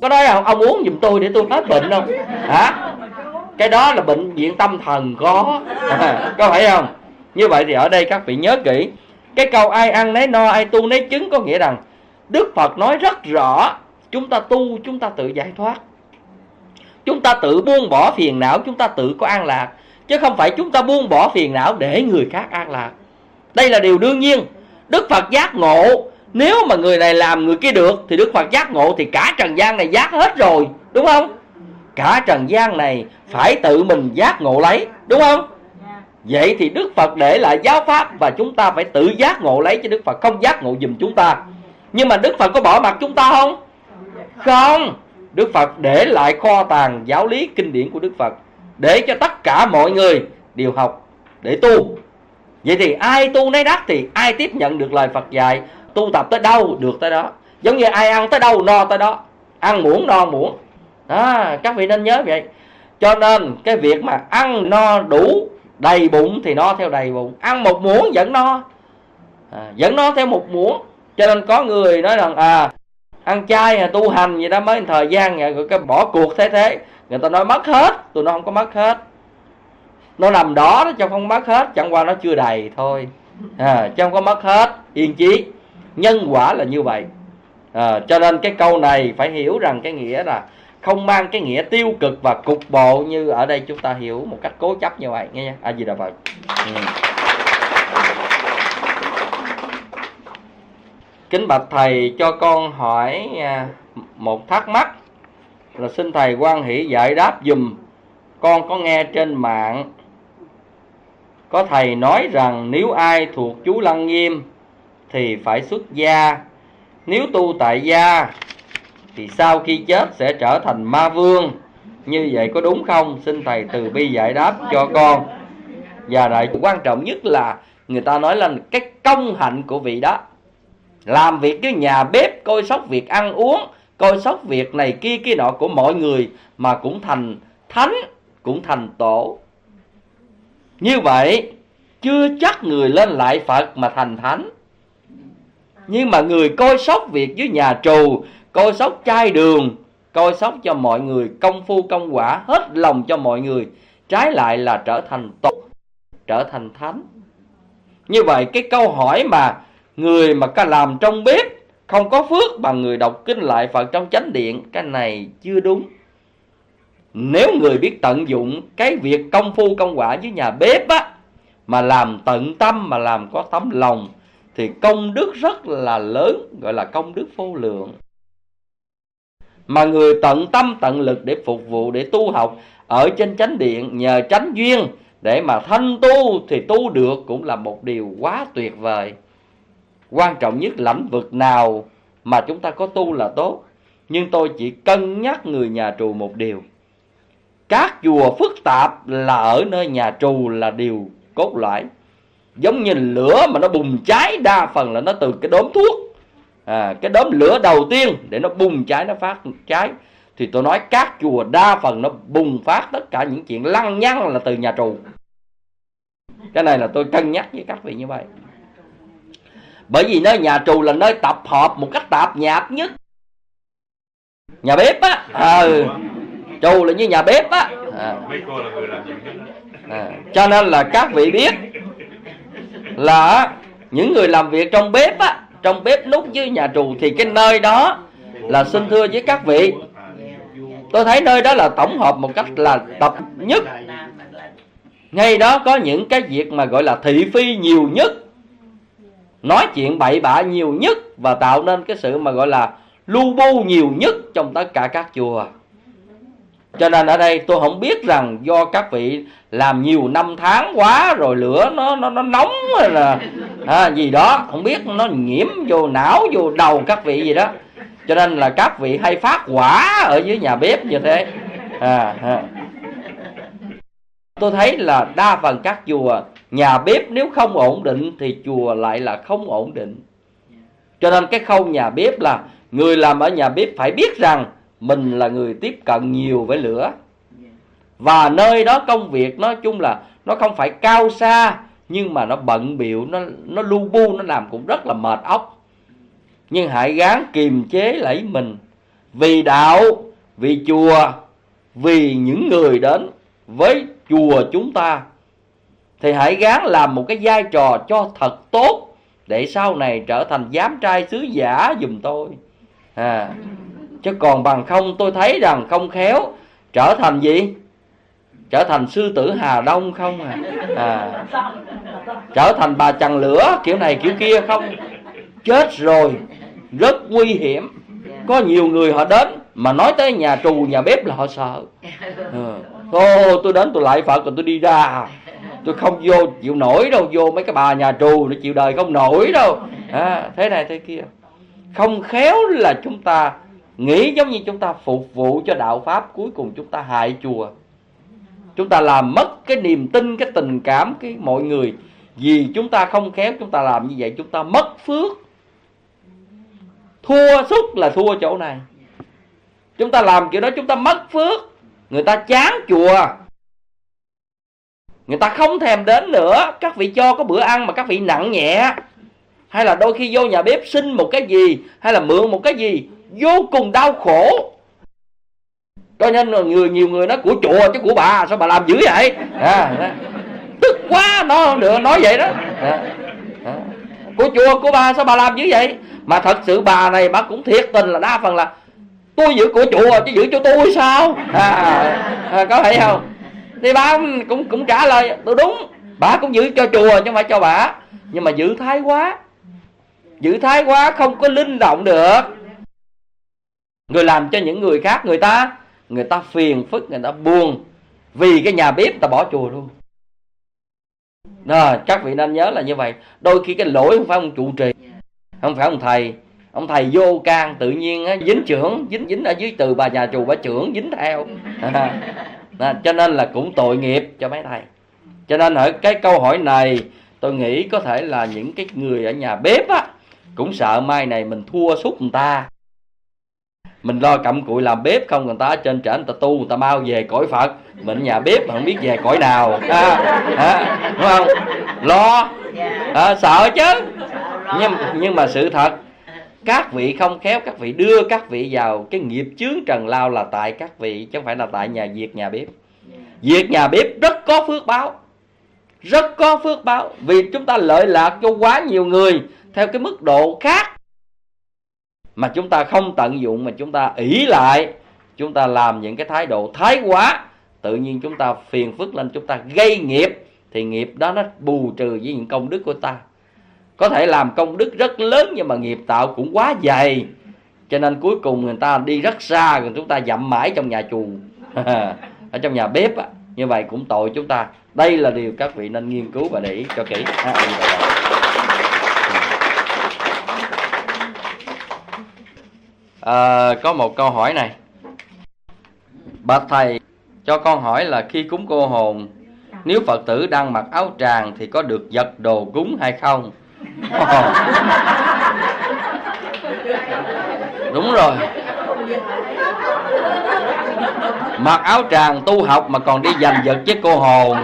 Có nói không ông uống giùm tôi để tôi hết bệnh không? Hả? Cái đó là bệnh viện tâm thần có. Có phải không? Như vậy thì ở đây các vị nhớ kỹ, cái câu ai ăn nấy no, ai tu nấy chứng có nghĩa rằng Đức Phật nói rất rõ, chúng ta tu, chúng ta tự giải thoát, chúng ta tự buông bỏ phiền não, chúng ta tự có an lạc, chứ không phải chúng ta buông bỏ phiền não để người khác an lạc. Đây là điều đương nhiên. Đức Phật giác ngộ, nếu mà người này làm người kia được thì Đức Phật giác ngộ thì cả trần gian này giác hết rồi, đúng không? Cả trần gian này phải tự mình giác ngộ lấy, đúng không? Vậy thì Đức Phật để lại giáo pháp và chúng ta phải tự giác ngộ lấy, chứ Đức Phật không giác ngộ giùm chúng ta. Nhưng mà Đức Phật có bỏ mặt chúng ta không? Không. Đức Phật để lại kho tàng giáo lý kinh điển của Đức Phật để cho tất cả mọi người đều học để tu. Vậy thì ai tu nấy đắc thì ai tiếp nhận được lời Phật dạy, tu tập tới đâu được tới đó. Giống như ai ăn tới đâu no tới đó, ăn muỗng no muỗng đó, các vị nên nhớ vậy. Cho nên cái việc mà ăn no đủ đầy bụng thì no theo đầy bụng, ăn một muỗng vẫn no, vẫn no theo một muỗng. Cho nên có người nói rằng ăn chay tu hành gì đó mới thời gian rồi cái bỏ cuộc thế. Người ta nói mất hết, tụi nó không có mất hết, nó nằm đó chứ không mất hết, chẳng qua nó chưa đầy thôi, chứ không có mất hết. Yên chí, nhân quả là như vậy. Cho nên cái câu này phải hiểu rằng cái nghĩa là không mang cái nghĩa tiêu cực và cục bộ như ở đây chúng ta hiểu một cách cố chấp như vậy nghe nha. A Di Đà Phật. Kính bạch thầy, cho con hỏi một thắc mắc, là xin thầy hoan hỷ giải đáp dùm. Con có nghe trên mạng có thầy nói rằng nếu ai thuộc chú Lăng Nghiêm thì phải xuất gia, nếu tu tại gia thì sau khi chết sẽ trở thành ma vương. Như vậy có đúng không? Xin thầy từ bi giải đáp cho con. Và lại quan trọng nhất là người ta nói là cái công hạnh của vị đó, làm việc với nhà bếp, coi sóc việc ăn uống, coi sóc việc này kia kia nọ của mọi người, mà cũng thành thánh, cũng thành tổ. Như vậy chưa chắc người lên lại Phật mà thành thánh. Nhưng mà người coi sóc việc với nhà trù, coi sóc chai đường, coi sóc cho mọi người, công phu công quả hết lòng cho mọi người, trái lại là trở thành tổ, trở thành thánh. Như vậy cái câu hỏi mà người mà làm trong bếp không có phước bằng người đọc kinh lại Phật trong chánh điện, cái này chưa đúng. Nếu người biết tận dụng cái việc công phu công quả với nhà bếp á, mà làm tận tâm, mà làm có tấm lòng, thì công đức rất là lớn, gọi là công đức vô lượng. Mà người tận tâm tận lực để phục vụ, để tu học ở trên chánh điện, nhờ chánh duyên để mà thanh tu thì tu được, cũng là một điều quá tuyệt vời. Quan trọng nhất lĩnh vực nào mà chúng ta có tu là tốt. Nhưng tôi chỉ cân nhắc người nhà trù một điều, các chùa phức tạp là ở nơi nhà trù là điều cốt lõi. Giống như lửa mà nó bùng cháy, đa phần là nó từ cái đốm thuốc, cái đốm lửa đầu tiên để nó bùng cháy, nó phát cháy. Thì tôi nói các chùa đa phần nó bùng phát tất cả những chuyện lăng nhăng là từ nhà trù. Cái này là tôi cân nhắc với các vị như vậy. Bởi vì nơi nhà trù là nơi tập hợp một cách tạp nhạp nhất. Nhà bếp á, trù là như nhà bếp á. Cho nên là các vị biết là những người làm việc trong bếp á, trong bếp núc với nhà trù thì cái nơi đó là xin thưa với các vị, tôi thấy nơi đó là tổng hợp một cách là tập nhất. Ngay đó có những cái việc mà gọi là thị phi nhiều nhất, nói chuyện bậy bạ nhiều nhất, và tạo nên cái sự mà gọi là lu bu nhiều nhất trong tất cả các chùa. Cho nên ở đây tôi không biết rằng do các vị làm nhiều năm tháng quá rồi lửa nó nóng hay là gì đó, không biết nó nhiễm vô não vô đầu các vị gì đó, cho nên là các vị hay phát hỏa ở dưới nhà bếp như thế. Tôi thấy là đa phần các chùa nhà bếp nếu không ổn định thì chùa lại là không ổn định. Cho nên cái khâu nhà bếp là người làm ở nhà bếp phải biết rằng mình là người tiếp cận nhiều với lửa. Và nơi đó công việc nói chung là nó không phải cao xa, nhưng mà nó bận bịu, nó lu bu, nó làm cũng rất là mệt óc. Nhưng hãy gắng kiềm chế lấy mình, vì đạo, vì chùa, vì những người đến với chùa chúng ta, thì hãy gắng làm một cái vai trò cho thật tốt, để sau này trở thành giám trai sứ giả giùm tôi. Chứ còn bằng không tôi thấy rằng không khéo trở thành gì? Trở thành sư tử Hà Đông không trở thành bà chằn lửa kiểu này kiểu kia không. Chết rồi, rất nguy hiểm. Có nhiều người họ đến mà nói tới nhà trù nhà bếp là họ sợ. Tôi đến tôi lại Phật rồi tôi đi ra, tôi không vô chịu nổi đâu. Vô mấy cái bà nhà trù nó chịu đời không nổi đâu. Thế này thế kia. Không khéo là chúng ta nghĩ giống như chúng ta phục vụ cho đạo Pháp, cuối cùng chúng ta hại chùa. Chúng ta làm mất cái niềm tin, cái tình cảm cái mọi người. Vì chúng ta không khéo, chúng ta làm như vậy chúng ta mất phước. Thua sút là thua chỗ này. Chúng ta làm kiểu đó chúng ta mất phước. Người ta chán chùa, người ta không thèm đến nữa. Các vị cho có bữa ăn mà các vị nặng nhẹ, hay là đôi khi vô nhà bếp xin một cái gì, hay là mượn một cái gì, vô cùng đau khổ. Cho nên nhiều người nói của chùa chứ của bà, sao bà làm dữ vậy? Tức quá, nó không được nói vậy đó. Của chùa của bà sao bà làm dữ vậy? Mà thật sự bà này bà cũng thiệt tình là đa phần là tôi giữ của chùa chứ giữ cho tôi sao? Có thấy không? Thì bà cũng trả lời tôi đúng, bà cũng giữ cho chùa chứ không phải cho bà. Nhưng mà giữ thái quá, giữ thái quá không có linh động được. Người làm cho những người khác người ta phiền phức, người ta buồn. Vì cái nhà bếp ta bỏ chùa luôn. Các vị nên nhớ là như vậy. Đôi khi cái lỗi không phải ông trụ trì, không phải ông thầy. Ông thầy vô can tự nhiên dính trưởng, dính ở dưới từ bà nhà chùa bà trưởng dính theo. Cho nên là cũng tội nghiệp cho mấy thầy. Cho nên ở cái câu hỏi này tôi nghĩ có thể là những cái người ở nhà bếp á cũng sợ mai này mình thua sút người ta. Mình lo cặm cụi làm bếp không, người ta ở trên trển người ta tu, người ta mau về cõi Phật. Mình nhà bếp mà không biết về cõi nào. Đúng không? Lo, sợ chứ. Nhưng mà sự thật, các vị không khéo, các vị đưa các vị vào cái nghiệp chướng trần lao là tại các vị, chứ không phải là tại việc nhà bếp. Việc nhà bếp rất có phước báo, rất có phước báo. Vì chúng ta lợi lạc cho quá nhiều người theo cái mức độ khác, mà chúng ta không tận dụng, mà chúng ta ỷ lại, chúng ta làm những cái thái độ thái quá, tự nhiên chúng ta phiền phức lên, chúng ta gây nghiệp. Thì nghiệp đó nó bù trừ với những công đức của ta. Có thể làm công đức rất lớn nhưng mà nghiệp tạo cũng quá dày, cho nên cuối cùng người ta đi rất xa, rồi chúng ta dậm mãi trong nhà chùa ở trong nhà bếp á. Như vậy cũng tội chúng ta. Đây là điều các vị nên nghiên cứu và để ý cho kỹ. Có một câu hỏi này: bạch thầy cho con hỏi là khi cúng cô hồn, nếu Phật tử đang mặc áo tràng thì có được giật đồ cúng hay không? Đúng rồi. Mặc áo tràng tu học mà còn đi giành giật với cô hồn,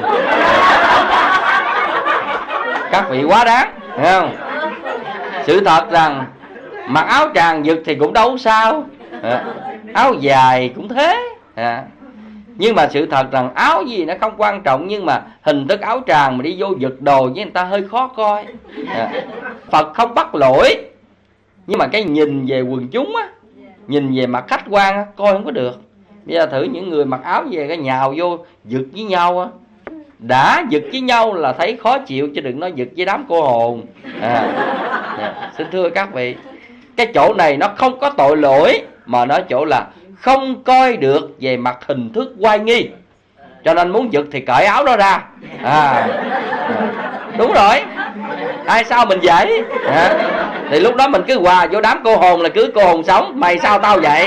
các vị quá đáng, thấy không? Sự thật rằng mặc áo tràng giật thì cũng đâu sao, áo dài cũng thế. Nhưng mà sự thật rằng áo gì nó không quan trọng, nhưng mà hình thức áo tràng mà đi vô giật đồ với người ta hơi khó coi. Phật không bắt lỗi, nhưng mà cái nhìn về quần chúng á, nhìn về mặt khách quan á, coi không có được. Bây giờ thử những người mặc áo về cái nhào vô giật với nhau á, đã giật với nhau là thấy khó chịu, chứ đừng nói giật với đám cô hồn. Xin thưa các vị, cái chỗ này nó không có tội lỗi, mà nó chỗ là không coi được về mặt hình thức oai nghi, cho nên muốn giật thì cởi áo đó ra. Đúng rồi, ai sao mình vậy? Thì lúc đó mình cứ hòa vô đám cô hồn là cứ cô hồn sống, mày sao tao vậy?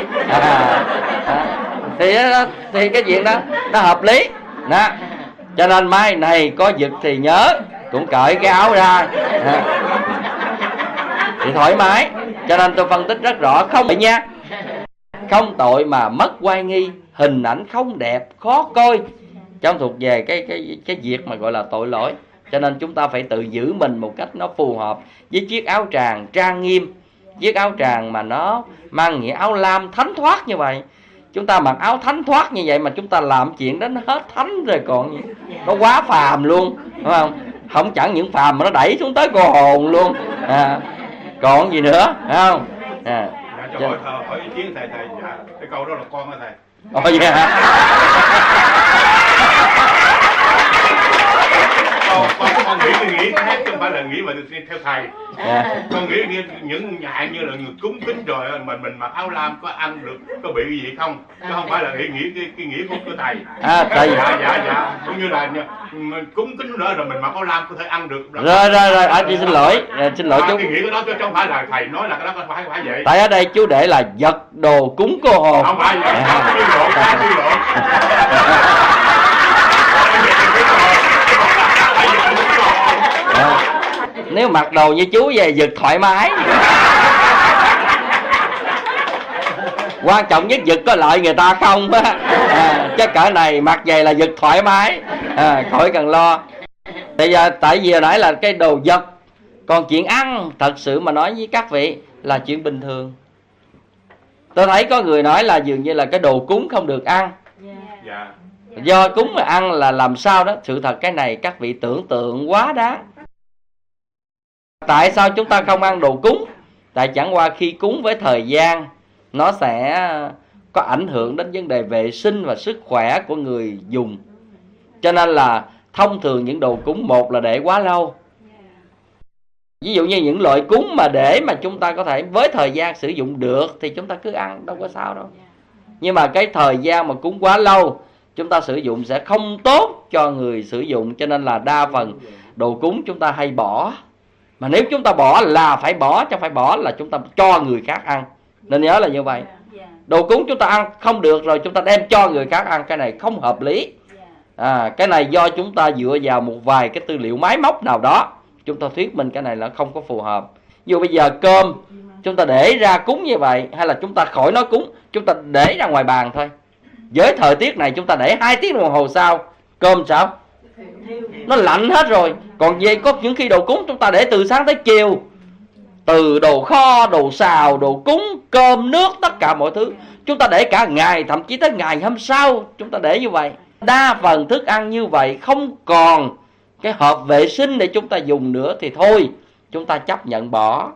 Thì cái chuyện đó nó hợp lý đó. Cho nên mai này có giật thì nhớ cũng cởi cái áo ra thì thoải mái. Cho nên tôi phân tích rất rõ, không bị nha, không tội mà mất oai nghi, hình ảnh không đẹp, khó coi, trong thuộc về cái việc mà gọi là tội lỗi. Cho nên chúng ta phải tự giữ mình một cách nó phù hợp với chiếc áo tràng trang nghiêm, chiếc áo tràng mà nó mang nghĩa áo lam thánh thoát như vậy. Chúng ta mặc áo thánh thoát như vậy mà chúng ta làm chuyện đó nó hết thánh rồi còn gì. Nó quá phàm luôn, đúng không? Không chẳng những phàm mà nó đẩy xuống tới cô hồn luôn. Còn gì nữa, phải không? Cho hỏi ý kiến thầy. Dạ, cái câu đó là con hả thầy? Ồ vậy hả? Con nghĩ khác chứ không phải là nghĩ mà theo thầy. Con nghĩ những dạng như là người cúng kính rồi mình mặc áo lam có ăn được, có bị cái gì không? Chứ không phải là cái nghĩa của thầy. Thầy. Dạ. Cũng như là mình cúng kính nữa rồi mình mặc áo lam có thể ăn được. Rồi, chị xin lỗi chú. Cái nghĩa của đó chứ không phải là thầy nói là cái đó không phải vậy. Tại ở đây chú để là vật đồ cúng cô hồn. Không phải vậy, suy lộ. Nếu mặc đồ như chú về giật thoải mái. Quan trọng nhất giật có lợi người ta không á. Chứ cỡ này mặc về là giật thoải mái, khỏi cần lo. Tại vì hồi nãy là cái đồ vật, còn chuyện ăn thật sự mà nói với các vị là chuyện bình thường. Tôi thấy có người nói là dường như là cái đồ cúng không được ăn. Do cúng mà ăn là làm sao đó. Sự thật cái này các vị tưởng tượng quá đáng. Tại sao chúng ta không ăn đồ cúng? Tại chẳng qua khi cúng với thời gian nó sẽ có ảnh hưởng đến vấn đề vệ sinh và sức khỏe của người dùng. Cho nên là thông thường những đồ cúng, một là để quá lâu. Ví dụ như những loại cúng mà để mà chúng ta có thể với thời gian sử dụng được thì chúng ta cứ ăn, đâu có sao đâu. Nhưng mà cái thời gian mà cúng quá lâu chúng ta sử dụng sẽ không tốt cho người sử dụng. Cho nên là đa phần đồ cúng chúng ta hay bỏ. Mà nếu chúng ta bỏ là phải bỏ, chứ không phải bỏ là chúng ta cho người khác ăn. Nên nhớ là như vậy. Đồ cúng chúng ta ăn không được rồi chúng ta đem cho người khác ăn, cái này không hợp lý. Cái này do chúng ta dựa vào một vài cái tư liệu máy móc nào đó, chúng ta thuyết minh cái này là không có phù hợp. Ví dụ bây giờ cơm chúng ta để ra cúng như vậy, hay là chúng ta khỏi nói cúng, chúng ta để ra ngoài bàn thôi. Với thời tiết này chúng ta để 2 tiếng đồng hồ sau, cơm sao? Nó lạnh hết rồi. Còn về có những khi đồ cúng chúng ta để từ sáng tới chiều, từ đồ kho, đồ xào, đồ cúng, cơm, nước, tất cả mọi thứ chúng ta để cả ngày, thậm chí tới ngày hôm sau chúng ta để như vậy. Đa phần thức ăn như vậy không còn cái hộp vệ sinh để chúng ta dùng nữa thì thôi, chúng ta chấp nhận bỏ.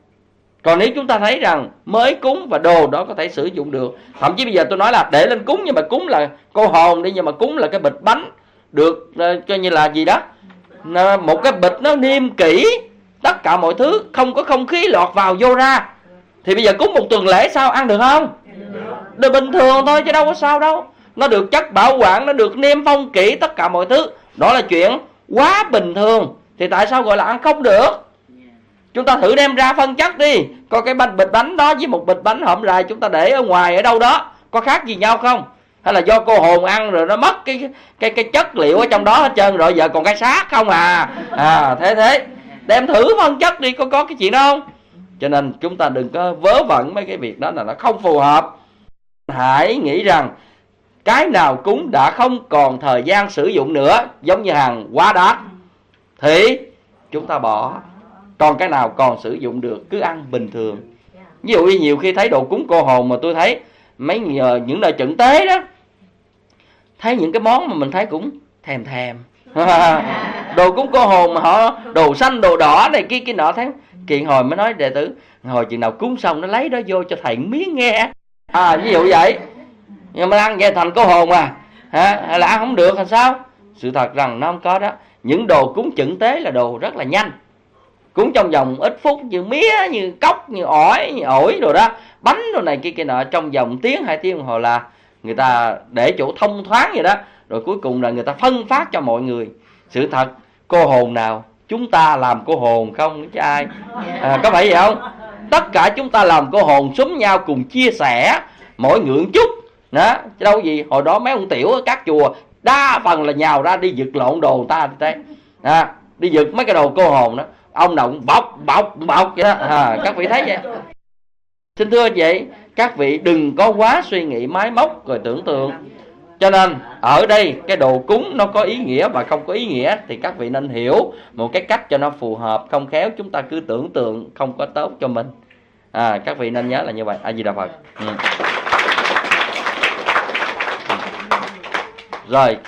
Còn nếu chúng ta thấy rằng mới cúng và đồ đó có thể sử dụng được, thậm chí bây giờ tôi nói là để lên cúng, nhưng mà cúng là cô hồn đi, nhưng mà cúng là cái bịch bánh được coi như là gì đó, một cái bịch nó niêm kỹ tất cả mọi thứ, không có không khí lọt vào vô ra, thì bây giờ cúng một tuần lễ sao ăn được không? Được bình thường thôi chứ đâu có sao đâu. Nó được chất bảo quản, nó được niêm phong kỹ tất cả mọi thứ, đó là chuyện quá bình thường. Thì tại sao gọi là ăn không được? Chúng ta thử đem ra phân chất đi, coi cái bịch bánh đó với một bịch bánh hổm rày chúng ta để ở ngoài ở đâu đó có khác gì nhau không? Hay là do cô hồn ăn rồi nó mất cái chất liệu ở trong đó hết trơn rồi, giờ còn cái xác không thế đem thử phân chất đi, có cái chuyện đó không? Cho nên chúng ta đừng có vớ vẩn mấy cái việc đó, là nó không phù hợp. Hãy nghĩ rằng cái nào cúng đã không còn thời gian sử dụng nữa, giống như hàng quá đắt, thì chúng ta bỏ. Còn cái nào còn sử dụng được cứ ăn bình thường. Ví dụ như nhiều khi thấy đồ cúng cô hồn mà tôi thấy những nơi chẩn tế đó, thấy những cái món mà mình thấy cũng thèm đồ cúng cô hồn mà họ đồ xanh đồ đỏ này kia nọ, thấy kiện hồi mới nói đệ tử hồi chừng nào cúng xong nó lấy đó vô cho thầy miếng nghe. Ví dụ vậy. Nhưng mà ăn vậy thành cô hồn hay là ăn không được hay sao? Sự thật rằng nó không có đó. Những đồ cúng chẩn tế là đồ rất là nhanh, cúng trong vòng ít phút, như mía, như cốc, như ổi, như ổi rồi đó, bánh rồi này kia nọ, trong vòng tiếng 2 tiếng đồng hồ là người ta để chỗ thông thoáng vậy đó, rồi cuối cùng là người ta phân phát cho mọi người. Sự thật cô hồn nào chúng ta làm cô hồn không chứ ai? Có phải vậy không? Tất cả chúng ta làm cô hồn xúm nhau cùng chia sẻ, mỗi ngưỡng chút đó, chứ đâu gì. Hồi đó mấy ông tiểu ở các chùa đa phần là nhào ra đi giật lộn đồ người ta thế, đi giật mấy cái đồ cô hồn đó, ông nào cũng bọc vậy đó. Các vị thấy vậy? Xin thưa vậy, các vị đừng có quá suy nghĩ máy móc rồi tưởng tượng. Cho nên ở đây cái đồ cúng nó có ý nghĩa và không có ý nghĩa, thì các vị nên hiểu một cái cách cho nó phù hợp. Không khéo chúng ta cứ tưởng tượng không có tốt cho mình. Các vị nên nhớ là như vậy. A Di Đà Phật. Rồi,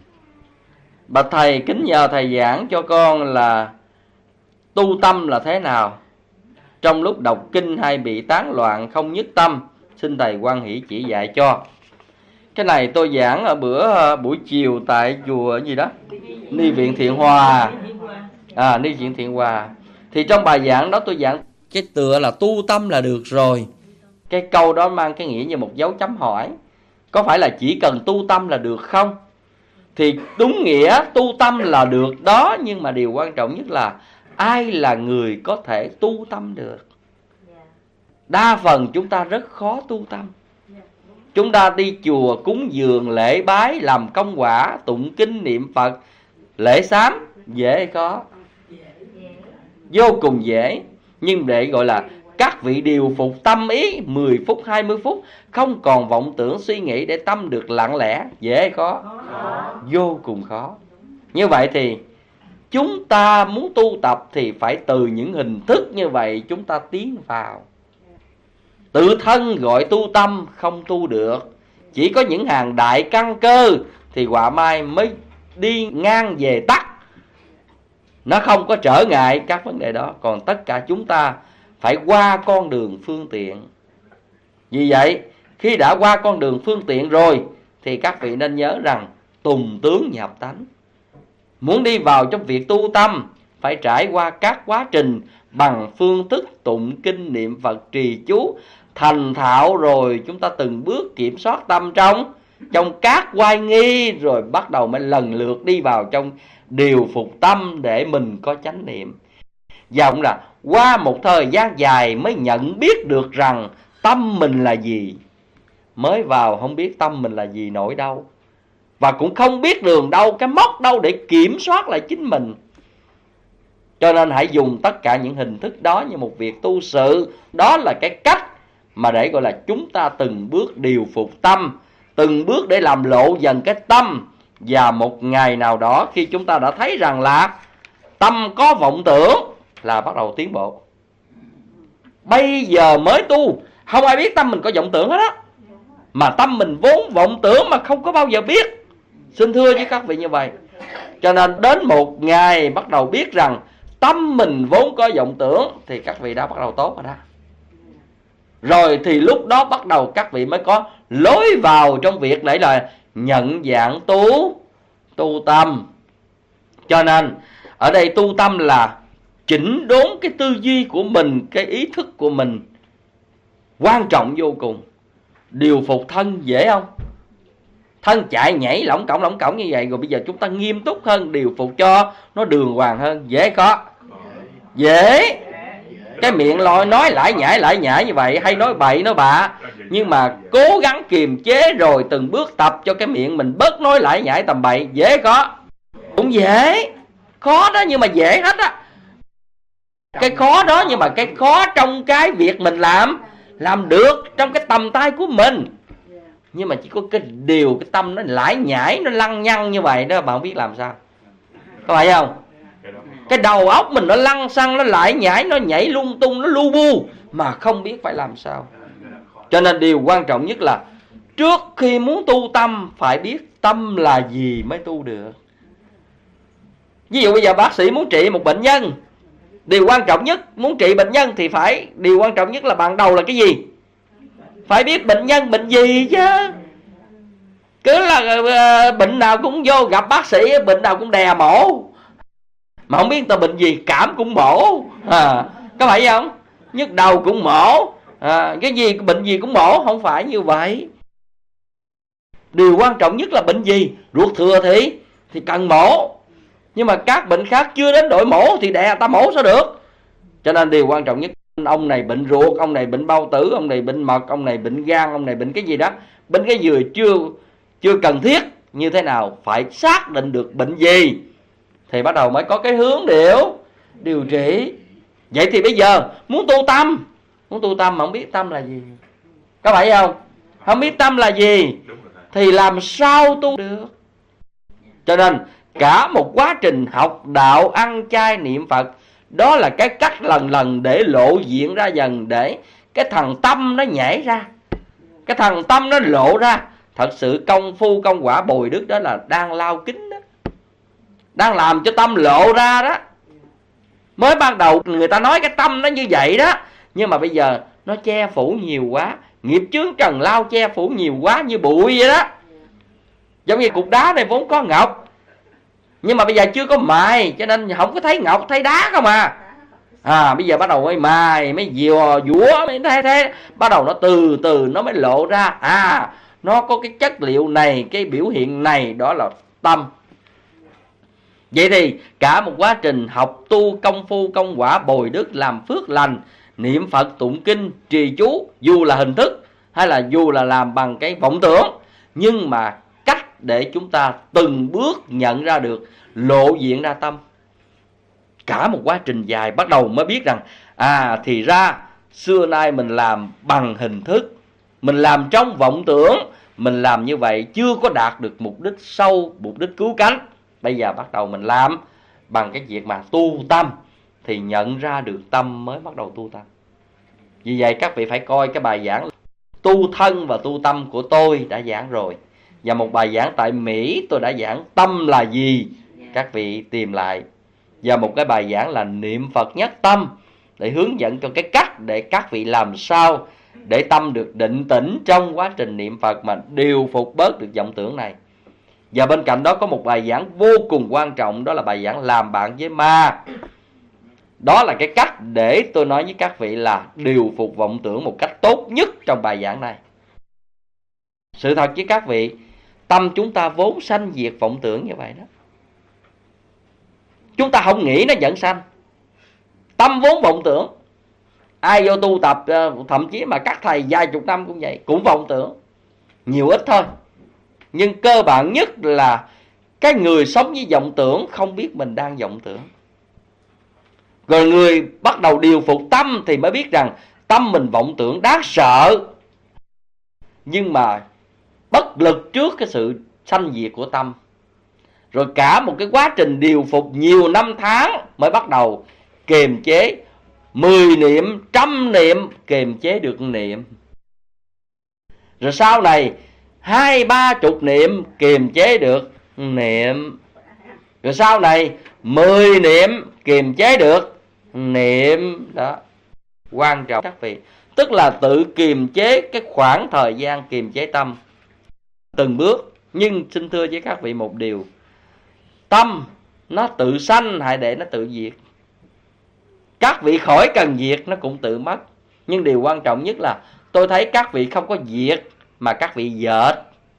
bạch thầy, kính nhờ thầy giảng cho con là tu tâm là thế nào? Trong lúc đọc kinh hay bị tán loạn không nhất tâm, xin thầy hoan hỷ chỉ dạy cho. Cái này tôi giảng ở buổi chiều tại chùa gì đó, Ni Viện Thiện Hòa. Ni Viện Thiện Hòa. Thì trong bài giảng đó tôi giảng cái tựa là tu tâm là được rồi. Cái câu đó mang cái nghĩa như một dấu chấm hỏi. Có phải là chỉ cần tu tâm là được không? Thì đúng nghĩa tu tâm là được đó, nhưng mà điều quan trọng nhất là ai là người có thể tu tâm được. Đa phần chúng ta rất khó tu tâm. Chúng ta đi chùa cúng dường, lễ bái, làm công quả, tụng kinh niệm Phật, lễ sám, dễ hay khó? Vô cùng dễ. Nhưng để gọi là các vị điều phục tâm ý 10 phút, 20 phút, không còn vọng tưởng suy nghĩ để tâm được lặng lẽ, dễ hay khó? Vô cùng khó. Như vậy thì chúng ta muốn tu tập thì phải từ những hình thức như vậy chúng ta tiến vào. Tự thân gọi tu tâm không tu được. Chỉ có những hàng đại căn cơ thì quả mai mới đi ngang về tắt. Nó không có trở ngại các vấn đề đó. Còn tất cả chúng ta phải qua con đường phương tiện. Vì vậy khi đã qua con đường phương tiện rồi thì các vị nên nhớ rằng tùng tướng nhập tánh. Muốn đi vào trong việc tu tâm phải trải qua các quá trình bằng phương thức tụng kinh niệm Phật trì chú thành thạo, rồi chúng ta từng bước kiểm soát tâm trong các oai nghi, rồi bắt đầu mới lần lượt đi vào trong điều phục tâm để mình có chánh niệm. Và cũng là qua một thời gian dài mới nhận biết được rằng tâm mình là gì. Mới vào không biết tâm mình là gì nổi đâu, và cũng không biết đường đâu, cái mốc đâu để kiểm soát lại chính mình. Cho nên hãy dùng tất cả những hình thức đó như một việc tu sự. Đó là cái cách mà để gọi là chúng ta từng bước điều phục tâm, từng bước để làm lộ dần cái tâm. Và một ngày nào đó khi chúng ta đã thấy rằng là tâm có vọng tưởng là bắt đầu tiến bộ. Bây giờ mới tu, không ai biết tâm mình có vọng tưởng hết á. Mà tâm mình vốn vọng tưởng mà không có bao giờ biết. Xin thưa với các vị như vậy. Cho nên đến một ngày bắt đầu biết rằng tâm mình vốn có vọng tưởng thì các vị đã bắt đầu tốt rồi đó. Rồi thì lúc đó bắt đầu các vị mới có lối vào trong việc để là nhận dạng tu tâm. Cho nên ở đây tu tâm là chỉnh đốn cái tư duy của mình, cái ý thức của mình. Quan trọng vô cùng. Điều phục thân dễ không? Thân chạy nhảy lỏng cổng như vậy. Rồi bây giờ chúng ta nghiêm túc hơn, điều phục cho nó đường hoàng hơn. Dễ có? Dễ. Cái miệng nói lải nhải như vậy, hay nói bậy nói bạ, nhưng mà cố gắng kiềm chế rồi từng bước tập cho cái miệng mình bớt nói lải nhải tầm bậy. Dễ có? Cũng dễ. Khó đó nhưng mà dễ hết á. Cái khó đó nhưng mà cái khó trong cái việc mình làm được trong cái tầm tay của mình. Nhưng mà chỉ có cái tâm nó lải nhải, nó lăng nhăng như vậy đó, bạn không biết làm sao. Có phải không? Cái đầu óc mình nó lăng xăng, nó lải nhải, nó nhảy lung tung, nó lu bu mà không biết phải làm sao. Cho nên điều quan trọng nhất là trước khi muốn tu tâm phải biết tâm là gì mới tu được. Ví dụ bây giờ bác sĩ muốn trị một bệnh nhân, điều quan trọng nhất muốn trị bệnh nhân thì điều quan trọng nhất là ban đầu là cái gì? Phải biết bệnh nhân bệnh gì chứ. Cứ là bệnh nào cũng vô gặp bác sĩ, bệnh nào cũng đè mổ, mà không biết người ta bệnh gì, cảm cũng mổ, có phải không? Nhức đầu cũng mổ, cái gì bệnh gì cũng mổ. Không phải như vậy. Điều quan trọng nhất là bệnh gì? Ruột thừa thì cần mổ, nhưng mà các bệnh khác chưa đến đội mổ thì đè ta mổ sao được. Cho nên điều quan trọng nhất, ông này bệnh ruột, ông này bệnh bao tử, ông này bệnh mật, ông này bệnh gan, ông này bệnh cái gì đó, bệnh cái gì chưa cần thiết như thế nào, phải xác định được bệnh gì thì bắt đầu mới có cái hướng điều trị. Vậy thì bây giờ muốn tu tâm mà không biết tâm là gì, có phải không? Không biết tâm là gì thì làm sao tu được? Cho nên cả một quá trình học đạo, ăn chay niệm Phật Đó là cái cách lần lần để lộ diện ra dần, để cái thằng tâm nó nhảy ra, cái thằng tâm nó lộ ra. Thật sự công phu công quả bồi đức đó là đang lau kính đó, đang làm cho tâm lộ ra đó. Mới ban đầu người ta nói cái tâm nó như vậy đó, nhưng mà bây giờ nó che phủ nhiều quá, nghiệp chướng trần lao che phủ nhiều quá như bụi vậy đó. Giống như cục đá này vốn có ngọc, nhưng mà bây giờ chưa có mài, cho nên không có thấy ngọc, thấy đá không à. Bây giờ bắt đầu mới mài, mới dũa, mới thế bắt đầu nó từ từ nó mới lộ ra. Nó có cái chất liệu này, cái biểu hiện này, đó là tâm. Vậy thì cả một quá trình học tu công phu công quả bồi đức, làm phước lành, niệm Phật tụng kinh trì chú, dù là hình thức hay là dù là làm bằng cái vọng tưởng, nhưng mà cách để chúng ta từng bước nhận ra được, lộ diện ra tâm. Cả một quá trình dài bắt đầu mới biết rằng thì ra xưa nay mình làm bằng hình thức, mình làm trong vọng tưởng, mình làm như vậy chưa có đạt được mục đích sâu, mục đích cứu cánh. Bây giờ bắt đầu mình làm bằng cái việc mà tu tâm, thì nhận ra được tâm mới bắt đầu tu tâm. Vì vậy các vị phải coi cái bài giảng tu thân và tu tâm của tôi đã giảng rồi, và một bài giảng tại Mỹ tôi đã giảng tâm là gì, các vị tìm lại. Và một cái bài giảng là niệm Phật nhất tâm, để hướng dẫn cho cái cách để các vị làm sao để tâm được định tĩnh trong quá trình niệm Phật, mà điều phục bớt được vọng tưởng này. Và bên cạnh đó có một bài giảng vô cùng quan trọng, đó là bài giảng làm bạn với ma. Đó là cái cách để tôi nói với các vị là điều phục vọng tưởng một cách tốt nhất trong bài giảng này. Sự thật với các vị, tâm chúng ta vốn sanh diệt vọng tưởng như vậy đó. Chúng ta không nghĩ nó vẫn sanh. Tâm vốn vọng tưởng. Ai vô tu tập, thậm chí mà các thầy vài chục năm cũng vậy, cũng vọng tưởng. Nhiều ít thôi. Nhưng cơ bản nhất là cái người sống với vọng tưởng không biết mình đang vọng tưởng. Rồi người bắt đầu điều phục tâm thì mới biết rằng tâm mình vọng tưởng đáng sợ, nhưng mà bất lực trước cái sự sanh diệt của tâm. Rồi cả một cái quá trình điều phục nhiều năm tháng mới bắt đầu kiềm chế 10 niệm, 100 niệm, kiềm chế được niệm. Rồi sau này 20-30 niệm kiềm chế được niệm. Rồi sau này 10 niệm kiềm chế được niệm. Đó, quan trọng các vị. Tức là tự kiềm chế cái khoảng thời gian kiềm chế tâm từng bước. Nhưng xin thưa với các vị một điều, tâm nó tự sanh hay để nó tự diệt. Các vị khỏi cần diệt nó cũng tự mất. Nhưng điều quan trọng nhất là tôi thấy các vị không có diệt, mà các vị dệt.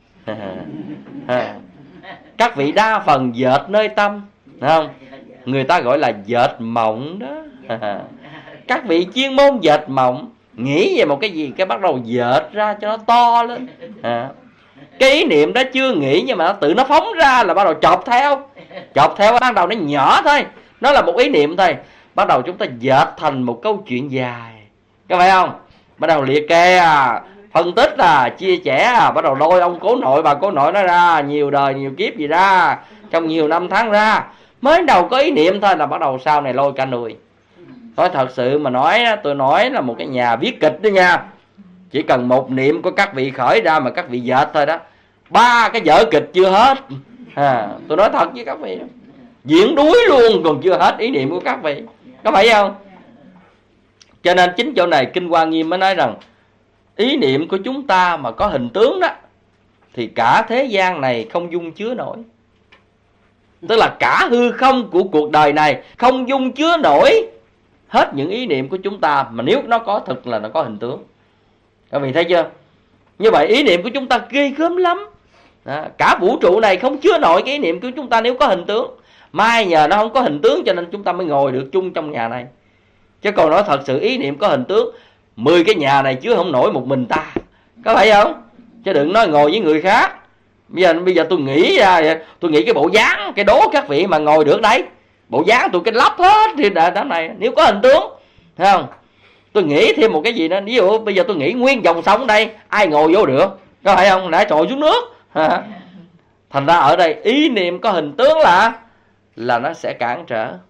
Các vị đa phần dệt nơi tâm, không? Người ta gọi là dệt mộng đó. Các vị chuyên môn dệt mộng, nghĩ về một cái gì cái bắt đầu dệt ra cho nó to lên. Cái ý niệm đó chưa nghĩ, nhưng mà nó tự nó phóng ra là bắt đầu chộp theo. Chộp theo ban đầu nó nhỏ thôi, nó là một ý niệm thôi. Bắt đầu chúng ta dệt thành một câu chuyện dài, có phải không? Bắt đầu liệt kê phân tích chia sẻ bắt đầu lôi ông cố nội bà cố nội nó ra, nhiều đời nhiều kiếp gì ra, trong nhiều năm tháng ra. Mới đầu có ý niệm thôi là bắt đầu sau này lôi cả nùi. Nói thật sự mà nói, tôi nói là một cái nhà viết kịch đó nha, chỉ cần một niệm của các vị khởi ra mà các vị dệt thôi đó, 3 cái vở kịch chưa hết. Tôi nói thật với các vị đó, diễn đuối luôn còn chưa hết ý niệm của các vị, có phải không? Cho nên chính chỗ này Kinh Hoa Nghiêm mới nói rằng ý niệm của chúng ta mà có hình tướng đó thì cả thế gian này không dung chứa nổi. Tức là cả hư không của cuộc đời này không dung chứa nổi hết những ý niệm của chúng ta, mà nếu nó có thực là nó có hình tướng. Các vị thấy chưa? Như vậy ý niệm của chúng ta ghê gớm lắm. Cả vũ trụ này không chứa nổi cái ý niệm của chúng ta nếu có hình tướng. Mai nhờ nó không có hình tướng cho nên chúng ta mới ngồi được chung trong nhà này. Chứ còn nói thật sự ý niệm có hình tướng, 10 cái nhà này chứa không nổi một mình ta, có phải không? Chứ đừng nói ngồi với người khác. Bây giờ tôi nghĩ ra, tôi nghĩ cái bộ dáng, cái đố các vị mà ngồi được đấy. Bộ dáng tôi cái lắp hết thì đám này nếu có hình tướng, thấy không? Tôi nghĩ thêm một cái gì nữa, ví dụ bây giờ tôi nghĩ nguyên dòng sông đây, ai ngồi vô được, có phải không? Để trồi xuống nước. Thành ra ở đây ý niệm có hình tướng là nó sẽ cản trở.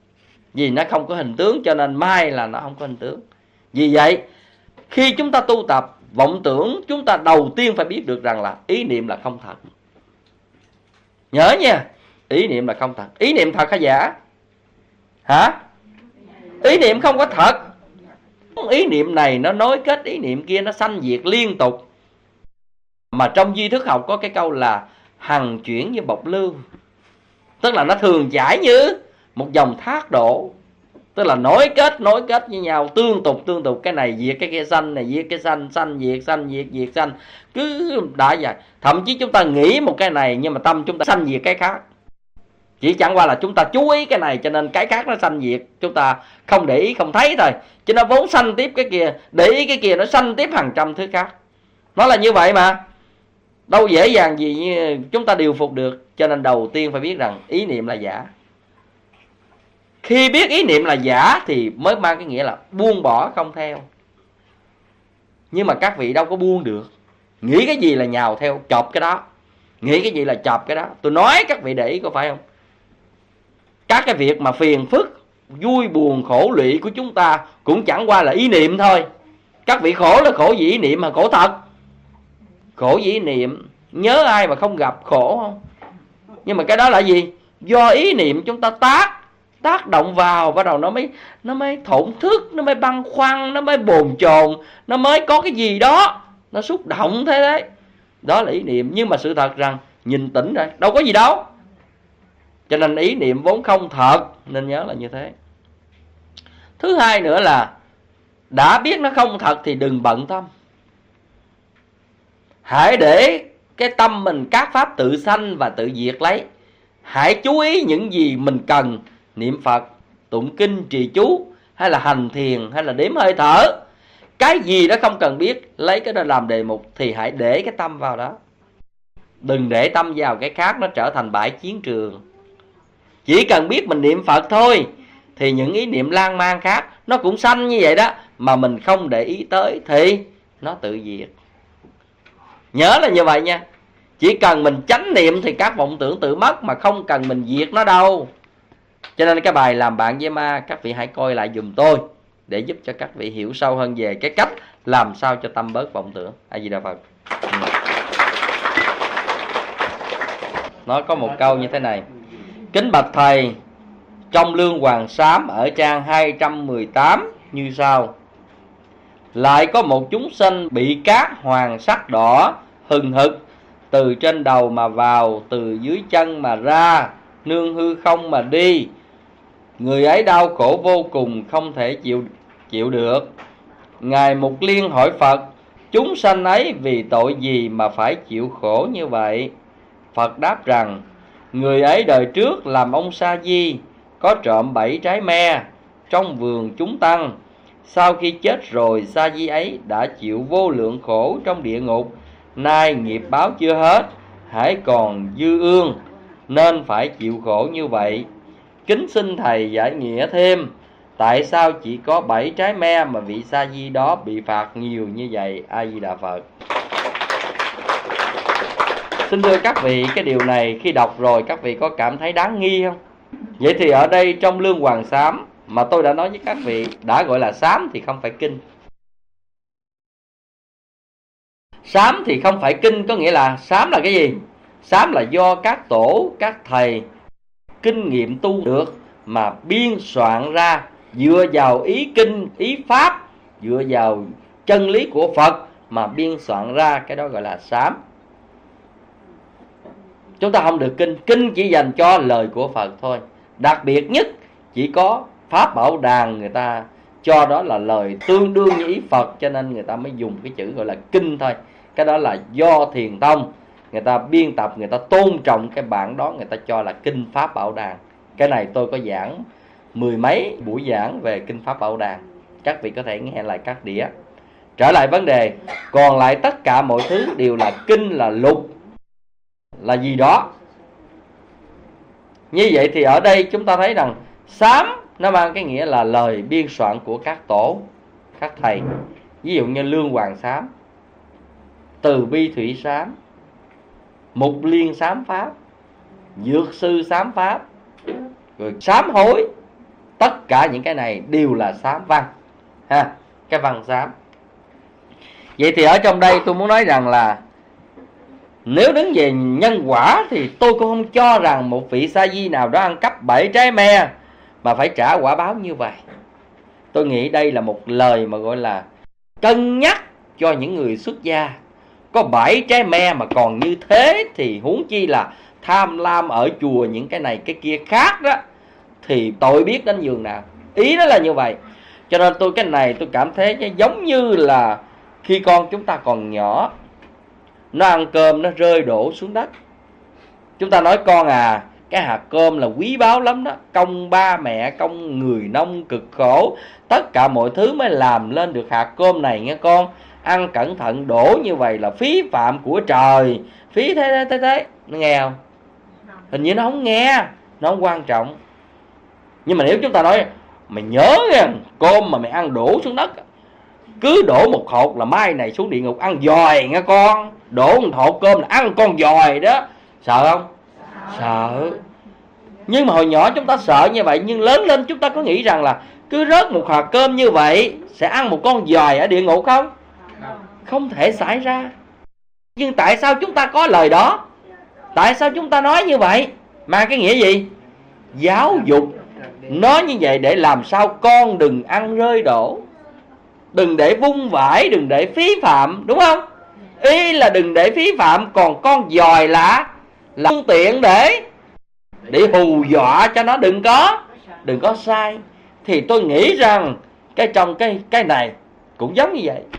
Vì nó không có hình tướng cho nên mai là nó không có hình tướng. Vì vậy khi chúng ta tu tập vọng tưởng, chúng ta đầu tiên phải biết được rằng là ý niệm là không thật. Nhớ nha, ý niệm là không thật. Ý niệm thật hay giả? Hả? Ý niệm không có thật. Ý niệm này nó nối kết ý niệm kia, nó sanh diệt liên tục. Mà trong duy thức học có cái câu là hằng chuyển như bộc lưu, tức là nó thường chảy như một dòng thác đổ, tức là nối kết với nhau, tương tục, cái này diệt cái kia sanh, này diệt cái sanh diệt sanh, cứ đã vậy. Thậm chí chúng ta nghĩ một cái này nhưng mà tâm chúng ta sanh diệt cái khác. Chỉ chẳng qua là chúng ta chú ý cái này cho nên cái khác nó sanh diệt, chúng ta không để ý, không thấy thôi. Chứ nó vốn sanh tiếp cái kia, để ý cái kia nó sanh tiếp hàng trăm thứ khác. Nó là như vậy mà, đâu dễ dàng gì như chúng ta điều phục được. Cho nên đầu tiên phải biết rằng ý niệm là giả. Khi biết ý niệm là giả thì mới mang cái nghĩa là buông bỏ không theo. Nhưng mà các vị đâu có buông được. Nghĩ cái gì là nhào theo, chộp cái đó. Nghĩ cái gì là chộp cái đó. Tôi nói các vị để ý có phải không? Các cái việc mà phiền phức, vui buồn, khổ lụy của chúng ta cũng chẳng qua là ý niệm thôi. Các vị khổ là khổ vì ý niệm mà khổ thật? Khổ vì ý niệm. Nhớ ai mà không gặp khổ không? Nhưng mà cái đó là gì? Do ý niệm chúng ta tác động vào, bắt đầu nó mới thổn thức, nó mới băn khoăn, nó mới bồn chồn, nó mới có cái gì đó nó xúc động thế đấy. Đó là ý niệm. Nhưng mà sự thật rằng nhìn tỉnh rồi, đâu có gì đâu. Cho nên ý niệm vốn không thật, nên nhớ là như thế. Thứ hai nữa là đã biết nó không thật thì đừng bận tâm. Hãy để cái tâm mình các pháp tự sanh và tự diệt lấy. Hãy chú ý những gì mình cần, niệm Phật, tụng kinh, trì chú, hay là hành thiền, hay là đếm hơi thở. Cái gì đó không cần biết, lấy cái đó làm đề mục thì hãy để cái tâm vào đó. Đừng để tâm vào cái khác, nó trở thành bãi chiến trường. Chỉ cần biết mình niệm Phật thôi thì những ý niệm lan man khác nó cũng sanh như vậy đó, mà mình không để ý tới thì nó tự diệt. Nhớ là như vậy nha. Chỉ cần mình chánh niệm thì các vọng tưởng tự mất, mà không cần mình diệt nó đâu. Cho nên cái bài làm bạn với ma các vị hãy coi lại giùm tôi, để giúp cho các vị hiểu sâu hơn về cái cách làm sao cho tâm bớt vọng tưởng. A Di Đà Phật. Nó có một câu như thế này: kính bạch thầy, trong Lương Hoàng Sám ở trang 218 như sau: lại có một chúng sinh bị cát hoàng sắc đỏ hừng hực từ trên đầu mà vào, từ dưới chân mà ra, nương hư không mà đi. Người ấy đau khổ vô cùng, không thể chịu được. Ngài Mục Liên hỏi Phật: chúng sanh ấy vì tội gì mà phải chịu khổ như vậy? Phật đáp rằng: người ấy đời trước làm ông Sa Di, có trộm 7 trái me trong vườn chúng tăng. Sau khi chết rồi, Sa Di ấy đã chịu vô lượng khổ trong địa ngục. Nay nghiệp báo chưa hết, hãy còn dư ương, nên phải chịu khổ như vậy. Kính xin thầy giải nghĩa thêm, tại sao chỉ có 7 trái me mà vị Sa Di đó bị phạt nhiều như vậy? A Di Đà Phật. Xin thưa các vị, cái điều này khi đọc rồi các vị có cảm thấy đáng nghi không? Vậy thì ở đây trong Lương Hoàng Sám mà tôi đã nói với các vị, đã gọi là sám thì không phải kinh. Sám thì không phải kinh, có nghĩa là sám là cái gì? Sám là do các tổ, các thầy kinh nghiệm tu được mà biên soạn ra, dựa vào ý kinh, ý pháp, dựa vào chân lý của Phật mà biên soạn ra, cái đó gọi là sám. Chúng ta không được kinh. Kinh chỉ dành cho lời của Phật thôi. Đặc biệt nhất chỉ có Pháp Bảo Đàn người ta cho đó là lời tương đương như ý Phật, cho nên người ta mới dùng cái chữ gọi là kinh thôi. Cái đó là do Thiền Tông người ta biên tập, người ta tôn trọng cái bản đó, người ta cho là kinh Pháp Bảo Đàn. Cái này tôi có giảng 10 mấy buổi giảng về kinh Pháp Bảo Đàn, các vị có thể nghe lại các đĩa. Trở lại vấn đề, còn lại tất cả mọi thứ đều là kinh, là lục, là gì đó. Như vậy thì ở đây chúng ta thấy rằng sám nó mang cái nghĩa là lời biên soạn của các tổ, các thầy. Ví dụ như Lương Hoàng Sám, Từ Bi Thủy Sám, Mục Liên Sám Pháp, Dược Sư Sám Pháp, rồi Sám Hối. Tất cả những cái này đều là sám văn ha, cái văn sám. Vậy thì ở trong đây tôi muốn nói rằng là nếu đứng về nhân quả thì tôi cũng không cho rằng một vị sa di nào đó ăn cắp 7 trái me mà phải trả quả báo như vậy. Tôi nghĩ đây là một lời mà gọi là cân nhắc cho những người xuất gia. Có 7 trái me mà còn như thế thì huống chi là tham lam ở chùa những cái này cái kia khác đó, thì tội biết đến nhường nào. Ý đó là như vậy. Cho nên cái này tôi cảm thấy giống như là khi con chúng ta còn nhỏ, nó ăn cơm nó rơi đổ xuống đất. Chúng ta nói con à, cái hạt cơm là quý báu lắm đó, công ba mẹ, công người nông cực khổ, tất cả mọi thứ mới làm lên được hạt cơm này nghe con. Ăn cẩn thận, đổ như vậy là phí phạm của trời, phí thế. Nó nghe không? Hình như nó không nghe, nó không quan trọng. Nhưng mà nếu chúng ta nói mày nhớ nha, cơm mà mày ăn đổ xuống đất, cứ đổ một hột là mai này xuống địa ngục ăn giòi nghe con. Đổ một hột cơm là ăn con giòi đó. Sợ không? Sợ. Nhưng mà hồi nhỏ chúng ta sợ như vậy, nhưng lớn lên chúng ta có nghĩ rằng là cứ rớt một hạt cơm như vậy sẽ ăn một con giòi ở địa ngục không? Không thể xảy ra. Nhưng tại sao chúng ta có lời đó? Tại sao chúng ta nói như vậy? Mà cái nghĩa gì? Giáo dục. Nói như vậy để làm sao con đừng ăn rơi đổ, đừng để vung vãi, đừng để phí phạm, đúng không? Ý là đừng để phí phạm, còn con giòi là phương tiện để hù dọa cho nó đừng có sai. Thì tôi nghĩ rằng trong cái này cũng giống như vậy.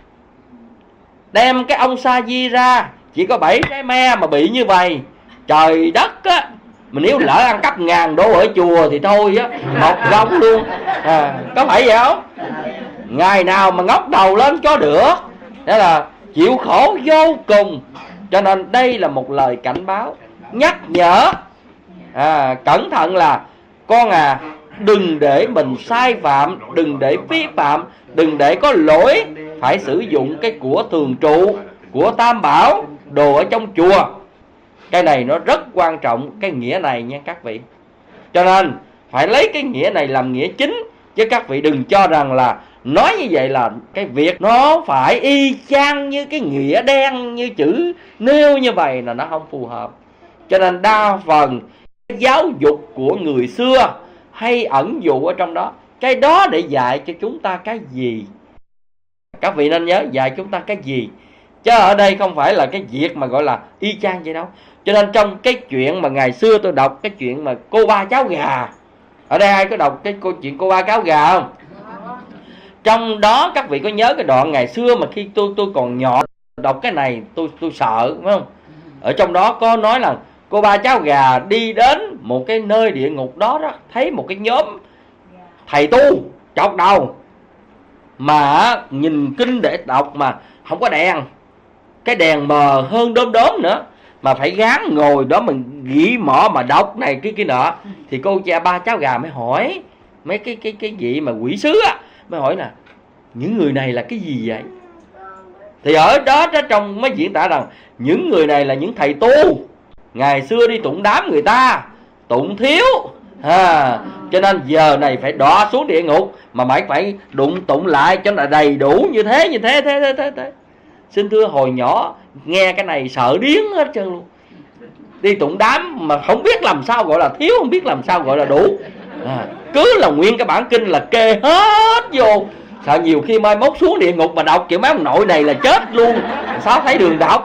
Đem cái ông sa di ra chỉ có 7 trái me mà bị như vậy, trời đất á, mình nếu lỡ ăn cắp 1000 đô ở chùa thì thôi á, một gông luôn. Có phải vậy không? Ngày nào mà ngóc đầu lên cho được. Đó là chịu khổ vô cùng. Cho nên đây là một lời cảnh báo, nhắc nhở. Cẩn thận là con à, đừng để mình sai phạm, đừng để phí phạm, đừng để có lỗi phải sử dụng cái của thường trụ, của tam bảo, đồ ở trong chùa. Cái này nó rất quan trọng, cái nghĩa này nha các vị. Cho nên phải lấy cái nghĩa này làm nghĩa chính, chứ các vị đừng cho rằng là nói như vậy là cái việc nó phải y chang như cái nghĩa đen như chữ nêu như vậy là nó không phù hợp. Cho nên đa phần giáo dục của người xưa hay ẩn dụ ở trong đó, cái đó để dạy cho chúng ta cái gì. Các vị nên nhớ dạy chúng ta cái gì, chứ ở đây không phải là cái việc mà gọi là y chang vậy đâu. Cho nên trong cái chuyện mà ngày xưa tôi đọc cái chuyện mà cô ba cháu gà, ở đây ai có đọc cái câu chuyện cô ba cháu gà không? Trong đó các vị có nhớ cái đoạn ngày xưa mà khi tôi còn nhỏ đọc cái này tôi sợ, phải không? Ở trong đó có nói là cô ba cháu gà đi đến một cái nơi địa ngục đó, thấy một cái nhóm thầy tu chọc đầu mà nhìn kinh để đọc mà không có đèn, cái đèn mờ hơn đốm đốm nữa, mà phải gán ngồi đó mình ghi mỏ mà đọc này kia nọ. Thì cô cha ba cháu gà mới hỏi mấy cái vị mà quỷ sứ á, mới hỏi là những người này là cái gì vậy? Thì ở đó trong mới diễn tả rằng những người này là những thầy tu ngày xưa đi tụng đám người ta, tụng thiếu cho nên giờ này phải đọa xuống địa ngục, mà phải tụng lại cho là đầy đủ như thế. Xin thưa, hồi nhỏ nghe cái này sợ điếng hết trơn luôn. Đi tụng đám mà không biết làm sao gọi là thiếu, không biết làm sao gọi là đủ. Cứ là nguyên cái bản kinh là kê hết vô. Sợ nhiều khi mai mốt xuống địa ngục mà đọc kiểu mấy ông nội này là chết luôn, sao thấy đường đọc.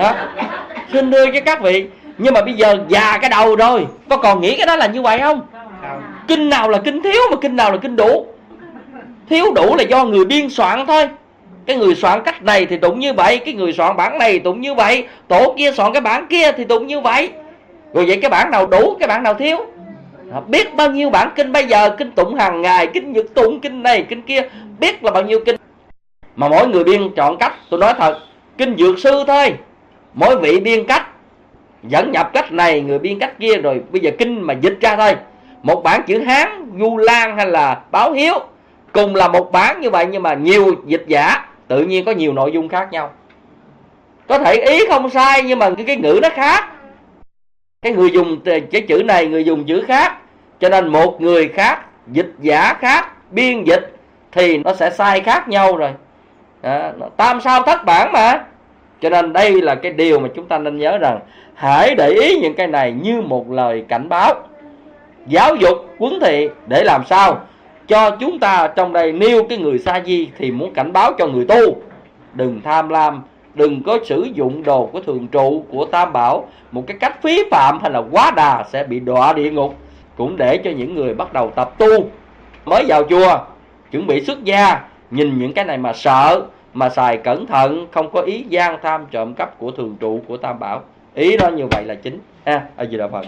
Xin thưa với các vị, nhưng mà bây giờ già cái đầu rồi, có còn nghĩ cái đó là như vậy không? Kinh nào là kinh thiếu mà kinh nào là kinh đủ? Thiếu đủ là do người biên soạn thôi. Cái người soạn cách này thì tụng như vậy, cái người soạn bản này tụng như vậy, tổ kia soạn cái bản kia thì tụng như vậy. Rồi vậy cái bản nào đủ, cái bản nào thiếu? Biết bao nhiêu bản kinh bây giờ, kinh tụng hàng ngày, kinh nhật tụng, kinh này, kinh kia, biết là bao nhiêu kinh. Mà mỗi người biên chọn cách, tôi nói thật, kinh dược sư thôi, mỗi vị biên cách, dẫn nhập cách này, người biên cách kia, rồi bây giờ kinh mà dịch ra thôi. Một bản chữ Hán, Du Lan hay là Báo Hiếu, cùng là một bản như vậy nhưng mà nhiều dịch giả, tự nhiên có nhiều nội dung khác nhau. Có thể ý không sai nhưng mà cái ngữ nó khác. Cái người dùng cái chữ này, người dùng chữ khác. Cho nên một người khác dịch giả khác, biên dịch thì nó sẽ sai khác nhau rồi. Tam sao thất bản mà. Cho nên đây là cái điều mà chúng ta nên nhớ rằng hãy để ý những cái này như một lời cảnh báo, giáo dục, huấn thị để làm sao cho chúng ta trong đây nêu cái người sa di thì muốn cảnh báo cho người tu đừng tham lam, đừng có sử dụng đồ của thường trụ, của Tam Bảo một cái cách phí phạm hay là quá đà sẽ bị đọa địa ngục. Cũng để cho những người bắt đầu tập tu mới vào chùa chuẩn bị xuất gia nhìn những cái này mà sợ, mà xài cẩn thận, không có ý gian tham trộm cắp của thường trụ, của Tam Bảo. Ý đó như vậy là chính ha. A Di Đà Phật.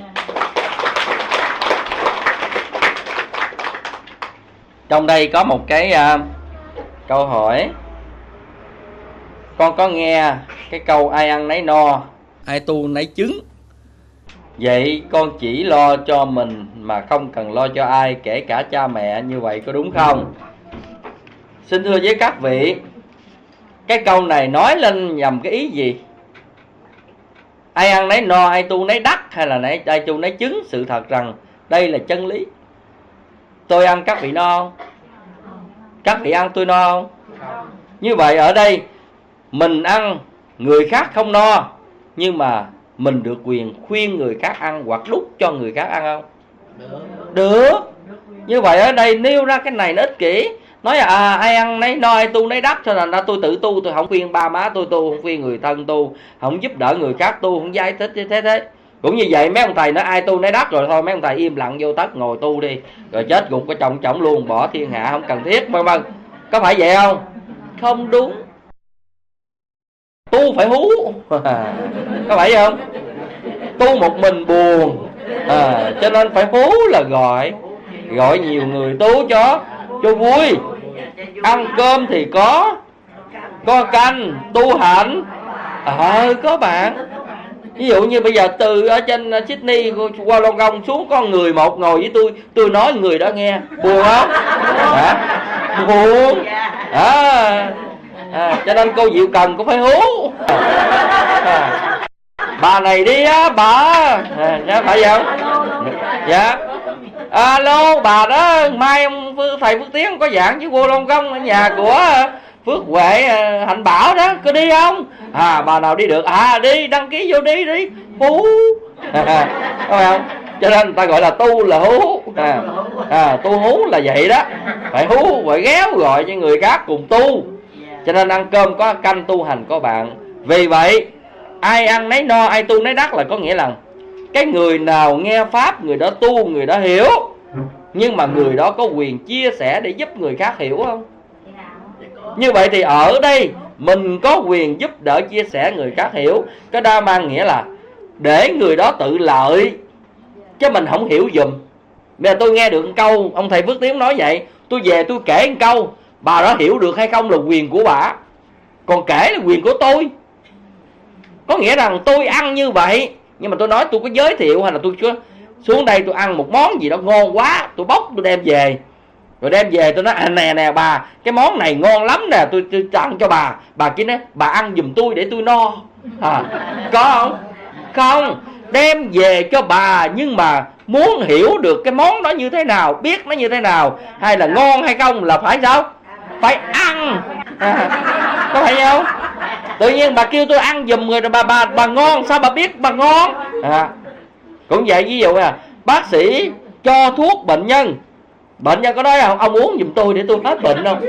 Trong đây có một cái câu hỏi. Con có nghe cái câu ai ăn nấy no, ai tu nấy chứng. Vậy con chỉ lo cho mình mà không cần lo cho ai, kể cả cha mẹ, như vậy có đúng không? Xin thưa với các vị, cái câu này nói lên nhằm cái ý gì? Ai ăn nấy no, ai tu nấy đắc, hay là ai tu nấy chứng? Sự thật rằng đây là chân lý. Tôi ăn các vị no không? Các vị ăn tôi no không? Như vậy ở đây mình ăn, người khác không no, nhưng mà mình được quyền khuyên người khác ăn hoặc đút cho người khác ăn không? Được. Như vậy ở đây nêu ra cái này nó ích kỷ. Nói ai ăn nấy no, ai tu nấy đắc, cho nên ra tôi tự tu, tôi không khuyên ba má tôi tu, không khuyên người thân tu, không giúp đỡ người khác tu, không giải thích như thế. Cũng như vậy mấy ông thầy nói ai tu nấy đắc, rồi thôi mấy ông thầy im lặng vô tất ngồi tu đi, rồi chết gục cái chồng luôn, bỏ thiên hạ không cần thiết, vân vân. Có phải vậy không? Không đúng. Tu phải hú. Có phải không? Tu một mình buồn, cho nên phải hú là gọi nhiều người tu cho vui. Ăn cơm thì có canh, tu hạnh. Có bạn. Ví dụ như bây giờ từ ở trên Sydney qua Long Gong xuống có người một ngồi với tôi nói người đó nghe, buồn không? Buồn. Cho nên cô Diệu Cần cũng phải hú. Bà này đi á, bà. Phải không? Dạ. Alo, bà đó, mai ông thầy Phước Tiến có giảng với cô Long Gong ở nhà của Phước Huệ Hạnh Bảo đó, có đi không? Bà nào đi được? Đi, đăng ký vô đi. Hú. Phải không? Cho nên người ta gọi là tu là hú. Tu hú là vậy đó. Phải hú, phải ghéo gọi cho người khác cùng tu. Cho nên ăn cơm có canh, tu hành có bạn. Vì vậy ai ăn nấy no, ai tu nấy đắc là có nghĩa là cái người nào nghe pháp, người đó tu, người đó hiểu. Nhưng mà người đó có quyền chia sẻ để giúp người khác hiểu không? Như vậy thì ở đây mình có quyền giúp đỡ chia sẻ người khác hiểu. Cái đó mang nghĩa là để người đó tự lợi, chứ mình không hiểu dùm. Bây giờ tôi nghe được một câu ông thầy Phước Tiến nói vậy, tôi về tôi kể một câu, bà đó hiểu được hay không là quyền của bà, còn kể là quyền của tôi. Có nghĩa rằng tôi ăn như vậy, nhưng mà tôi nói tôi có giới thiệu, hay là tôi có xuống đây tôi ăn một món gì đó ngon quá, tôi bóc tôi đem về, rồi đem về tôi nói nè bà, cái món này ngon lắm nè, tôi ăn cho bà kia nói bà ăn giùm tôi để tôi no. Có không? Không. Đem về cho bà, nhưng mà muốn hiểu được cái món đó như thế nào, biết nó như thế nào, hay là ngon hay không là phải sao? Phải ăn. Có phải không? Tự nhiên bà kêu tôi ăn giùm người, rồi bà ngon, sao bà biết bà ngon? Cũng vậy, ví dụ bác sĩ cho thuốc bệnh nhân có nói không ông uống giùm tôi để tôi hết bệnh không?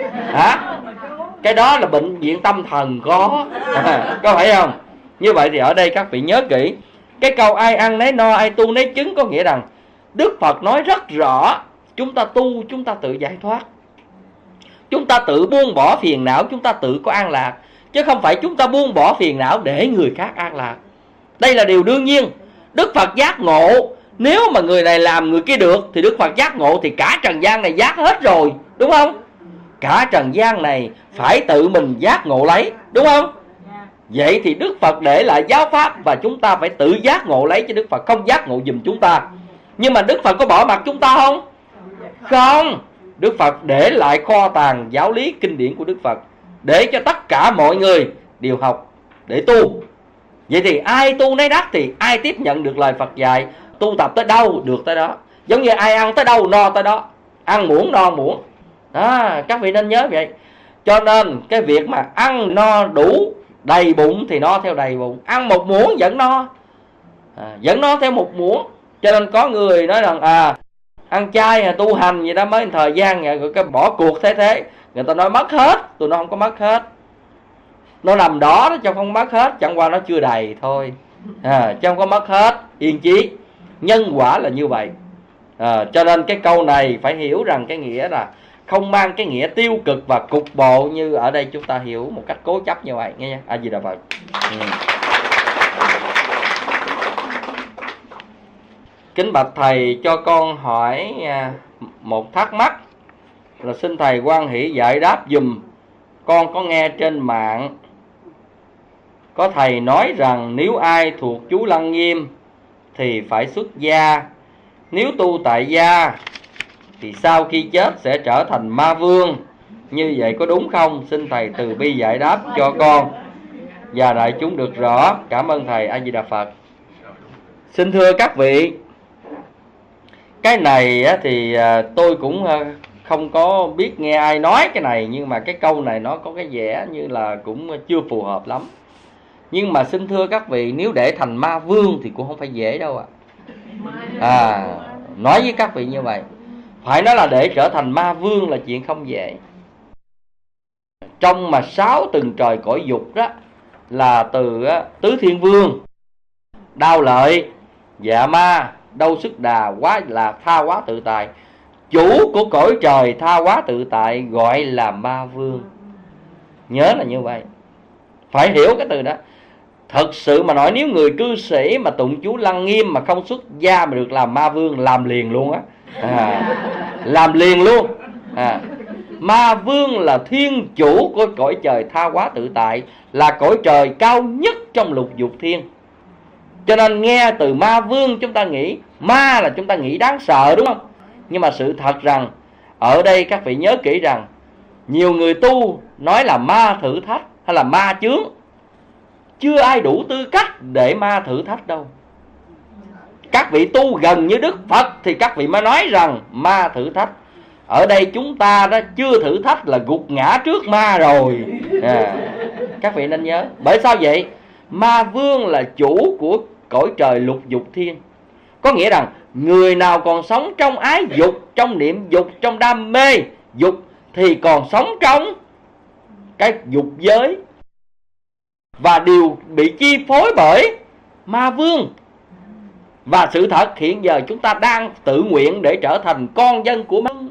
Cái đó là bệnh viện tâm thần có. Có phải không? Như vậy thì ở đây các vị nhớ kỹ, cái câu ai ăn nấy no, ai tu nấy chứng có nghĩa rằng Đức Phật nói rất rõ, chúng ta tu, chúng ta tự giải thoát, chúng ta tự buông bỏ phiền não, chúng ta tự có an lạc, chứ không phải chúng ta buông bỏ phiền não để người khác an lạc. Đây là điều đương nhiên. Đức Phật giác ngộ, nếu mà người này làm người kia được thì Đức Phật giác ngộ thì cả trần gian này giác hết rồi, đúng không? Cả trần gian này phải tự mình giác ngộ lấy, đúng không? Vậy thì Đức Phật để lại giáo pháp và chúng ta phải tự giác ngộ lấy, chứ Đức Phật không giác ngộ giùm chúng ta. Nhưng mà Đức Phật có bỏ mặc chúng ta không? Không. Đức Phật để lại kho tàng giáo lý kinh điển của Đức Phật để cho tất cả mọi người đều học để tu. Vậy thì ai tu nấy đắc thì ai tiếp nhận được lời Phật dạy, tu tập tới đâu được tới đó. Giống như ai ăn tới đâu no tới đó. ăn muỗng no muỗng. Đó, các vị nên nhớ vậy. Cho nên cái việc mà ăn no đủ đầy bụng thì no theo đầy bụng, ăn một muỗng vẫn no, vẫn no theo một muỗng. Cho nên có người nói rằng ăn chay tu hành vậy đó mới thời gian rồi cái bỏ cuộc thế người ta nói mất hết. Tụi nó không có mất hết, nó nằm đó chứ không mất hết, chẳng qua nó chưa đầy thôi, chứ không có mất hết. Yên chí, nhân quả là như vậy. Cho nên cái câu này phải hiểu rằng cái nghĩa là không mang cái nghĩa tiêu cực và cục bộ như ở đây chúng ta hiểu một cách cố chấp như vậy nghe. A Di Đà Phật. Kính bạch thầy, cho con hỏi một thắc mắc, là xin thầy hoan hỷ giải đáp dùm. Con có nghe trên mạng có thầy nói rằng nếu ai thuộc chú Lăng Nghiêm thì phải xuất gia, nếu tu tại gia thì sau khi chết sẽ trở thành ma vương. Như vậy có đúng không? Xin thầy từ bi giải đáp cho con và đại chúng được rõ. Cảm ơn thầy. A Di Đà Phật. Xin thưa các vị, cái này thì tôi cũng không có biết nghe ai nói cái này, nhưng mà cái câu này nó có cái vẻ như là cũng chưa phù hợp lắm. Nhưng mà xin thưa các vị, nếu để thành ma vương thì cũng không phải dễ đâu ạ. Nói với các vị như vậy, phải nói là để trở thành ma vương là chuyện không dễ. Trong mà 6 tầng trời cõi dục đó, là từ Tứ Thiên Vương, Đao Lợi, Dạ Ma, Đâu Sức Đà, Quá là Tha Hóa Tự Tại. Chủ của cõi trời Tha Hóa Tự Tại gọi là ma vương. Nhớ là như vậy, phải hiểu cái từ đó. Thật sự mà nói, nếu người cư sĩ mà tụng chú Lăng Nghiêm mà không xuất gia mà được làm ma vương, làm liền luôn á. Làm liền luôn. Ma vương là thiên chủ của cõi trời Tha Hóa Tự Tại, là cõi trời cao nhất trong lục dục thiên. Cho nên nghe từ ma vương chúng ta nghĩ ma là chúng ta nghĩ đáng sợ, đúng không? Nhưng mà sự thật rằng ở đây các vị nhớ kỹ rằng nhiều người tu nói là ma thử thách hay là ma chướng, chưa ai đủ tư cách để ma thử thách đâu. Các vị tu gần như Đức Phật thì các vị mới nói rằng ma thử thách. Ở đây chúng ta đó chưa thử thách là gục ngã trước ma rồi. Các vị nên nhớ. Bởi sao vậy? Ma vương là chủ của cõi trời lục dục thiên. Có nghĩa rằng người nào còn sống trong ái dục, trong niệm dục, trong đam mê dục thì còn sống trong cái dục giới và đều bị chi phối bởi ma vương. Và sự thật hiện giờ chúng ta đang tự nguyện để trở thành con dân của ma vương.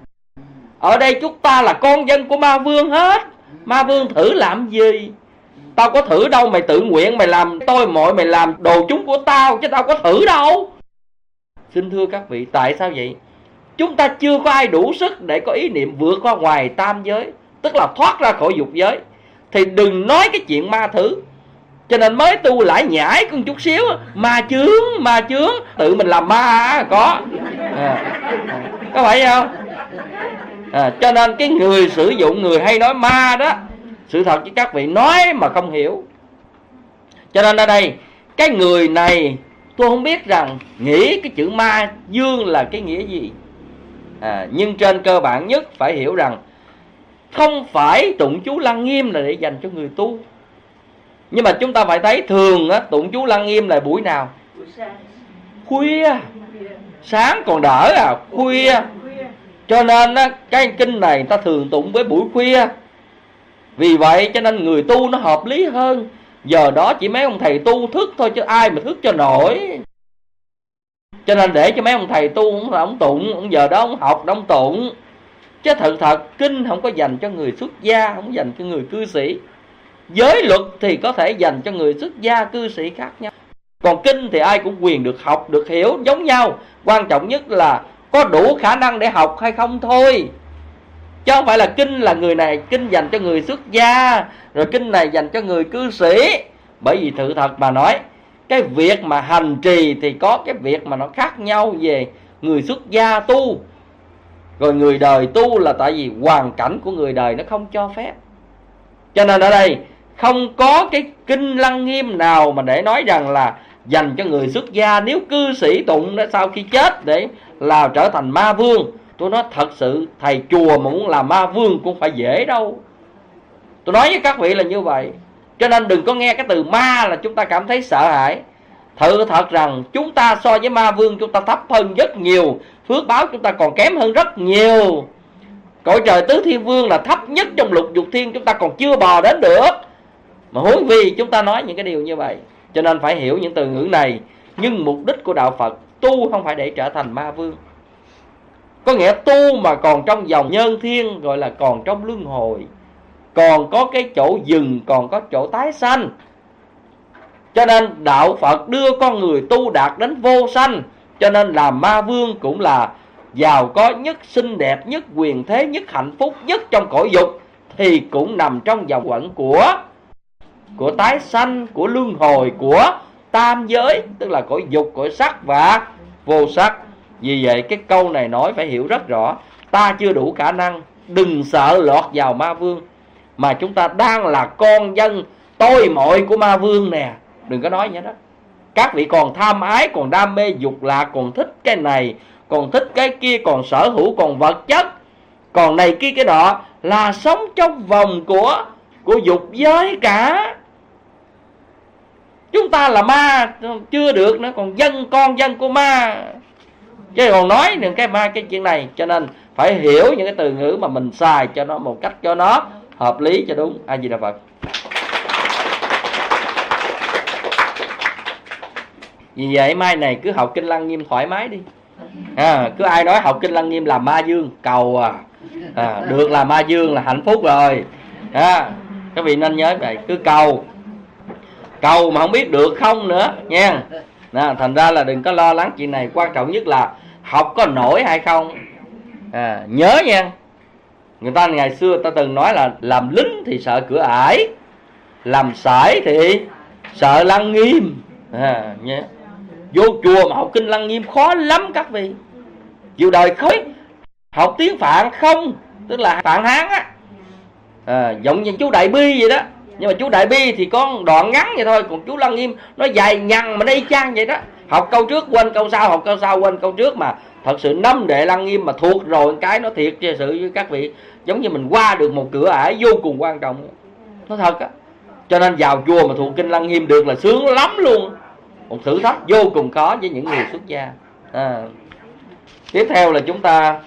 Ở đây chúng ta là con dân của ma vương hết. Ma vương thử làm gì? Tao có thử đâu, mày tự nguyện mày làm tôi mọi, mày làm đồ chúng của tao, chứ tao có thử đâu. Xin thưa các vị, tại sao vậy? Chúng ta chưa có ai đủ sức để có ý niệm vượt qua ngoài tam giới, tức là thoát ra khỏi dục giới, thì đừng nói cái chuyện ma thử. Cho nên mới tu lại nhảy con chút xíu, ma chướng, tự mình làm ma có. Có phải không? Cho nên cái người sử dụng, người hay nói ma đó, sự thật với các vị nói mà không hiểu. Cho nên ở đây cái người này tôi không biết rằng nghĩ cái chữ ma dương là cái nghĩa gì. Nhưng trên cơ bản nhất phải hiểu rằng không phải tụng chú Lăng Nghiêm là để dành cho người tu. Nhưng mà chúng ta phải thấy thường tụng chú Lăng Nghiêm là buổi nào? Khuya. Sáng còn đỡ khuya. Cho nên cái kinh này ta thường tụng với buổi khuya. Vì vậy cho nên người tu nó hợp lý hơn. Giờ đó chỉ mấy ông thầy tu thức thôi, chứ ai mà thức cho nổi. Cho nên để cho mấy ông thầy tu ông tụng, ông giờ đó ông học ông tụng. Chứ thật kinh không có dành cho người xuất gia, không dành cho người cư sĩ. Giới luật thì có thể dành cho người xuất gia, cư sĩ khác nhau. Còn kinh thì ai cũng quyền được học, được hiểu giống nhau. Quan trọng nhất là có đủ khả năng để học hay không thôi. Chứ không phải là kinh là người này kinh dành cho người xuất gia, rồi kinh này dành cho người cư sĩ. Bởi vì sự thật mà nói, cái việc mà hành trì thì có cái việc mà nó khác nhau về người xuất gia tu, rồi người đời tu là tại vì hoàn cảnh của người đời nó không cho phép. Cho nên ở đây không có cái kinh Lăng Nghiêm nào mà để nói rằng là dành cho người xuất gia. Nếu cư sĩ tụng đó sau khi chết để là trở thành ma vương, Tôi nói thật sự, thầy chùa mà muốn làm ma vương cũng phải dễ đâu. Tôi nói với các vị là như vậy. Cho nên đừng có nghe cái từ ma là chúng ta cảm thấy sợ hãi. Thật rằng chúng ta so với ma vương chúng ta thấp hơn rất nhiều. Phước báo chúng ta còn kém hơn rất nhiều. Cõi trời tứ thiên vương là thấp nhất trong lục dục thiên, chúng ta còn chưa bò đến được, mà huống vì chúng ta nói những cái điều như vậy. Cho nên phải hiểu những từ ngữ này. Nhưng mục đích của đạo Phật tu không phải để trở thành ma vương. Có nghĩa tu mà còn trong dòng nhân thiên, gọi là còn trong luân hồi, còn có cái chỗ dừng, còn có chỗ tái sanh. Cho nên đạo Phật đưa con người tu đạt đến vô sanh. Cho nên làm ma vương cũng là giàu có nhất, xinh đẹp nhất, quyền thế nhất, hạnh phúc nhất trong cõi dục, thì cũng nằm trong vòng quẩn của tái sanh, của luân hồi, của tam giới, tức là cõi dục, cõi sắc và vô sắc. Vì vậy cái câu này nói phải hiểu rất rõ. Ta chưa đủ khả năng, đừng sợ lọt vào ma vương, mà chúng ta đang là con dân tôi mọi của ma vương nè. Đừng có nói vậy đó. Các vị còn tham ái, còn đam mê dục lạc, còn thích cái này, còn thích cái kia, còn sở hữu, còn vật chất, còn này kia cái đó, là sống trong vòng của dục giới cả. Chúng ta là ma chưa được nữa, còn con dân của ma, chứ còn nói đừng cái ma cái chuyện này. Cho nên phải hiểu những cái từ ngữ mà mình xài cho nó một cách cho nó hợp lý cho đúng. A Di Đà Phật. Vì vậy mai này cứ học Kinh Lăng Nghiêm thoải mái đi. Cứ ai nói học Kinh Lăng Nghiêm làm ma dương, cầu được làm ma dương là hạnh phúc rồi. Các vị nên nhớ vậy, cứ cầu mà không biết được không nữa nha. Thành ra là đừng có lo lắng chuyện này. Quan trọng nhất là học có nổi hay không. Nhớ nha, người ta ngày xưa ta từng nói là làm lính thì sợ cửa ải, làm sải thì sợ Lăng Nghiêm. Nhớ, vô chùa mà học Kinh Lăng Nghiêm khó lắm các vị. Chịu đời khối học tiếng Phạn không, tức là Phạn Hán á, giống như chú Đại Bi vậy đó. Nhưng mà chú Đại Bi thì có đoạn ngắn vậy thôi, còn chú Lăng Nghiêm nó dài nhằn mà nó y chang vậy đó. Học câu trước quên câu sau, học câu sau quên câu trước. Mà thật sự năm đệ Lăng Nghiêm mà thuộc rồi cái nó thiệt sự với các vị, giống như mình qua được một cửa ải vô cùng quan trọng. Nó thật á. Cho nên vào chùa mà thuộc Kinh Lăng Nghiêm được là sướng lắm luôn. Một thử thách vô cùng khó với những người xuất gia. Tiếp theo là chúng ta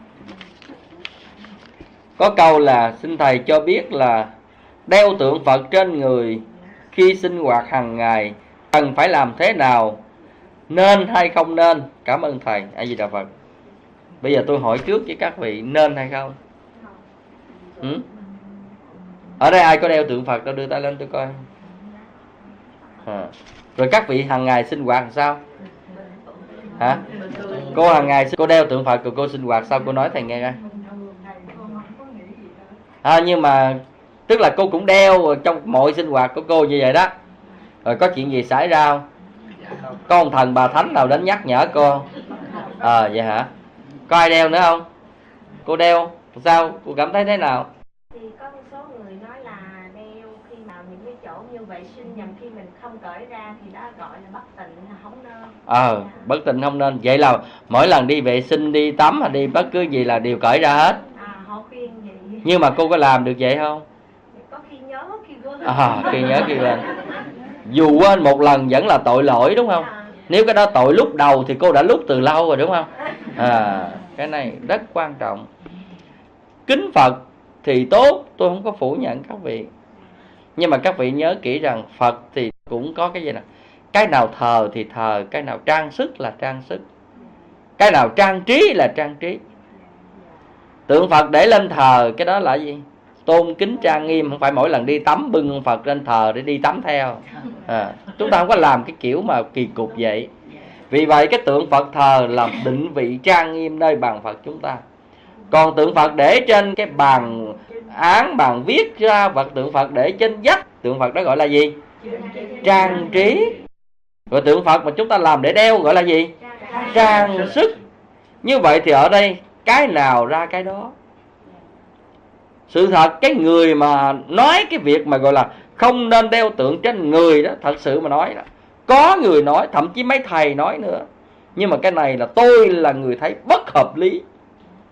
có câu là xin thầy cho biết là đeo tượng Phật trên người khi sinh hoạt hàng ngày cần phải làm thế nào, nên hay không nên? Cảm ơn thầy. A Di Đà Phật. Bây giờ tôi hỏi trước với các vị, nên hay không? Ở đây ai có đeo tượng Phật đâu, đưa tay lên tôi coi. Rồi các vị hàng ngày sinh hoạt làm sao? Cô hàng ngày cô đeo tượng Phật rồi cô sinh hoạt sao? Cô nói thầy nghe coi. Nhưng mà tức là cô cũng đeo trong mọi sinh hoạt của cô như vậy đó. Rồi có chuyện gì xảy ra không? Có ông thần bà thánh nào đến nhắc nhở cô? Vậy hả? Có ai đeo nữa không? Cô đeo sao? Cô cảm thấy thế nào? Thì có một số người nói là đeo khi mà những cái chỗ như vệ sinh, nhằm khi mình không cởi ra thì đó gọi là bất tịnh, không nên. Bất tịnh không nên. Vậy là mỗi lần đi vệ sinh, đi tắm hay đi bất cứ gì là đều cởi ra hết. Họ khuyên vậy. Nhưng mà cô có làm được vậy không? Có khi nhớ khi quên. Khi nhớ khi quên. Dù quên một lần vẫn là tội lỗi đúng không? Nếu cái đó tội lúc đầu thì cô đã lúc từ lâu rồi đúng không? Cái này rất quan trọng. Kính Phật thì tốt, tôi không có phủ nhận các vị. Nhưng mà các vị nhớ kỹ rằng Phật thì cũng có cái gì nè. Cái nào thờ thì thờ, cái nào trang sức là trang sức, cái nào trang trí là trang trí. Tượng Phật để lên thờ, cái đó là gì? Tôn kính trang nghiêm, không phải mỗi lần đi tắm bưng Phật lên thờ để đi tắm theo. Chúng ta không có làm cái kiểu mà kỳ cục vậy. Vì vậy cái tượng Phật thờ là định vị trang nghiêm nơi bàn Phật chúng ta. Còn tượng Phật để trên cái bàn án, bàn viết ra, vật tượng Phật để trên vách, tượng Phật đó gọi là gì? Trang trí. Rồi tượng Phật mà chúng ta làm để đeo gọi là gì? Trang sức. Như vậy thì ở đây cái nào ra cái đó. Sự thật cái người mà nói cái việc mà gọi là không nên đeo tượng trên người đó, thật sự mà nói đó, có người nói, thậm chí mấy thầy nói nữa. Nhưng mà cái này là tôi là người thấy bất hợp lý.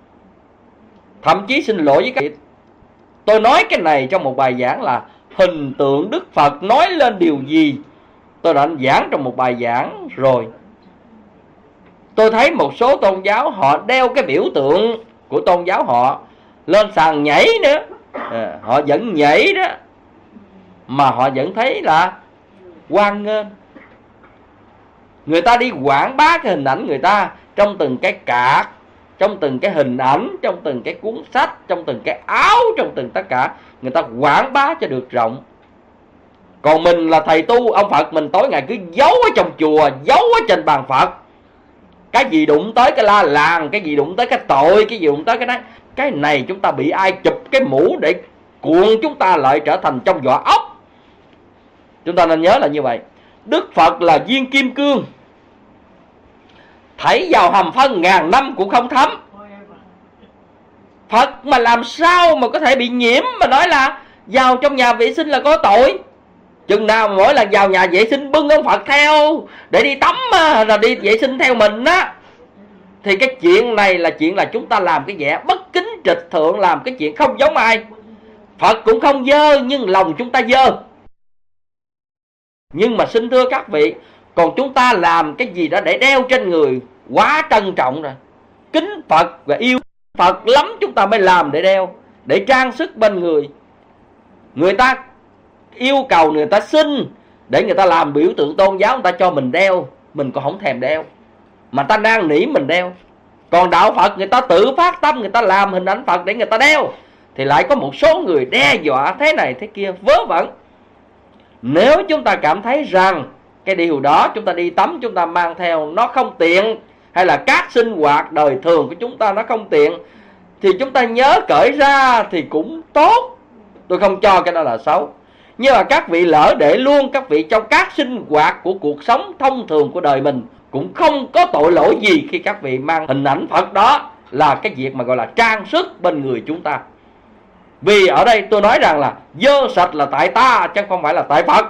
Thậm chí xin lỗi với các vị, tôi nói cái này trong một bài giảng là hình tượng Đức Phật nói lên điều gì, tôi đã giảng trong một bài giảng rồi. Tôi thấy một số tôn giáo họ đeo cái biểu tượng của tôn giáo họ lên sàn nhảy nữa, họ vẫn nhảy đó, mà họ vẫn thấy là hoan nghênh. Người ta đi quảng bá cái hình ảnh người ta trong từng cái card, trong từng cái hình ảnh, trong từng cái cuốn sách, trong từng cái áo, trong từng tất cả, người ta quảng bá cho được rộng. Còn mình là thầy tu, ông Phật mình tối ngày cứ giấu ở trong chùa, giấu ở trên bàn Phật. Cái gì đụng tới cái la làng, cái gì đụng tới cái tội, cái gì đụng tới cái đó, cái này chúng ta bị ai chụp cái mũ để cuộn chúng ta lại trở thành trong vỏ ốc. Chúng ta nên nhớ là như vậy. Đức Phật là viên kim cương, thảy vào hầm phân ngàn năm cũng không thấm. Phật mà làm sao mà có thể bị nhiễm mà nói là vào trong nhà vệ sinh là có tội? Chừng nào mà mỗi lần vào nhà vệ sinh bưng ông Phật theo để đi tắm rồi đi vệ sinh theo mình á, thì cái chuyện này là chuyện là chúng ta làm cái vẻ bất kính trịch thượng, làm cái chuyện không giống ai. Phật cũng không dơ nhưng lòng chúng ta dơ. Nhưng mà xin thưa các vị, còn chúng ta làm cái gì đó để đeo trên người quá trân trọng rồi. Kính Phật và yêu Phật lắm chúng ta mới làm để đeo, để trang sức bên người. Người ta yêu cầu, người ta xin để người ta làm biểu tượng tôn giáo, người ta cho mình đeo, mình còn không thèm đeo, mà ta năn nỉ mình đeo. Còn đạo Phật người ta tự phát tâm, người ta làm hình ảnh Phật để người ta đeo, thì lại có một số người đe dọa thế này thế kia, vớ vẩn. Nếu chúng ta cảm thấy rằng cái điều đó chúng ta đi tắm chúng ta mang theo nó không tiện, hay là các sinh hoạt đời thường của chúng ta nó không tiện, thì chúng ta nhớ cởi ra thì cũng tốt. Tôi không cho cái đó là xấu. Nhưng mà các vị lỡ để luôn các vị trong các sinh hoạt của cuộc sống thông thường của đời mình, cũng không có tội lỗi gì khi các vị mang hình ảnh Phật. Đó là cái việc mà gọi là trang sức bên người chúng ta. Vì ở đây tôi nói rằng là dơ sạch là tại ta chứ không phải là tại Phật.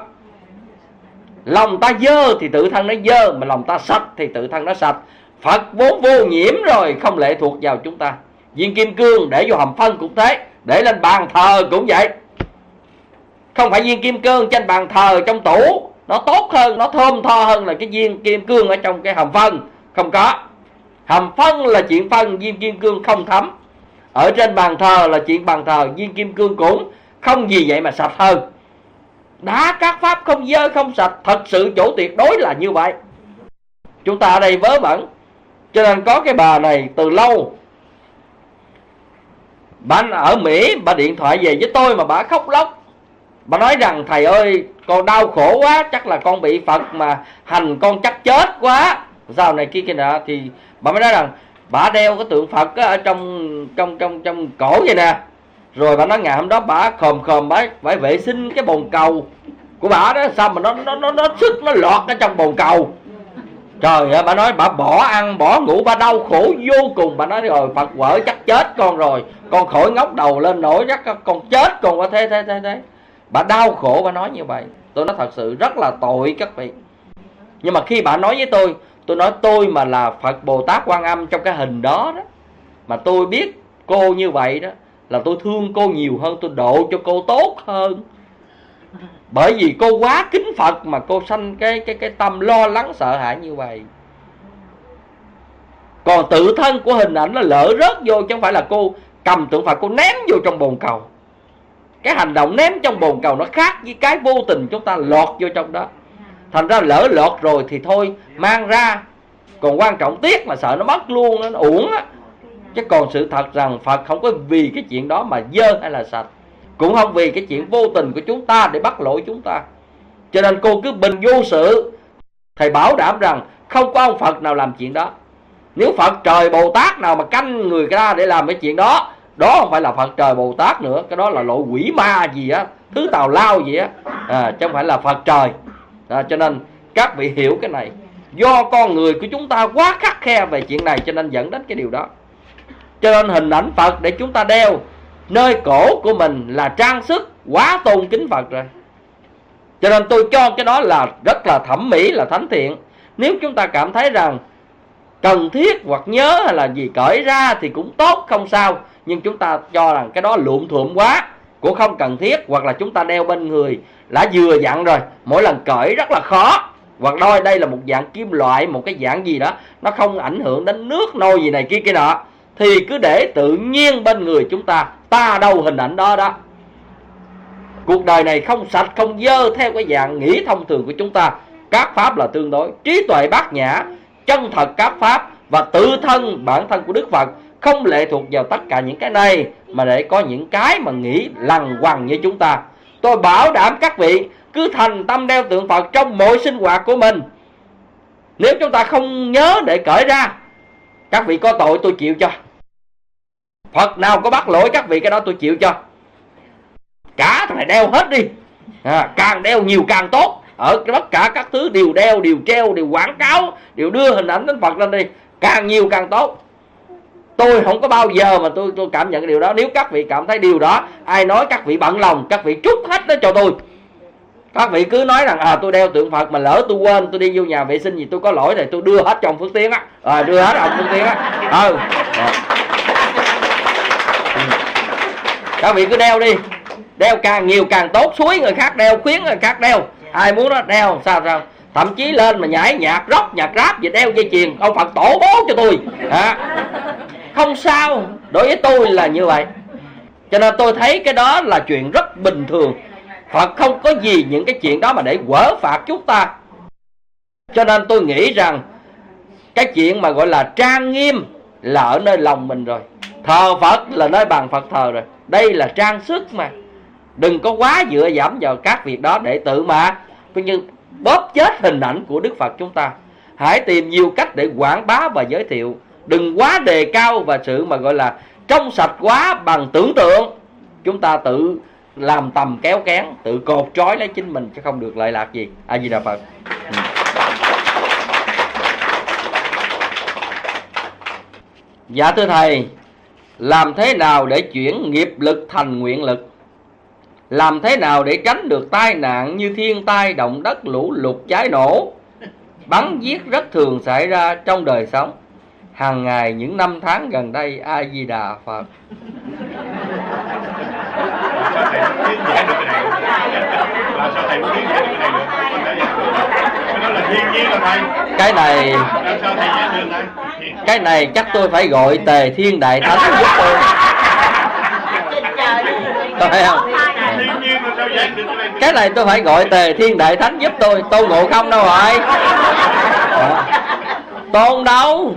Lòng ta dơ thì tự thân nó dơ, mà lòng ta sạch thì tự thân nó sạch. Phật vốn vô nhiễm rồi, không lệ thuộc vào chúng ta. Viên kim cương để vô hầm phân cũng thế, để lên bàn thờ cũng vậy. Không phải viên kim cương trên bàn thờ trong tủ nó tốt hơn, nó thơm tho hơn là cái viên kim cương ở trong cái hầm phân. Không có. Hầm phân là chuyện phân, viên kim cương không thấm. Ở trên bàn thờ là chuyện bàn thờ, viên kim cương cũng không gì vậy mà sạch hơn. Đã các pháp không dơ không sạch, thật sự chỗ tuyệt đối là như vậy. Chúng ta ở đây vớ vẩn. Cho nên có cái bà này từ lâu, bà ở Mỹ, bà điện thoại về với tôi mà bà khóc lóc. Bà nói rằng thầy ơi, con đau khổ quá, chắc là con bị Phật mà hành con chắc chết quá. Sao này kia nọ. Thì bà mới nói rằng bà đeo cái tượng Phật ở trong cổ vậy nè. Rồi bà nói ngày hôm đó bà khòm bà phải vệ sinh cái bồn cầu của bà đó, sao mà nó sức nó lọt ở trong bồn cầu. Trời ơi, bà nói bà bỏ ăn bỏ ngủ, bà đau khổ vô cùng. Bà nói rồi Phật vỡ chắc chết con rồi, con khỏi ngóc đầu lên nổi, chắc con chết con quá thế. Bà đau khổ, bà nói như vậy. Tôi nói thật sự rất là tội các vị. Nhưng mà khi bà nói với tôi nói tôi mà là Phật Bồ Tát Quan Âm trong cái hình đó đó, mà tôi biết cô như vậy đó, là tôi thương cô nhiều hơn, tôi độ cho cô tốt hơn. Bởi vì cô quá kính Phật mà cô sanh cái tâm lo lắng sợ hãi như vậy. Còn tự thân của hình ảnh nó lỡ rớt vô, chứ không phải là cô cầm tượng Phật cô ném vô trong bồn cầu. Cái hành động ném trong bồn cầu nó khác với cái vô tình chúng ta lọt vô trong đó. Thành ra lỡ lọt rồi thì thôi mang ra. Còn quan trọng tiếc là sợ nó mất luôn, nó uổng á. Chứ còn sự thật rằng Phật không có vì cái chuyện đó mà dơ hay là sạch, cũng không vì cái chuyện vô tình của chúng ta để bắt lỗi chúng ta. Cho nên cô cứ bình vô sự. Thầy bảo đảm rằng không có ông Phật nào làm chuyện đó. Nếu Phật trời Bồ Tát nào mà canh người ra để làm cái chuyện đó, đó không phải là Phật trời Bồ Tát nữa. Cái đó là loại quỷ ma gì á, thứ tào lao gì á, chứ không phải là Phật trời. Cho nên các vị hiểu cái này. Do con người của chúng ta quá khắt khe về chuyện này, cho nên dẫn đến cái điều đó. Cho nên hình ảnh Phật để chúng ta đeo nơi cổ của mình là trang sức quá tôn kính Phật rồi. Cho nên tôi cho cái đó là rất là thẩm mỹ, là thánh thiện. Nếu chúng ta cảm thấy rằng cần thiết hoặc nhớ hay là gì cởi ra thì cũng tốt, không sao. Nhưng chúng ta cho rằng cái đó lụm thuộm quá, cũng không cần thiết. Hoặc là chúng ta đeo bên người đã vừa dặn rồi, mỗi lần cởi rất là khó. Hoặc đôi đây là một dạng kim loại, một cái dạng gì đó nó không ảnh hưởng đến nước nôi gì này kia kia nọ, thì cứ để tự nhiên bên người chúng ta. Ta đâu hình ảnh đó đó. Cuộc đời này không sạch không dơ theo cái dạng nghĩ thông thường của chúng ta. Các pháp là tương đối, trí tuệ bát nhã, chân thật các pháp và tự thân bản thân của Đức Phật không lệ thuộc vào tất cả những cái này, mà để có những cái mà nghĩ lằng quằng như chúng ta. Tôi bảo đảm các vị cứ thành tâm đeo tượng Phật trong mọi sinh hoạt của mình. Nếu chúng ta không nhớ để cởi ra, các vị có tội tôi chịu cho. Phật nào có bắt lỗi các vị cái đó tôi chịu cho. Cả thằng này đeo hết đi, càng đeo nhiều càng tốt. Ở tất cả các thứ đều đeo, đều treo, đều quảng cáo, đều đưa hình ảnh đến Phật lên đi, càng nhiều càng tốt. Tôi không có bao giờ mà tôi cảm nhận cái điều đó. Nếu các vị cảm thấy điều đó, ai nói các vị bận lòng, các vị trút hết đó cho tôi. Các vị cứ nói rằng tôi đeo tượng Phật mà lỡ tôi quên, tôi đi vô nhà vệ sinh gì tôi có lỗi thì tôi đưa hết cho ông Phước Tiến á, đưa hết ông Phước Tiến á. Các vị cứ đeo đi, đeo càng nhiều càng tốt, suối người khác đeo, khuyến người khác đeo, ai muốn đó đeo sao. Thậm chí lên mà nhảy nhạc rock, nhạc rap gì đeo dây chuyền ông Phật tổ bố cho tôi, không sao. Đối với tôi là như vậy. Cho nên tôi thấy cái đó là chuyện rất bình thường. Phật không có gì những cái chuyện đó mà để quở phạt chúng ta. Cho nên tôi nghĩ rằng cái chuyện mà gọi là trang nghiêm là ở nơi lòng mình rồi. Thờ Phật là nơi bàn Phật thờ rồi. Đây là trang sức mà. Đừng có quá dựa dẫm vào các việc đó để tự mà coi như bóp chết hình ảnh của Đức Phật chúng ta. Hãy tìm nhiều cách để quảng bá và giới thiệu. Đừng quá đề cao và sự mà gọi là trong sạch quá bằng tưởng tượng. Chúng ta tự làm tầm kéo kén, tự cột trói lấy chính mình chứ không được lợi lạc gì. A Di Đà Phật. Dạ thưa Thầy, làm thế nào để chuyển nghiệp lực thành nguyện lực? Làm thế nào để tránh được tai nạn như thiên tai, động đất, lũ lụt, cháy nổ, bắn giết rất thường xảy ra trong đời sống hàng ngày những năm tháng gần đây? A Di Đà Phật. Cái này chắc tôi phải gọi Tề Thiên Đại Thánh giúp tôi. Phải không? Cái này tôi phải gọi Tề Thiên Đại Thánh giúp tôi. Tôn Ngộ Không đâu rồi? Tôn đâu?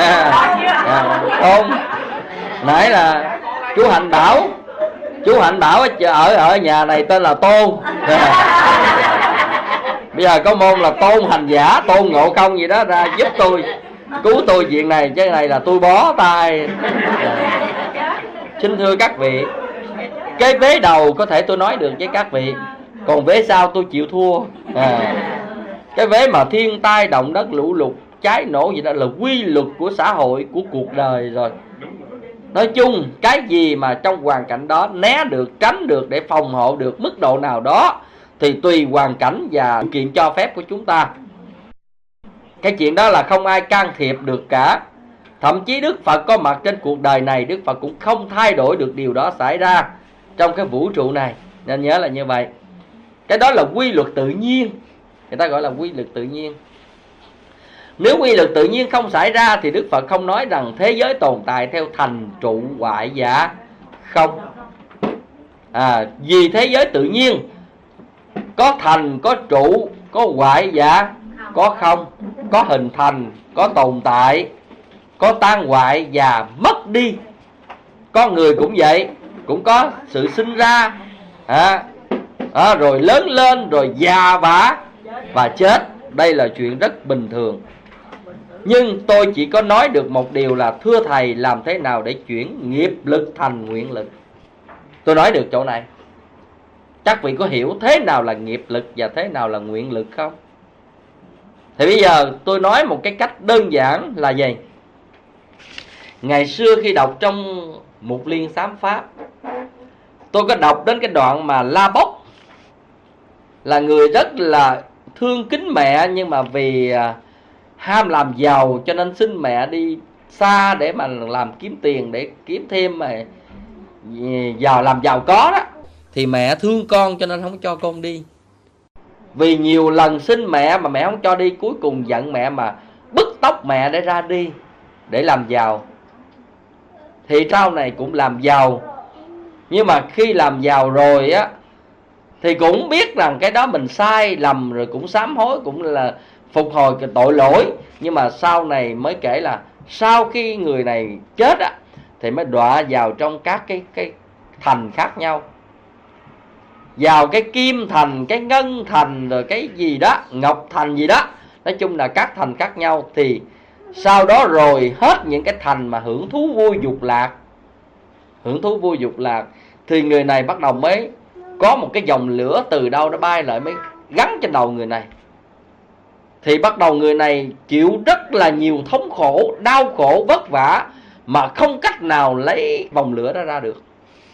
Tôn nãy là chú Hạnh Bảo. Chú Hạnh Bảo ở nhà này tên là Tôn. Bây giờ có môn là Tôn Hành Giả, Tôn Ngộ Không gì đó ra giúp tôi, cứu tôi chuyện này, chứ này là tôi bó tay. Xin thưa các vị, cái vế đầu có thể tôi nói được với các vị, còn vế sau tôi chịu thua. Cái vế mà thiên tai, động đất, lũ lụt, cháy nổ gì đó là quy luật của xã hội, của cuộc đời rồi. Nói chung cái gì mà trong hoàn cảnh đó né được, tránh được, để phòng hộ được mức độ nào đó thì tùy hoàn cảnh và điều kiện cho phép của chúng ta. Cái chuyện đó là không ai can thiệp được cả. Thậm chí Đức Phật có mặt trên cuộc đời này, Đức Phật cũng không thay đổi được điều đó xảy ra trong cái vũ trụ này. Nên nhớ là như vậy. Cái đó là quy luật tự nhiên, người ta gọi là quy luật tự nhiên. Nếu quy luật tự nhiên không xảy ra thì Đức Phật không nói rằng thế giới tồn tại theo thành trụ hoại giả. Không. Vì thế giới tự nhiên có thành, có trụ, có hoại giả, có không, có hình thành, có tồn tại, có tan hoại và mất đi. Con người cũng vậy, cũng có sự sinh ra, rồi lớn lên, rồi già vã và chết. Đây là chuyện rất bình thường. Nhưng tôi chỉ có nói được một điều là thưa Thầy, làm thế nào để chuyển nghiệp lực thành nguyện lực? Tôi nói được chỗ này. Các vị có hiểu thế nào là nghiệp lực và thế nào là nguyện lực không? Thì bây giờ tôi nói một cái cách đơn giản là gì? Ngày xưa khi đọc trong Mục Liên Sám Pháp, tôi có đọc đến cái đoạn mà La Bốc là người rất là thương kính mẹ, nhưng mà vì ham làm giàu cho nên xin mẹ đi xa để mà làm kiếm tiền, để kiếm thêm mà làm giàu có đó, thì mẹ thương con cho nên không cho con đi. Vì nhiều lần xin mẹ mà mẹ không cho đi, cuối cùng giận mẹ mà bứt tóc mẹ để ra đi để làm giàu. Thì sau này cũng làm giàu, nhưng mà khi làm giàu rồi á thì cũng biết rằng cái đó mình sai lầm, rồi cũng sám hối, cũng là phục hồi cái tội lỗi. Nhưng mà sau này mới kể là sau khi người này chết á thì mới đọa vào trong các cái thành khác nhau, vào cái kim thành, cái ngân thành, rồi cái gì đó, ngọc thành gì đó, nói chung là các thành khác nhau. Thì sau đó rồi hết những cái thành mà hưởng thú vui dục lạc, hưởng thú vui dục lạc, thì người này bắt đầu mới có một cái dòng lửa từ đâu nó bay lại mới gắn trên đầu người này. Thì bắt đầu người này chịu rất là nhiều thống khổ, đau khổ, vất vả mà không cách nào lấy vòng lửa đó ra được.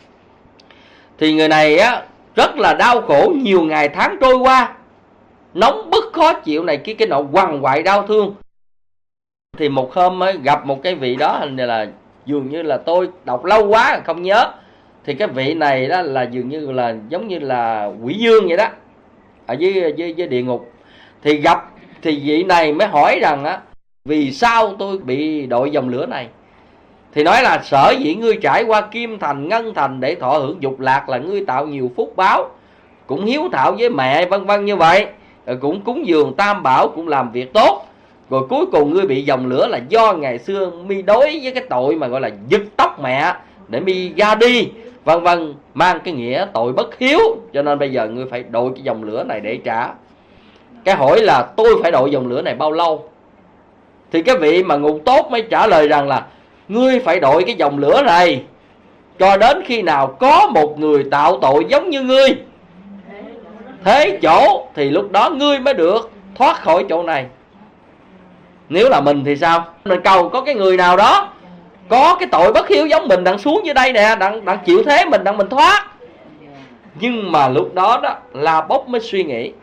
Thì người này á rất là đau khổ, nhiều ngày tháng trôi qua, nóng bức khó chịu này kia cái nọ, quằn quại đau thương. Thì một hôm mới gặp một cái vị đó, hình như là dường như là tôi đọc lâu quá không nhớ. Thì cái vị này đó là dường như là giống như là quỷ dương vậy đó, ở dưới địa ngục. Thì gặp thì vị này mới hỏi rằng á, vì sao tôi bị đội dòng lửa này? Thì nói là sở dĩ ngươi trải qua kim thành, ngân thành để thọ hưởng dục lạc là ngươi tạo nhiều phúc báo, cũng hiếu thảo với mẹ vân vân như vậy, rồi cũng cúng dường tam bảo, cũng làm việc tốt, rồi cuối cùng ngươi bị dòng lửa là do ngày xưa mi đối với cái tội mà gọi là giật tóc mẹ để mi ra đi vân vân, mang cái nghĩa tội bất hiếu, cho nên bây giờ ngươi phải đội cái dòng lửa này để trả. Cái hỏi là tôi phải đội dòng lửa này bao lâu? Thì cái vị mà ngục tốt mới trả lời rằng là ngươi phải đội cái dòng lửa này cho đến khi nào có một người tạo tội giống như ngươi thế chỗ, thì lúc đó ngươi mới được thoát khỏi chỗ này. Nếu là mình thì sao? Mình cầu có cái người nào đó có cái tội bất hiếu giống mình đang xuống dưới đây nè, đang chịu thế mình, đang mình thoát. Nhưng mà lúc đó đó La Bốc mới suy nghĩ,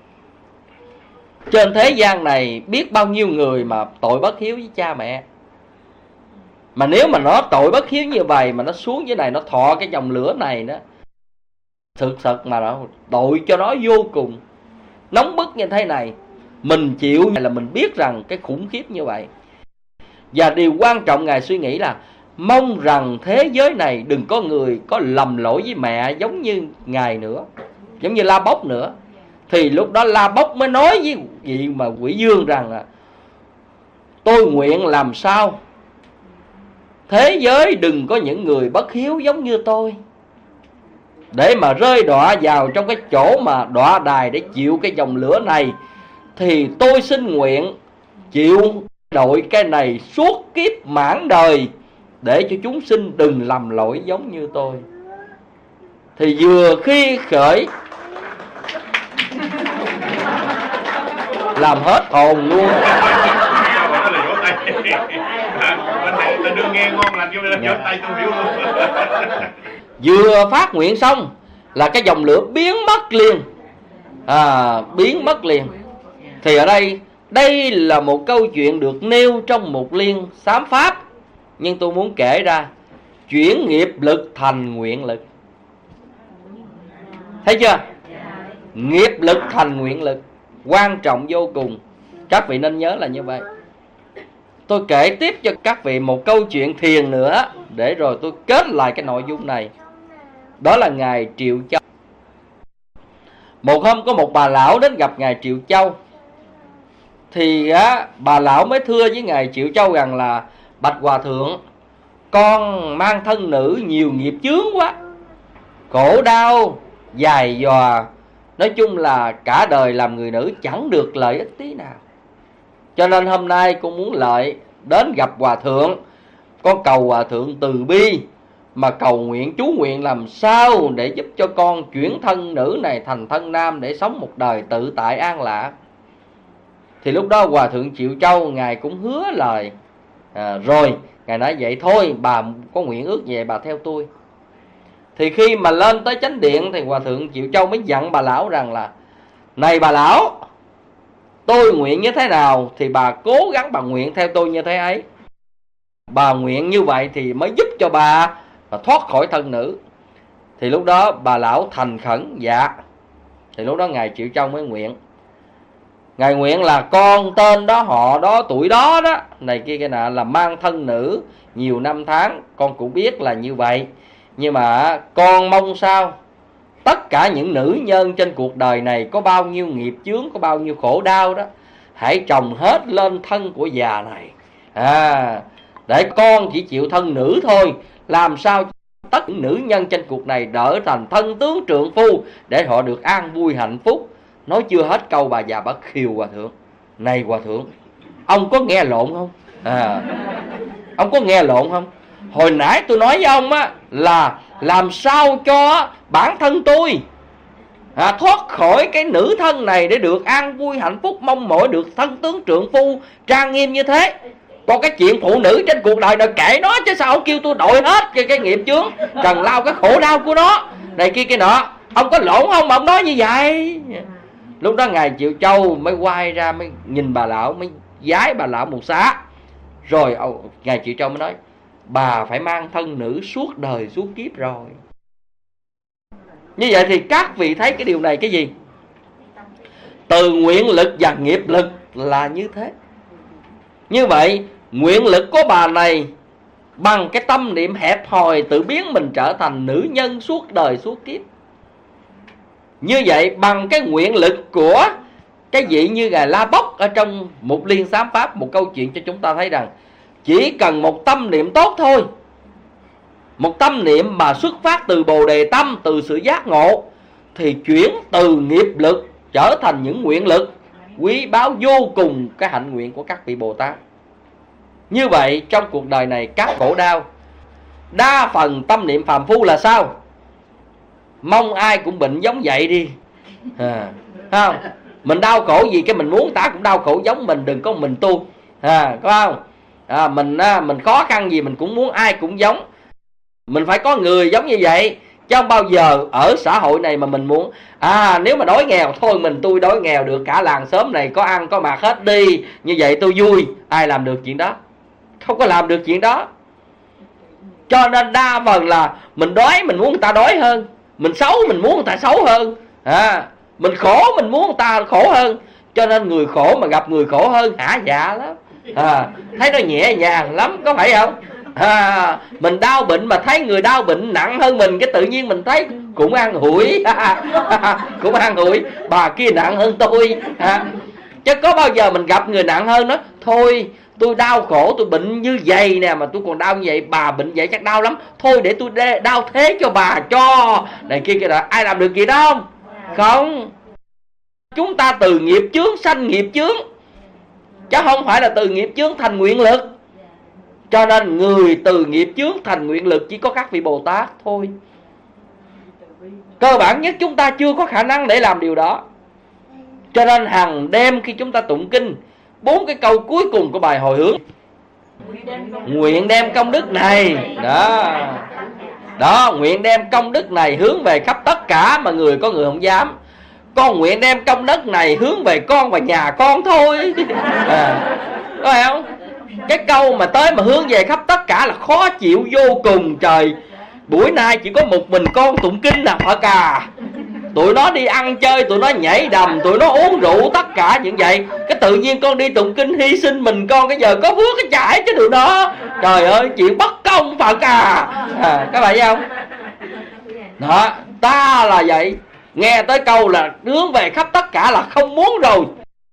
trên thế gian này biết bao nhiêu người mà tội bất hiếu với cha mẹ, mà nếu mà nó tội bất hiếu như vậy mà nó xuống dưới này, nó thọ cái dòng lửa này đó, thực sự mà nó tội cho nó vô cùng nóng bức như thế này, mình chịu là mình biết rằng cái khủng khiếp như vậy. Và điều quan trọng Ngài suy nghĩ là mong rằng thế giới này đừng có người có lầm lỗi với mẹ giống như Ngài nữa, giống như La Bốc nữa. Thì lúc đó La Bốc mới nói với vị mà quỷ dương rằng là tôi nguyện làm sao thế giới đừng có những người bất hiếu giống như tôi, để mà rơi đọa vào trong cái chỗ mà đọa đài để chịu cái dòng lửa này. Thì tôi xin nguyện chịu đội cái này suốt kiếp mãn đời, để cho chúng sinh đừng lầm lỗi giống như tôi. Thì vừa khi khởi làm hết hồn luôn. Mình đừng nghe ngon lành cho nên tay tôi hiểu luôn. Vừa phát nguyện xong là cái dòng lửa biến mất liền, biến mất liền. Thì ở đây là một câu chuyện được nêu trong một liên sám pháp, nhưng tôi muốn kể ra chuyển nghiệp lực thành nguyện lực. Thấy chưa? Nghiệp lực thành nguyện lực quan trọng vô cùng, các vị nên nhớ là như vậy. Tôi kể tiếp cho các vị một câu chuyện thiền nữa, để rồi tôi kết lại cái nội dung này. Đó là Ngài Triệu Châu. Một hôm có một bà lão đến gặp Ngài Triệu Châu. Thì bà lão mới thưa với Ngài Triệu Châu rằng là bạch hòa thượng, con mang thân nữ nhiều nghiệp chướng quá, khổ đau dài dò, nói chung là cả đời làm người nữ chẳng được lợi ích tí nào. Cho nên hôm nay con muốn lợi đến gặp hòa thượng, con cầu hòa thượng từ bi mà cầu nguyện chú nguyện làm sao để giúp cho con chuyển thân nữ này thành thân nam, để sống một đời tự tại an lạc. Thì lúc đó hòa thượng Triệu Châu Ngài cũng hứa lời, rồi Ngài nói vậy thôi, bà có nguyện ước về bà theo tôi. Thì khi mà lên tới chánh điện thì hòa thượng Triệu Châu mới dặn bà lão rằng là: này bà lão, tôi nguyện như thế nào thì bà cố gắng bà nguyện theo tôi như thế ấy. Bà nguyện như vậy thì mới giúp cho bà thoát khỏi thân nữ. Thì lúc đó bà lão thành khẩn dạ. Thì lúc đó Ngài Triệu Châu mới nguyện. Ngài nguyện là con tên đó, họ đó, tuổi đó đó, này kia cái nọ, là mang thân nữ nhiều năm tháng. Con cũng biết là như vậy, nhưng mà con mong sao tất cả những nữ nhân trên cuộc đời này có bao nhiêu nghiệp chướng, có bao nhiêu khổ đau đó, hãy trồng hết lên thân của già này. Để con chỉ chịu thân nữ thôi, làm sao tất cả nữ nhân trên cuộc này đỡ thành thân tướng trượng phu, để họ được an vui hạnh phúc. Nói chưa hết câu, bà già bà khiều Hòa Thượng: này Hòa Thượng, ông có nghe lộn không? Ông có nghe lộn không? Hồi nãy tôi nói với ông á, là làm sao cho bản thân tôi thoát khỏi cái nữ thân này để được an vui hạnh phúc, mong mỏi được thân tướng trượng phu trang nghiêm như thế. Còn cái chuyện phụ nữ trên cuộc đời này kệ nó, chứ sao ông kêu tôi đội hết cái nghiệp chướng, trần lao cái khổ đau của nó, này kia cái nọ. Ông có lộn không mà ông nói như vậy? Lúc đó Ngài Triệu Châu mới quay ra, mới nhìn bà lão, mới vái bà lão một xá. Rồi Ngài Triệu Châu mới nói: bà phải mang thân nữ suốt đời suốt kiếp rồi. Như vậy thì các vị thấy cái điều này cái gì? Từ nguyện lực và nghiệp lực là như thế. Như vậy nguyện lực của bà này bằng cái tâm niệm hẹp hòi tự biến mình trở thành nữ nhân suốt đời suốt kiếp. Như vậy bằng cái nguyện lực của cái vị như Ngài La Bốc ở trong Mục Liên Sám Pháp, một câu chuyện cho chúng ta thấy rằng chỉ cần một tâm niệm tốt thôi, một tâm niệm mà xuất phát từ Bồ Đề tâm, từ sự giác ngộ, thì chuyển từ nghiệp lực trở thành những nguyện lực quý báu vô cùng cái hạnh nguyện của các vị Bồ Tát. Như vậy trong cuộc đời này các khổ đau, đa phần tâm niệm phàm phu là sao? Mong ai cũng bệnh giống vậy đi, không? Mình đau khổ gì cái mình muốn ta cũng đau khổ giống mình, đừng có mình tu, có không? Mình khó khăn gì mình cũng muốn ai cũng giống. Mình phải có người giống như vậy, chứ không bao giờ ở xã hội này mà mình muốn nếu mà đói nghèo thôi tôi đói nghèo được cả làng xóm này có ăn có mặc hết đi, như vậy tôi vui. Ai làm được chuyện đó? Không có làm được chuyện đó. Cho nên đa phần là mình đói mình muốn người ta đói hơn, mình xấu mình muốn người ta xấu hơn, mình khổ mình muốn người ta khổ hơn. Cho nên người khổ mà gặp người khổ hơn hả dạ lắm, thấy nó nhẹ nhàng lắm, có phải không? Mình đau bệnh mà thấy người đau bệnh nặng hơn mình, cái tự nhiên mình thấy cũng an ủi. Cũng an ủi, bà kia nặng hơn tôi. Chứ có bao giờ mình gặp người nặng hơn đó, thôi tôi đau khổ, tôi bệnh như vậy nè mà tôi còn đau như vậy, bà bệnh vậy chắc đau lắm, thôi để tôi đau thế cho bà cho này kia đó. Ai làm được gì đó không? Không. Chúng ta từ nghiệp chướng sanh nghiệp chướng, chứ không phải là từ nghiệp chướng thành nguyện lực. Cho nên người từ nghiệp chướng thành nguyện lực chỉ có các vị Bồ Tát thôi. Cơ bản nhất chúng ta chưa có khả năng để làm điều đó. Cho nên hàng đêm khi chúng ta tụng kinh, 4 cái câu cuối cùng của bài hồi hướng: nguyện đem công đức này đó, nguyện đem công đức này hướng về khắp tất cả mà người có người không dám. Con nguyện đem công đức này hướng về con và nhà con thôi. Có phải không? Cái câu mà tới mà hướng về khắp tất cả là khó chịu vô cùng. Trời, buổi nay chỉ có một mình con tụng kinh là Phật à. Tụi nó đi ăn chơi, tụi nó nhảy đầm, tụi nó uống rượu, tất cả những vậy. Cái tự nhiên con đi tụng kinh hy sinh mình con, cái giờ có vướng cái chải chứ tụi nó. Trời ơi, chuyện bất công Phật à. Các bạn thấy không? Đó, ta là vậy. Nghe tới câu là hướng về khắp tất cả là không muốn rồi.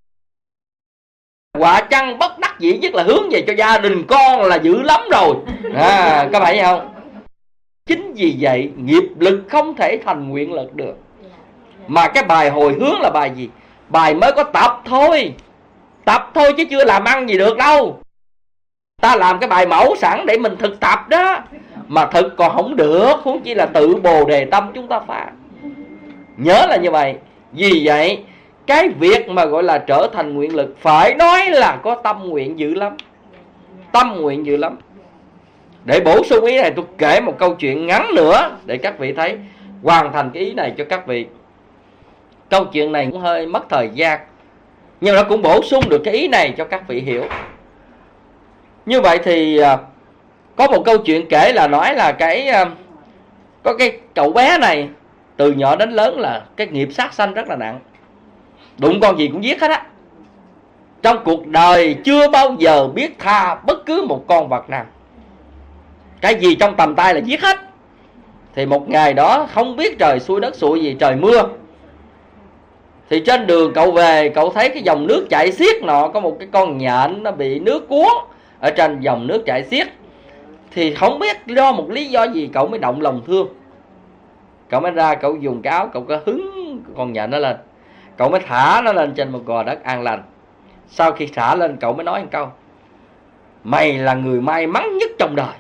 Quả chăng bất đắc dĩ nhất là hướng về cho gia đình con là dữ lắm rồi. Các bạn thấy không? Chính vì vậy nghiệp lực không thể thành nguyện lực được. Mà cái bài hồi hướng là bài gì? Bài mới có tập thôi. Tập thôi chứ chưa làm ăn gì được đâu. Ta làm cái bài mẫu sẵn để mình thực tập đó. Mà thực còn không được, huống chi là tự Bồ Đề tâm chúng ta phá. Nhớ là như vậy. Vì vậy cái việc mà gọi là trở thành nguyện lực phải nói là có tâm nguyện dữ lắm. Tâm nguyện dữ lắm. Để bổ sung ý này tôi kể một câu chuyện ngắn nữa để các vị thấy, hoàn thành cái ý này cho các vị. Câu chuyện này cũng hơi mất thời gian. Nhưng nó cũng bổ sung được cái ý này cho các vị hiểu. Như vậy thì có một câu chuyện kể là nói là có cái cậu bé này từ nhỏ đến lớn là cái nghiệp sát sanh rất là nặng, đụng con gì cũng giết hết á. Trong cuộc đời chưa bao giờ biết tha bất cứ một con vật nào, cái gì trong tầm tay là giết hết. Thì một ngày đó không biết trời xuôi đất sụi gì, trời mưa, thì trên đường cậu về, cậu thấy cái dòng nước chảy xiết nọ, có một cái con nhện nó bị nước cuốn ở trên dòng nước chảy xiết. Thì không biết do một lý do gì cậu mới động lòng thương. Cậu mới ra, cậu dùng cái áo, cậu có hứng con nhện nó lên, cậu mới thả nó lên trên một gò đất an lành. Sau khi thả lên, cậu mới nói một câu: mày là người may mắn nhất trong đời.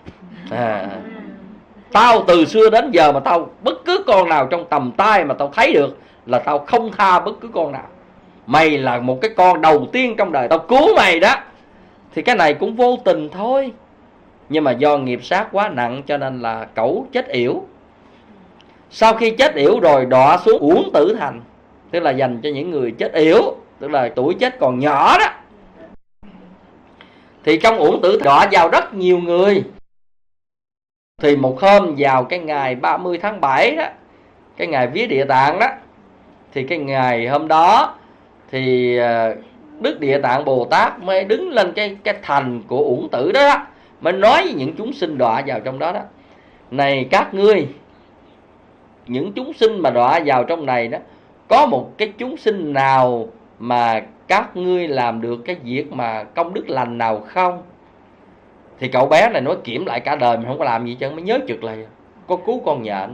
Tao từ xưa đến giờ mà tao bất cứ con nào trong tầm tay mà tao thấy được là tao không tha bất cứ con nào. Mày là một cái con đầu tiên trong đời tao cứu mày đó. Thì cái này cũng vô tình thôi, nhưng mà do nghiệp sát quá nặng cho nên là cậu chết yểu. Sau khi chết yểu rồi đọa xuống uổng tử thành, tức là dành cho những người chết yểu, tức là tuổi chết còn nhỏ đó. Thì trong uổng tử đọa vào rất nhiều người. Thì một hôm vào cái ngày 30 tháng 7 đó, cái ngày vía Địa Tạng đó, thì cái ngày hôm đó thì Đức Địa Tạng Bồ Tát mới đứng lên cái thành của uổng tử đó, mới nói với những chúng sinh đọa vào trong đó đó: này các ngươi, những chúng sinh mà đọa vào trong này đó, có một cái chúng sinh nào mà các ngươi làm được cái việc mà công đức lành nào không? Thì cậu bé này nói kiểm lại cả đời mình không có làm gì chứ, mới nhớ chực lại có cứu con nhện.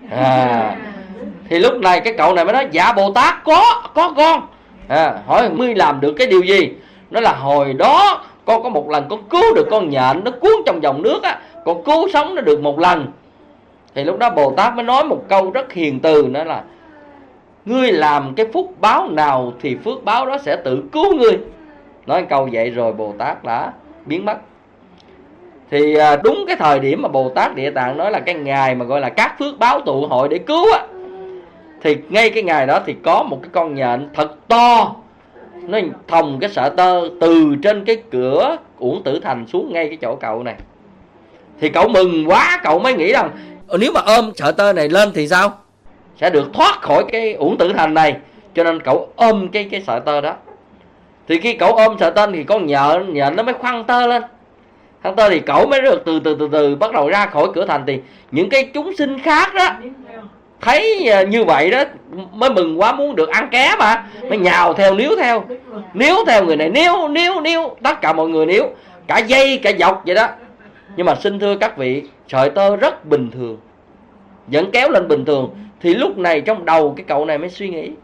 Thì lúc này cái cậu này mới nói: dạ Bồ Tát, có con. Hỏi ngươi làm được cái điều gì? Nói là hồi đó con có một lần con cứu được con nhện, nó cuốn trong dòng nước á, con cứu sống nó được một lần. Thì lúc đó Bồ Tát mới nói một câu rất hiền từ, nói là: ngươi làm cái phúc báo nào thì phước báo đó sẽ tự cứu ngươi. Nói câu vậy rồi Bồ Tát đã biến mất. Thì đúng cái thời điểm mà Bồ Tát Địa Tạng nói là cái ngày mà gọi là các phước báo tụ hội để cứu á, thì ngay cái ngày đó thì có một cái con nhện thật to, nó thòng cái sợi tơ từ trên cái cửa uổng tử thành xuống ngay cái chỗ cậu này. Thì cậu mừng quá, cậu mới nghĩ rằng nếu mà ôm sợi tơ này lên thì sao? Sẽ được thoát khỏi cái uổng tử thành này. Cho nên cậu ôm cái sợi tơ đó. Thì khi cậu ôm sợi tơ thì con nhện nó mới khoăn tơ lên. Khoăn tơ thì cậu mới được từ bắt đầu ra khỏi cửa thành. Thì những cái chúng sinh khác đó thấy như vậy đó mới mừng quá, muốn được ăn ké mà, mới nhào theo, níu theo người này, níu tất cả mọi người níu, cả dây cả dọc vậy đó. Nhưng mà xin thưa các vị, sợi tơ rất bình thường, vẫn kéo lên bình thường. Thì lúc này trong đầu cái cậu này mới suy nghĩ: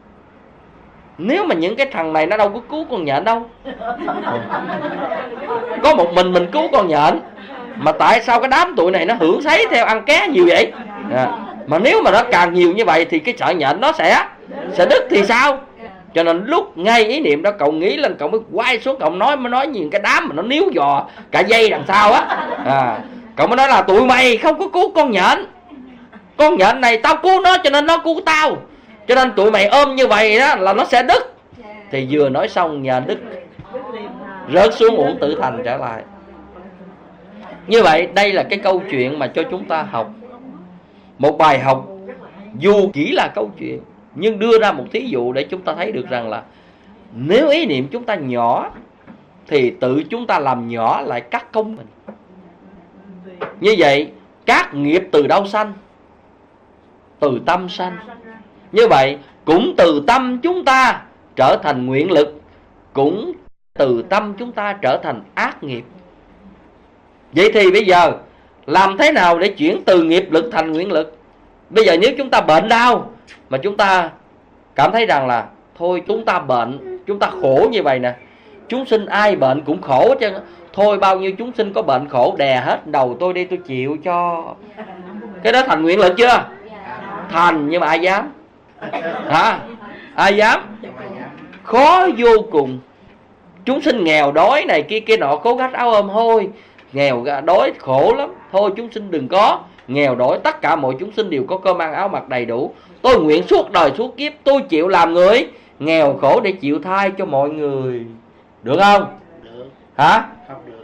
nếu mà những cái thằng này nó đâu có cứu con nhện đâu, có một mình cứu con nhện, mà tại sao cái đám tụi này nó hưởng sấy theo ăn ké nhiều vậy? Mà nếu mà nó càng nhiều như vậy thì cái sợi nhện nó sẽ đứt thì sao? Cho nên lúc ngay ý niệm đó cậu nghĩ lên, cậu mới quay xuống, cậu mới nói nhìn cái đám mà nó níu dò cả dây đằng sau á. Cậu mới nói là tụi mày không có cứu con nhện, con nhện này tao cứu nó cho nên nó cứu tao, cho nên tụi mày ôm như vậy đó là nó sẽ đứt. Thì vừa nói xong nhện đứt, rớt xuống uổng tử thành trở lại. Như vậy đây là cái câu chuyện mà cho chúng ta học một bài học, dù chỉ là câu chuyện nhưng đưa ra một thí dụ để chúng ta thấy được rằng là nếu ý niệm chúng ta nhỏ thì tự chúng ta làm nhỏ lại các công mình. Như vậy các nghiệp từ đâu sanh? Từ tâm sanh. Như vậy cũng từ tâm chúng ta trở thành nguyện lực, cũng từ tâm chúng ta trở thành ác nghiệp. Vậy thì bây giờ làm thế nào để chuyển từ nghiệp lực thành nguyện lực? Bây giờ nếu chúng ta bệnh đau mà chúng ta cảm thấy rằng là thôi chúng ta bệnh, chúng ta khổ như vậy nè, chúng sinh ai bệnh cũng khổ chứ, thôi bao nhiêu chúng sinh có bệnh khổ đè hết đầu tôi đi, tôi chịu cho. Cái đó thành nguyện lực chưa? Thành, nhưng mà ai dám? Ai dám? Khó vô cùng. Chúng sinh nghèo đói này kia nọ, cố gắng áo ôm hôi, nghèo đói khổ lắm, thôi chúng sinh đừng có. Nghèo đói tất cả mọi chúng sinh đều có cơm ăn áo mặc đầy đủ, Tôi nguyện suốt đời suốt kiếp tôi chịu làm người nghèo khổ để chịu thai cho mọi người. Được không? Được. Hả? Không được.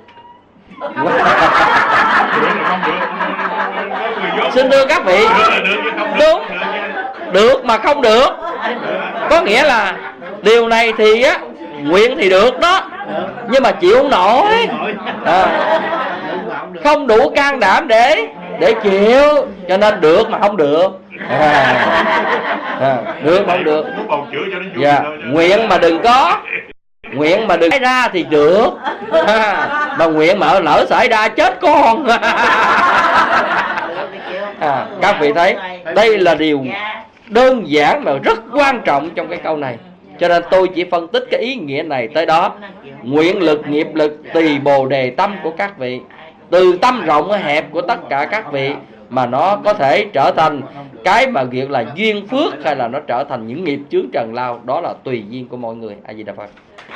Xin thưa các vị, đúng, được mà không được. Có nghĩa là điều này thì á, nguyện thì được đó, nhưng mà chịu không nổi, không đủ can đảm để chịu, cho nên được mà không được. Được mà không được. Nguyện mà đừng có, nguyện mà đừng xảy ra thì được, mà nguyện mà lỡ xảy ra chết con. Các vị thấy đây là điều đơn giản mà rất quan trọng trong cái câu này, cho nên tôi chỉ phân tích cái ý nghĩa này tới đó. Nguyện lực, nghiệp lực tùy bồ đề tâm của các vị, từ tâm rộng hay hẹp của tất cả các vị, mà nó có thể trở thành cái mà việc là duyên phước, hay là nó trở thành những nghiệp chướng trần lao, đó là tùy duyên của mọi người. A Di Đà Phật.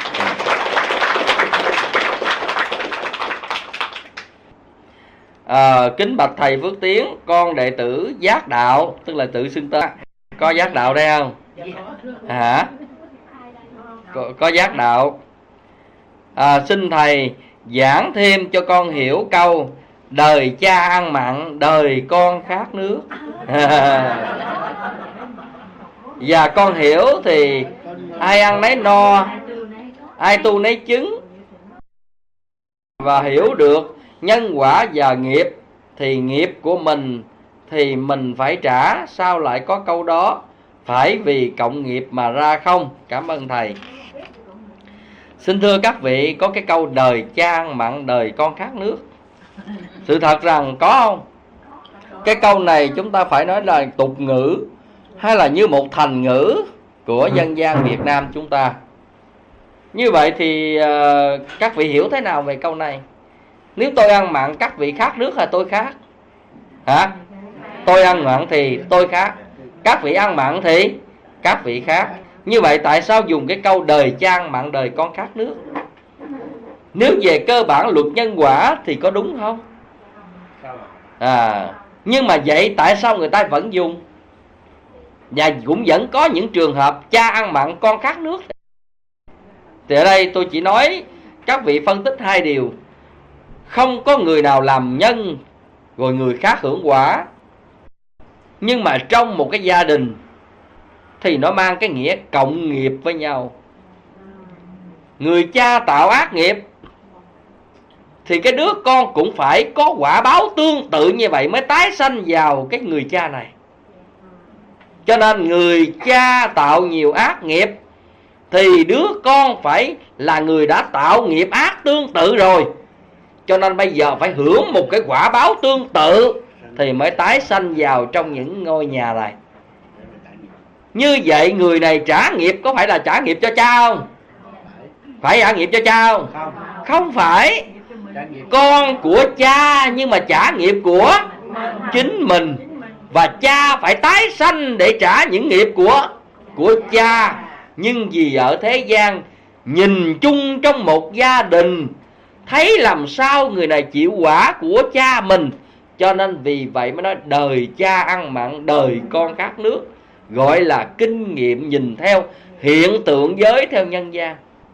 Kính bạch thầy Phước Tiến, con đệ tử Giác Đạo, tức là tự xưng tên. Có Giác Đạo đây không? Hả? Có Giác Đạo. Xin thầy giảng thêm cho con hiểu câu đời cha ăn mặn, đời con khát nước. Và con hiểu thì ai ăn nấy no, ai tu nấy chứng. Và hiểu được nhân quả và nghiệp thì nghiệp của mình thì mình phải trả. Sao lại có câu đó? Phải vì cộng nghiệp mà ra không? Cảm ơn thầy. Xin thưa các vị, có cái câu đời cha ăn mặn, đời con khát nước. Sự thật rằng có không? Cái câu này chúng ta phải nói là tục ngữ, hay là như một thành ngữ của dân gian Việt Nam chúng ta. Như vậy thì các vị hiểu thế nào về câu này? Nếu tôi ăn mặn, các vị khát nước hay tôi khát? Hả? Tôi ăn mặn thì tôi khát, các vị ăn mặn thì các vị khát. Như vậy tại sao dùng cái câu đời cha ăn mặn, đời con khát nước? Nếu về cơ bản luật nhân quả thì có đúng không? Nhưng mà vậy tại sao người ta vẫn dùng? Và cũng vẫn có những trường hợp cha ăn mặn con khát nước. Thì ở đây tôi chỉ nói các vị phân tích hai điều. Không có người nào làm nhân rồi người khác hưởng quả. Nhưng mà trong một cái gia đình thì nó mang cái nghĩa cộng nghiệp với nhau. Người cha tạo ác nghiệp thì cái đứa con cũng phải có quả báo tương tự như vậy mới tái sanh vào cái người cha này. Cho nên người cha tạo nhiều ác nghiệp thì đứa con phải là người đã tạo nghiệp ác tương tự rồi. Cho nên bây giờ phải hưởng một cái quả báo tương tự thì mới tái sanh vào trong những ngôi nhà này. Như vậy người này trả nghiệp có phải là trả nghiệp cho cha không? Phải trả nghiệp cho cha không? Không phải. Con của cha nhưng mà trả nghiệp của chính mình. Và cha phải tái sanh để trả những nghiệp của cha. Nhưng vì ở thế gian nhìn chung trong một gia đình thấy làm sao người này chịu quả của cha mình, cho nên vì vậy mới nói đời cha ăn mặn, đời con khát nước. Gọi là kinh nghiệm nhìn theo hiện tượng giới theo nhân gian.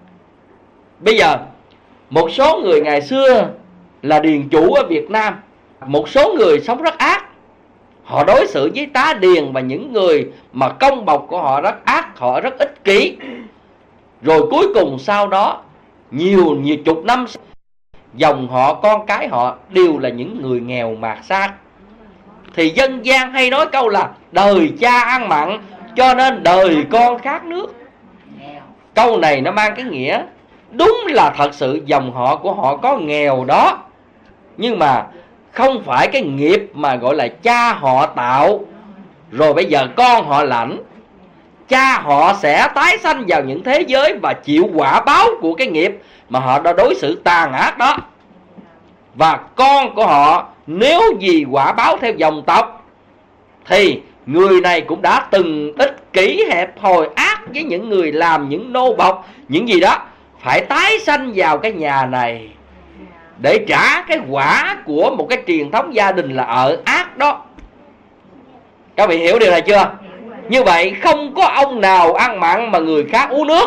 Bây giờ một số người ngày xưa là điền chủ ở Việt Nam, một số người sống rất ác. Họ đối xử với tá điền và những người mà công bộc của họ rất ác, họ rất ích kỷ. Rồi cuối cùng sau đó nhiều chục năm dòng họ, con cái họ đều là những người nghèo mạt sát. Thì dân gian hay nói câu là đời cha ăn mặn cho nên đời con khát nước. Câu này nó mang cái nghĩa đúng là thật sự dòng họ của họ có nghèo đó, nhưng mà không phải cái nghiệp mà gọi là cha họ tạo rồi bây giờ con họ lãnh. Cha họ sẽ tái sanh vào những thế giới và chịu quả báo của cái nghiệp mà họ đã đối xử tàn ác đó. Và con của họ nếu vì quả báo theo dòng tộc thì người này cũng đã từng ích kỷ hẹp hòi ác với những người làm những nô bộc, những gì đó, phải tái sanh vào cái nhà này để trả cái quả của một cái truyền thống gia đình là ở ác đó. Các vị hiểu điều này chưa? Như vậy không có ông nào ăn mặn mà người khác uống nước.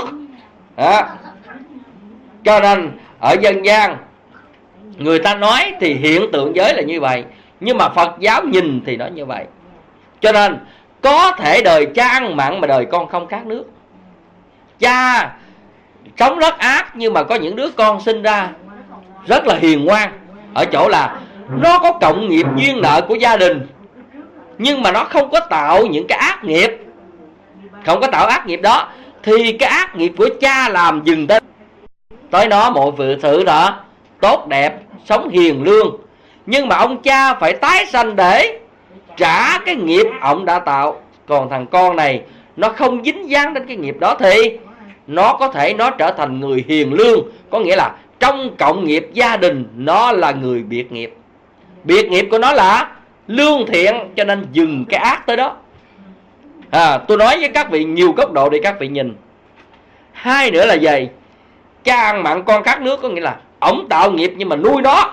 Cho nên ở dân gian người ta nói thì hiện tượng giới là như vậy, nhưng mà Phật giáo nhìn thì nó như vậy. Cho nên có thể đời cha ăn mặn mà đời con không khát nước. Cha sống rất ác, nhưng mà có những đứa con sinh ra rất là hiền ngoan, ở chỗ là nó có cộng nghiệp duyên nợ của gia đình, nhưng mà nó không có tạo những cái ác nghiệp. Không có tạo ác nghiệp đó, thì cái ác nghiệp của cha làm dừng tới nó mọi sự đó tốt đẹp, sống hiền lương. Nhưng mà ông cha phải tái sanh để trả cái nghiệp ông đã tạo. Còn thằng con này nó không dính dáng đến cái nghiệp đó, thì nó có thể nó trở thành người hiền lương. Có nghĩa là trong cộng nghiệp gia đình nó là người biệt nghiệp. Biệt nghiệp của nó là lương thiện, cho nên dừng cái ác tới đó. Tôi nói với các vị nhiều góc độ để các vị nhìn. Hai nữa là gì? Cha ăn mặn con khát nước, có nghĩa là ổng tạo nghiệp nhưng mà nuôi nó.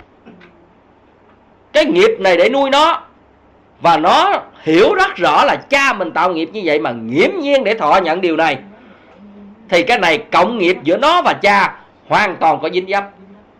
Cái nghiệp này để nuôi nó, và nó hiểu rất rõ là cha mình tạo nghiệp như vậy mà nghiễm nhiên để thọ nhận điều này, thì cái này cộng nghiệp giữa nó và cha hoàn toàn có dính dấp.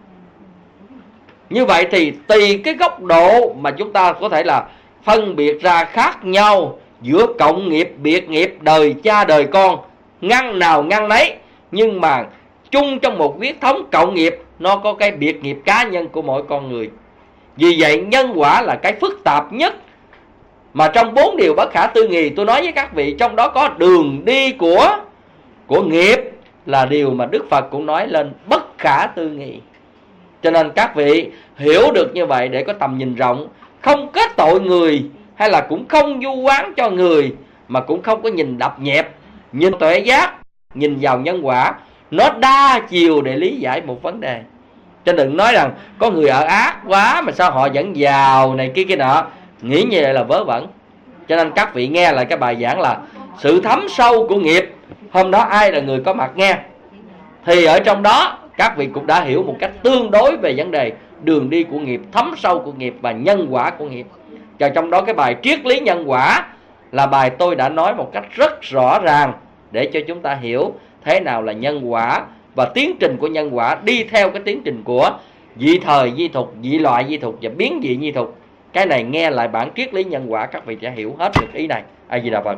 Như vậy thì tùy cái góc độ mà chúng ta có thể là phân biệt ra khác nhau giữa cộng nghiệp, biệt nghiệp, đời cha đời con, ngăn nào ngăn nấy. Nhưng mà chung trong một huyết thống cộng nghiệp, nó có cái biệt nghiệp cá nhân của mỗi con người. Vì vậy nhân quả là cái phức tạp nhất. Mà trong 4 điều bất khả tư nghị, tôi nói với các vị, trong đó có đường đi của nghiệp là điều mà Đức Phật cũng nói lên bất khả tư nghị. Cho nên các vị hiểu được như vậy để có tầm nhìn rộng, không kết tội người, hay là cũng không vu oán cho người, mà cũng không có nhìn đập nhẹp, nhìn tuệ giác, nhìn vào nhân quả. Nó đa chiều để lý giải một vấn đề. Cho đừng nói rằng có người ở ác quá mà sao họ vẫn giàu này kia nọ. Nghĩ như vậy là vớ vẩn. Cho nên các vị nghe lại cái bài giảng là sự thấm sâu của nghiệp. Hôm đó ai là người có mặt nghe, thì ở trong đó các vị cũng đã hiểu một cách tương đối về vấn đề đường đi của nghiệp, thấm sâu của nghiệp và nhân quả của nghiệp. Và trong đó cái bài triết lý nhân quả là bài tôi đã nói một cách rất rõ ràng để cho chúng ta hiểu thế nào là nhân quả, và tiến trình của nhân quả đi theo cái tiến trình của dị thời di thục, dị loại di thục và biến dị di thục. Cái này nghe lại bản triết lý nhân quả các vị sẽ hiểu hết được ý này. A Di Đà Phật.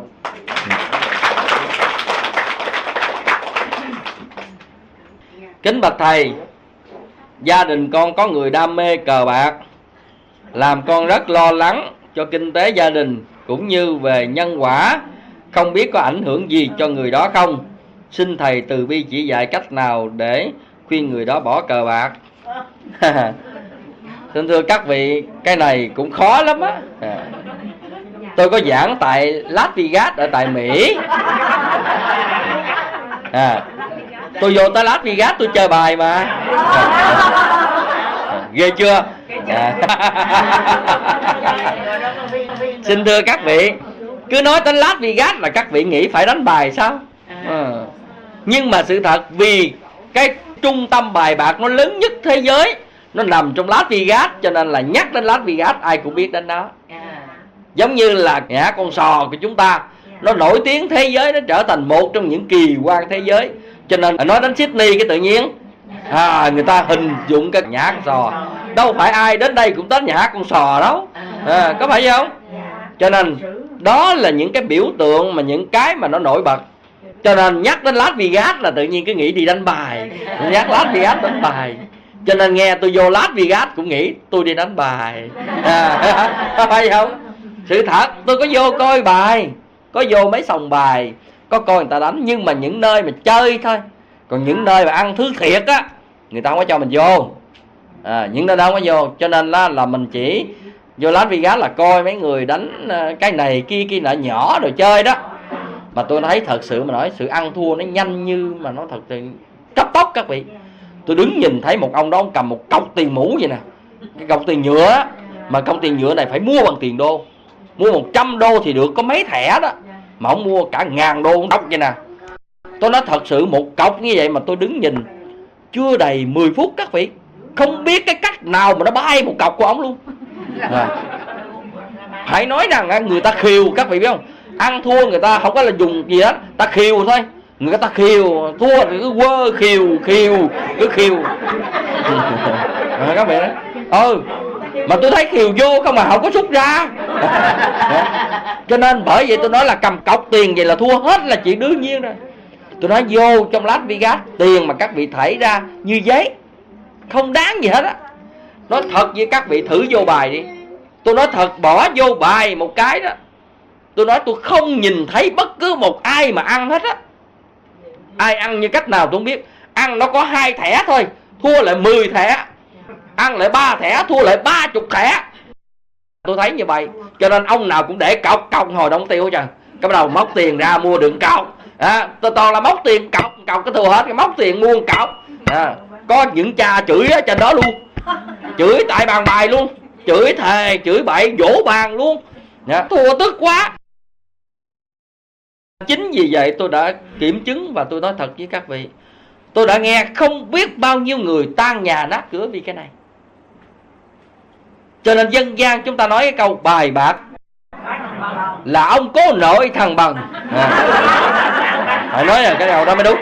Kính bạch thầy, gia đình con có người đam mê cờ bạc, làm con rất lo lắng cho kinh tế gia đình cũng như về nhân quả, không biết có ảnh hưởng gì cho người đó không? Xin thầy từ bi chỉ dạy cách nào để khuyên người đó bỏ cờ bạc. Xin thưa các vị, cái này cũng khó lắm á. Tôi có giảng tại Las Vegas ở tại Mỹ. Tôi vô tới Las Vegas tôi chơi bài mà. Ghê chưa? Xin thưa các vị, cứ nói tới Las Vegas là các vị nghĩ phải đánh bài sao? Nhưng mà sự thật, vì cái trung tâm bài bạc nó lớn nhất thế giới nó nằm trong Las Vegas, cho nên là nhắc đến Las Vegas ai cũng biết đến đó. Giống như là ngã con sò của chúng ta, nó nổi tiếng thế giới, nó trở thành một trong những kỳ quan thế giới. Cho nên nói đến Sydney cái tự nhiên người ta hình dụng cái nhã con sò. Đâu phải ai đến đây cũng tới nhã con sò đâu, có phải không? Cho nên đó là những cái biểu tượng mà những cái mà nó nổi bật. Cho nên nhắc đến Las Vegas là tự nhiên cứ nghĩ đi đánh bài. Nhắc Las Vegas đánh bài. Cho nên nghe tôi vô Las Vegas cũng nghĩ tôi đi đánh bài. Phải không? Sự thật tôi có vô coi bài, có vô mấy sòng bài, có coi người ta đánh, nhưng mà những nơi mà chơi thôi. Còn những nơi mà ăn thứ thiệt á, người ta không có cho mình vô. Những nơi đó không có vô. Cho nên là mình chỉ vô Las Vegas là coi mấy người đánh cái này kia nọ nhỏ rồi chơi đó. Mà tôi thấy thật sự mà nói, sự ăn thua nó nhanh như mà nó thật sự cấp tốc các vị. Tôi đứng nhìn thấy một ông đó, ông cầm một cọc tiền mũ vậy nè, cái cọc tiền nhựa á, mà cọc tiền nhựa này phải mua bằng tiền đô. Mua 100 đô thì được có mấy thẻ đó, mà ông mua cả 1000 đô ông đọc vậy nè. Tôi nói thật sự một cọc như vậy mà tôi đứng nhìn chưa đầy 10 phút các vị, không biết cái cách nào mà nó bay một cọc của ông luôn. Phải nói rằng người ta khiêu các vị biết không? Ăn thua người ta không có là dùng gì hết, ta khiêu thôi. Người ta khiêu, thua thì cứ quơ khiêu, cứ khiêu. Các bạn đó. Mà tôi thấy khiêu vô không mà không có xúc ra. Cho nên bởi vậy tôi nói là cầm cọc tiền vậy là thua hết là chuyện đương nhiên rồi. Tôi nói vô trong Las Vegas, tiền mà các vị thảy ra như giấy, không đáng gì hết á. Nói thật với các vị, thử vô bài đi. Tôi nói thật, bỏ vô bài một cái đó, tôi nói tôi không nhìn thấy bất cứ một ai mà ăn hết á. Ai ăn như cách nào tôi không biết. Ăn nó có 2 thẻ thôi, thua lại 10 thẻ. Ăn lại 3 thẻ, thua lại 30 thẻ. Tôi thấy như vậy. Cho nên ông nào cũng để cọc hồi đóng tiêu chứ. Cái bắt đầu móc tiền ra mua đựng cọc. Tôi toàn là móc tiền cọc cái thua hết, cái móc tiền mua cọc. Có những cha chửi ở trên đó luôn, chửi tại bàn bài luôn, chửi thề, chửi bậy, vỗ bàn luôn. Thua tức quá. Chính vì vậy tôi đã kiểm chứng và tôi nói thật với các vị, tôi đã nghe không biết bao nhiêu người tan nhà nát cửa vì cái này. Cho nên dân gian chúng ta nói cái câu bài bạc là ông cố nội thằng bằng. Phải nói là cái nào đó mới đúng.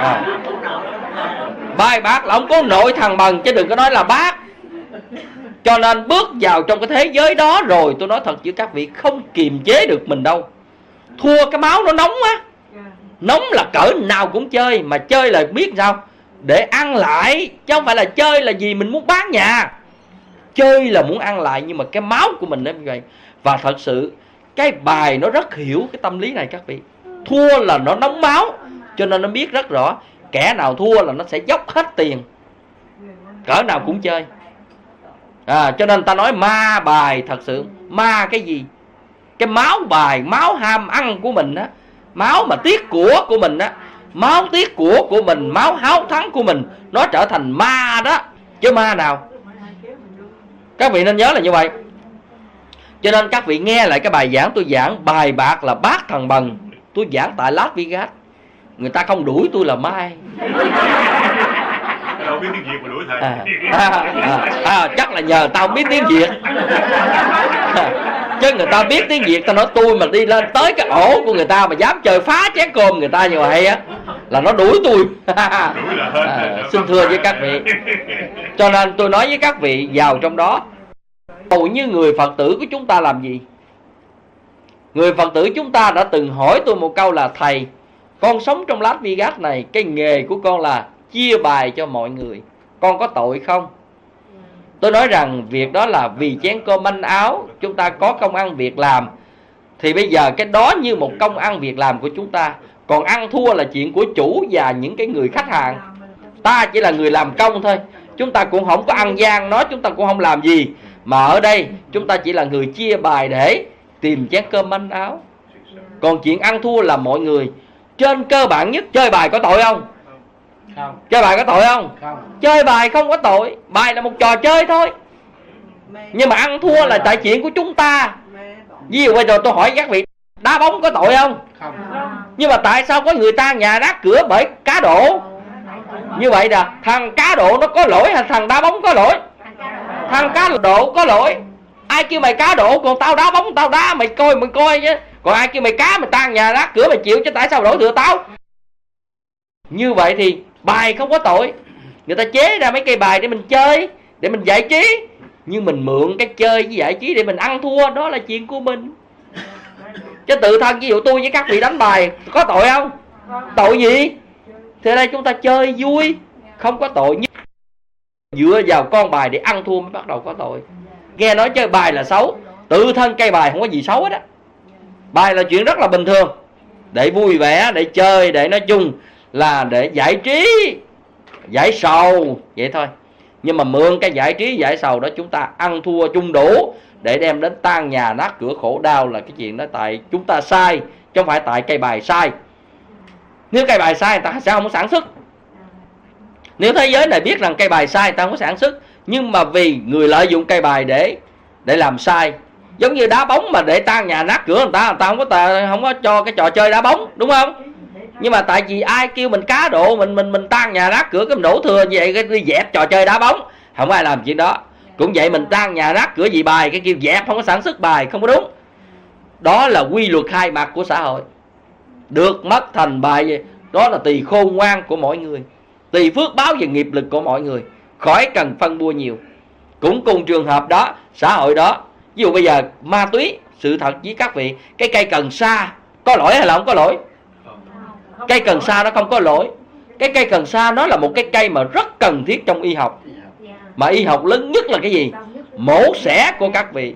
Bài bạc là ông cố nội thằng bằng, chứ đừng có nói là bác. Cho nên bước vào trong cái thế giới đó rồi, tôi nói thật với các vị, không kiềm chế được mình đâu. Thua cái máu nó nóng á. Nóng là cỡ nào cũng chơi. Mà chơi là biết sao, để ăn lại, chứ không phải là chơi là gì mình muốn bán nhà. Chơi là muốn ăn lại, nhưng mà cái máu của mình nó như vậy. Và thật sự cái bài nó rất hiểu cái tâm lý này các vị. Thua là nó nóng máu, cho nên nó biết rất rõ kẻ nào thua là nó sẽ dốc hết tiền, cỡ nào cũng chơi. Cho nên ta nói ma bài thật sự. Ma cái gì? Cái máu bài, máu ham ăn của mình á, máu mà tiếc của mình á, máu tiếc của mình, máu háo thắng của mình, nó trở thành ma đó. Chứ ma nào? Các vị nên nhớ là như vậy. Cho nên các vị nghe lại cái bài giảng tôi giảng bài bạc là bác thằng bằng, tôi giảng tại Las Vegas. Người ta không đuổi tôi là mai. Đâu biết tiếng Việt mà đuổi thầy. Chắc là nhờ tao biết tiếng Việt. Chứ người ta biết tiếng Việt, tao nói tôi mà đi lên tới cái ổ của người ta mà dám chơi phá chén cơm người ta như vậy á, là nó đuổi tôi. Xin thưa với các vị. Cho nên tôi nói với các vị vào trong đó. Hầu như người Phật tử của chúng ta làm gì? Người Phật tử chúng ta đã từng hỏi tôi một câu là: thầy, con sống trong Las Vegas này, cái nghề của con là chia bài cho mọi người, con có tội không? Tôi nói rằng việc đó là vì chén cơm manh áo, chúng ta có công ăn việc làm. Thì bây giờ cái đó như một công ăn việc làm của chúng ta. Còn ăn thua là chuyện của chủ và những cái người khách hàng. Ta chỉ là người làm công thôi. Chúng ta cũng không có ăn gian nó, chúng ta cũng không làm gì. Mà ở đây chúng ta chỉ là người chia bài để tìm chén cơm manh áo. Còn chuyện ăn thua là mọi người. Trên cơ bản nhất, chơi bài có tội không? Không. Chơi bài có tội không? Không. Chơi bài không có tội. Bài là một trò chơi thôi. Nhưng mà ăn thua là tại chuyện của chúng ta. Ví dụ bây giờ tôi hỏi các vị, đá bóng có tội không? Không. Nhưng mà tại sao có người ta nhà nát cửa bởi cá độ? Như vậy là thằng cá độ nó có lỗi hay thằng đá bóng có lỗi? Thằng cá độ có lỗi. Ai kêu mày cá độ, còn tao đá bóng tao đá, mày coi chứ. Còn ai kêu mày cá mày tan nhà nát cửa mày chịu, chứ tại sao đổ thừa tao? Như vậy thì bài không có tội. Người ta chế ra mấy cây bài để mình chơi, để mình giải trí. Nhưng mình mượn cái chơi với giải trí để mình ăn thua, đó là chuyện của mình. Chứ tự thân ví dụ tôi với các vị đánh bài có tội không? Tội gì? Thì đây chúng ta chơi vui, không có tội. Dựa vào con bài để ăn thua mới bắt đầu có tội. Nghe nói chơi bài là xấu, tự thân cây bài không có gì xấu hết á. Bài là chuyện rất là bình thường, để vui vẻ, để chơi, để nói chung là để giải trí, giải sầu vậy thôi. Nhưng mà mượn cái giải trí giải sầu đó chúng ta ăn thua chung đủ để đem đến tan nhà nát cửa khổ đau là cái chuyện đó tại chúng ta sai, chứ không phải tại cây bài sai. Nếu cây bài sai người ta sẽ không có sản xuất. Nếu thế giới này biết rằng cây bài sai người ta không có sản xuất. Nhưng mà vì người lợi dụng cây bài để làm sai. Giống như đá bóng mà để tan nhà nát cửa người ta không có cho cái trò chơi đá bóng, đúng không? Nhưng mà tại vì ai kêu mình cá độ, mình tan nhà nát cửa cái mình đổ thừa vậy cái đi dẹp trò chơi đá bóng, không ai làm chuyện đó. Cũng vậy, mình tan nhà nát cửa vì bài cái kêu dẹp, không có sản xuất bài, không có đúng. Đó là quy luật hai mặt của xã hội. Được mất thành bại, đó là tùy khôn ngoan của mỗi người, tùy phước báo và nghiệp lực của mỗi người, khỏi cần phân bua nhiều. Cũng cùng trường hợp đó, xã hội đó, ví dụ bây giờ ma túy, sự thật với các vị, cái cây cần sa có lỗi hay là không có lỗi? Cây cần sa nó không có lỗi. Cái cây cần sa nó là một cái cây mà rất cần thiết trong y học. Mà y học lớn nhất là cái gì? Mổ xẻ của các vị.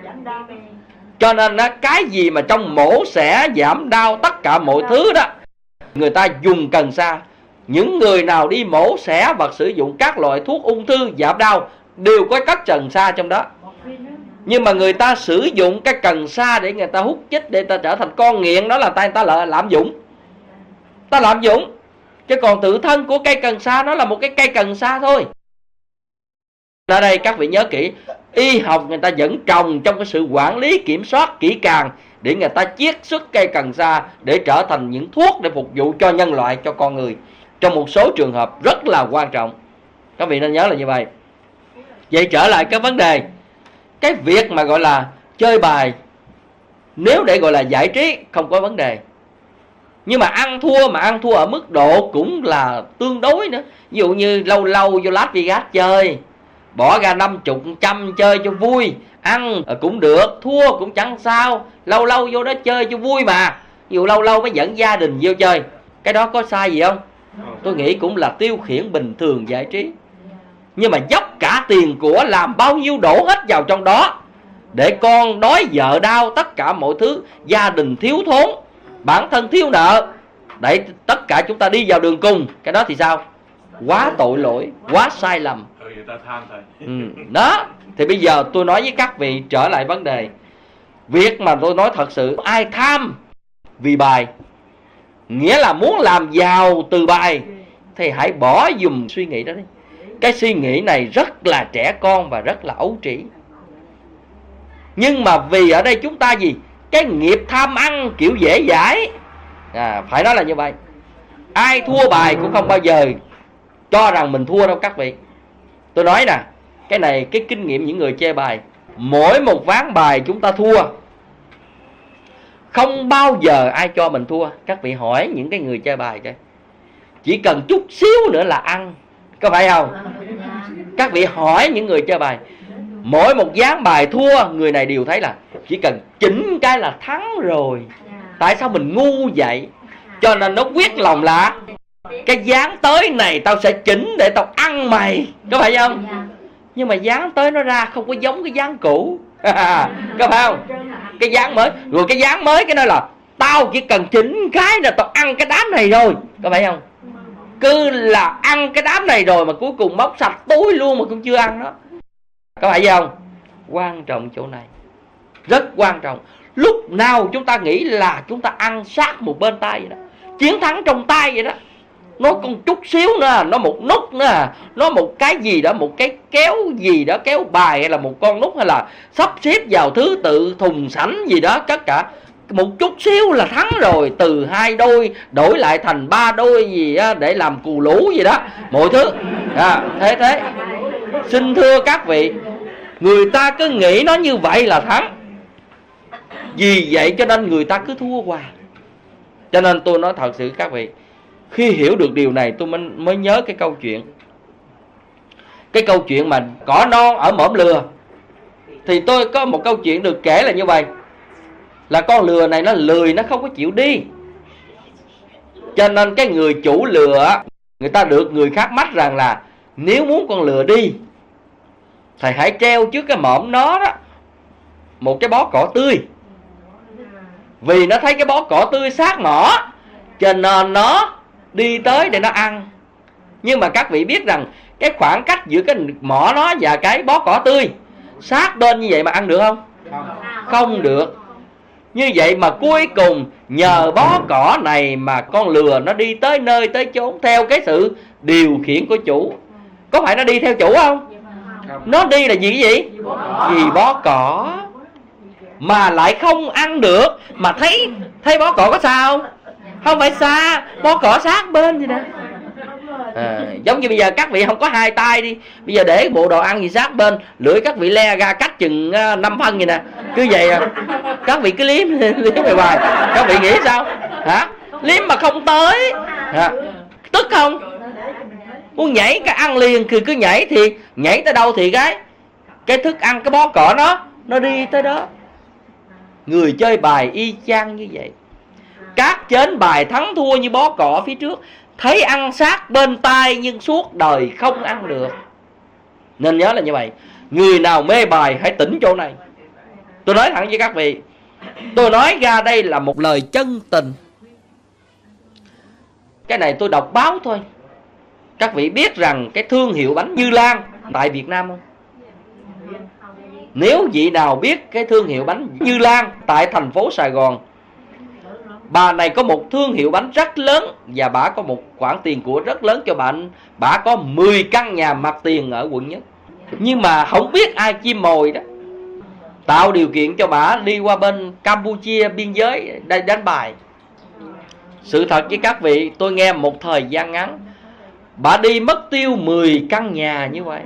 Cho nên cái gì mà trong mổ xẻ, giảm đau, tất cả mọi thứ đó, người ta dùng cần sa. Những người nào đi mổ xẻ và sử dụng các loại thuốc ung thư, giảm đau đều có cất cần sa trong đó. Nhưng mà người ta sử dụng cái cần sa để người ta hút chích, để ta trở thành con nghiện, đó là người ta lạm dụng. Ta lạm dụng. Chứ còn tự thân của cây cần sa nó là một cái cây cần sa thôi. Ở đây các vị nhớ kỹ, y học người ta vẫn trồng trong cái sự quản lý kiểm soát kỹ càng, để người ta chiết xuất cây cần sa để trở thành những thuốc để phục vụ cho nhân loại, cho con người, trong một số trường hợp rất là quan trọng. Các vị nên nhớ là như vậy. Vậy trở lại cái vấn đề, cái việc mà gọi là chơi bài, nếu để gọi là giải trí không có vấn đề. Nhưng mà ăn thua ở mức độ cũng là tương đối nữa. Ví dụ như lâu lâu vô Las Vegas chơi, bỏ ra 50, 100 chơi cho vui, ăn cũng được, thua cũng chẳng sao, lâu lâu vô đó chơi cho vui mà. Ví dụ lâu lâu mới dẫn gia đình vô chơi, cái đó có sai gì không? Tôi nghĩ cũng là tiêu khiển bình thường, giải trí. Nhưng mà dốc cả tiền của, làm bao nhiêu đổ hết vào trong đó, để con đói vợ đau, tất cả mọi thứ, gia đình thiếu thốn, bản thân thiếu nợ, để tất cả chúng ta đi vào đường cùng. Cái đó thì sao? Quá tội lỗi, quá sai lầm. Đó. Thì bây giờ tôi nói với các vị, trở lại vấn đề, việc mà tôi nói thật sự, ai tham vì bài, nghĩa là muốn làm giàu từ bài, thì hãy bỏ dùm suy nghĩ đó đi. Cái suy nghĩ này rất là trẻ con và rất là ấu trĩ. Nhưng mà vì ở đây chúng ta gì? Cái nghiệp tham ăn kiểu dễ dãi, phải nói là như vậy. Ai thua bài cũng không bao giờ cho rằng mình thua đâu các vị. Tôi nói nè, cái này cái kinh nghiệm những người chơi bài, mỗi một ván bài chúng ta thua, không bao giờ ai cho mình thua. Các vị hỏi những cái người chơi bài coi, chỉ cần chút xíu nữa là ăn, có phải không? Các vị hỏi những người chơi bài, mỗi một ván bài thua, người này đều thấy là chỉ cần chỉnh cái là thắng rồi. Tại sao mình ngu vậy? Cho nên nó quyết lòng là cái ván tới này tao sẽ chỉnh để tao ăn mày, có phải không? Nhưng mà ván tới nó ra không có giống cái ván cũ. Có phải không? Cái ván mới, rồi cái ván mới cái nói là tao chỉ cần chỉnh cái là tao ăn cái đám này rồi, có phải không? Cứ là ăn cái đám này rồi mà cuối cùng móc sạch túi luôn mà cũng chưa ăn đó, có phải không? Quan trọng chỗ này, rất quan trọng. Lúc nào chúng ta nghĩ là chúng ta ăn sát một bên tay vậy đó, chiến thắng trong tay vậy đó, nó còn chút xíu nữa, nó một nút nữa, nó một cái gì đó, một cái kéo gì đó, kéo bài hay là một con nút, hay là sắp xếp vào thứ tự thùng sảnh gì đó, tất cả một chút xíu là thắng rồi. Từ 2 đôi đổi lại thành 3 đôi gì đó, để làm cù lũ gì đó, mọi thứ thế. Xin thưa các vị, người ta cứ nghĩ nó như vậy là thắng, vì vậy cho nên người ta cứ thua hoài. Cho nên tôi nói thật sự các vị, khi hiểu được điều này tôi mới nhớ cái câu chuyện. Cái câu chuyện mà cỏ non ở mõm lừa. Thì tôi có một câu chuyện được kể là như vậy, là con lừa này nó lười, nó không có chịu đi. Cho nên cái người chủ lừa, người ta được người khác mách rằng là nếu muốn con lừa đi, thầy hãy treo trước cái mõm nó đó một cái bó cỏ tươi. Vì nó thấy cái bó cỏ tươi sát mỏ, cho nên nó đi tới để nó ăn. Nhưng mà các vị biết rằng cái khoảng cách giữa cái mỏ nó và cái bó cỏ tươi sát bên như vậy mà ăn được không? Không được. Như vậy mà cuối cùng nhờ bó cỏ này mà con lừa nó đi tới nơi tới chốn theo cái sự điều khiển của chủ. Có phải nó đi theo chủ không? Nó đi là gì vậy? Vì bó cỏ. Mà lại không ăn được. Mà thấy bó cỏ có xa không? Không phải xa, bó cỏ sát bên vậy nè. Giống như bây giờ các vị không có hai tay đi, bây giờ để bộ đồ ăn gì sát bên, lưỡi các vị le ra cách chừng 5 phân vậy nè, cứ vậy các vị cứ liếm bài, các vị nghĩ sao hả? Liếm mà không tới tức không? Muốn nhảy cái ăn liền thì cứ nhảy, thì nhảy tới đâu thì cái thức ăn, cái bó cỏ nó đi tới đó. Người chơi bài y chang như vậy. Các chén bài thắng thua như bó cỏ phía trước, thấy ăn sát bên tai nhưng suốt đời không ăn được. Nên nhớ là như vậy. Người nào mê bài hãy tỉnh chỗ này. Tôi nói thẳng với các vị, tôi nói ra đây là một lời chân tình. Cái này tôi đọc báo thôi. Các vị biết rằng cái thương hiệu bánh Như Lan tại Việt Nam không? Nếu vị nào biết cái thương hiệu bánh Như Lan tại thành phố Sài Gòn, bà này có một thương hiệu bánh rất lớn và bà có một khoản tiền của rất lớn cho bạn. Bà có 10 căn nhà mặt tiền ở quận Nhất. Nhưng mà không biết ai chim mồi đó, tạo điều kiện cho bà đi qua bên Campuchia biên giới đánh bài. Sự thật với các vị, tôi nghe một thời gian ngắn, bà đi mất tiêu 10 căn nhà như vậy.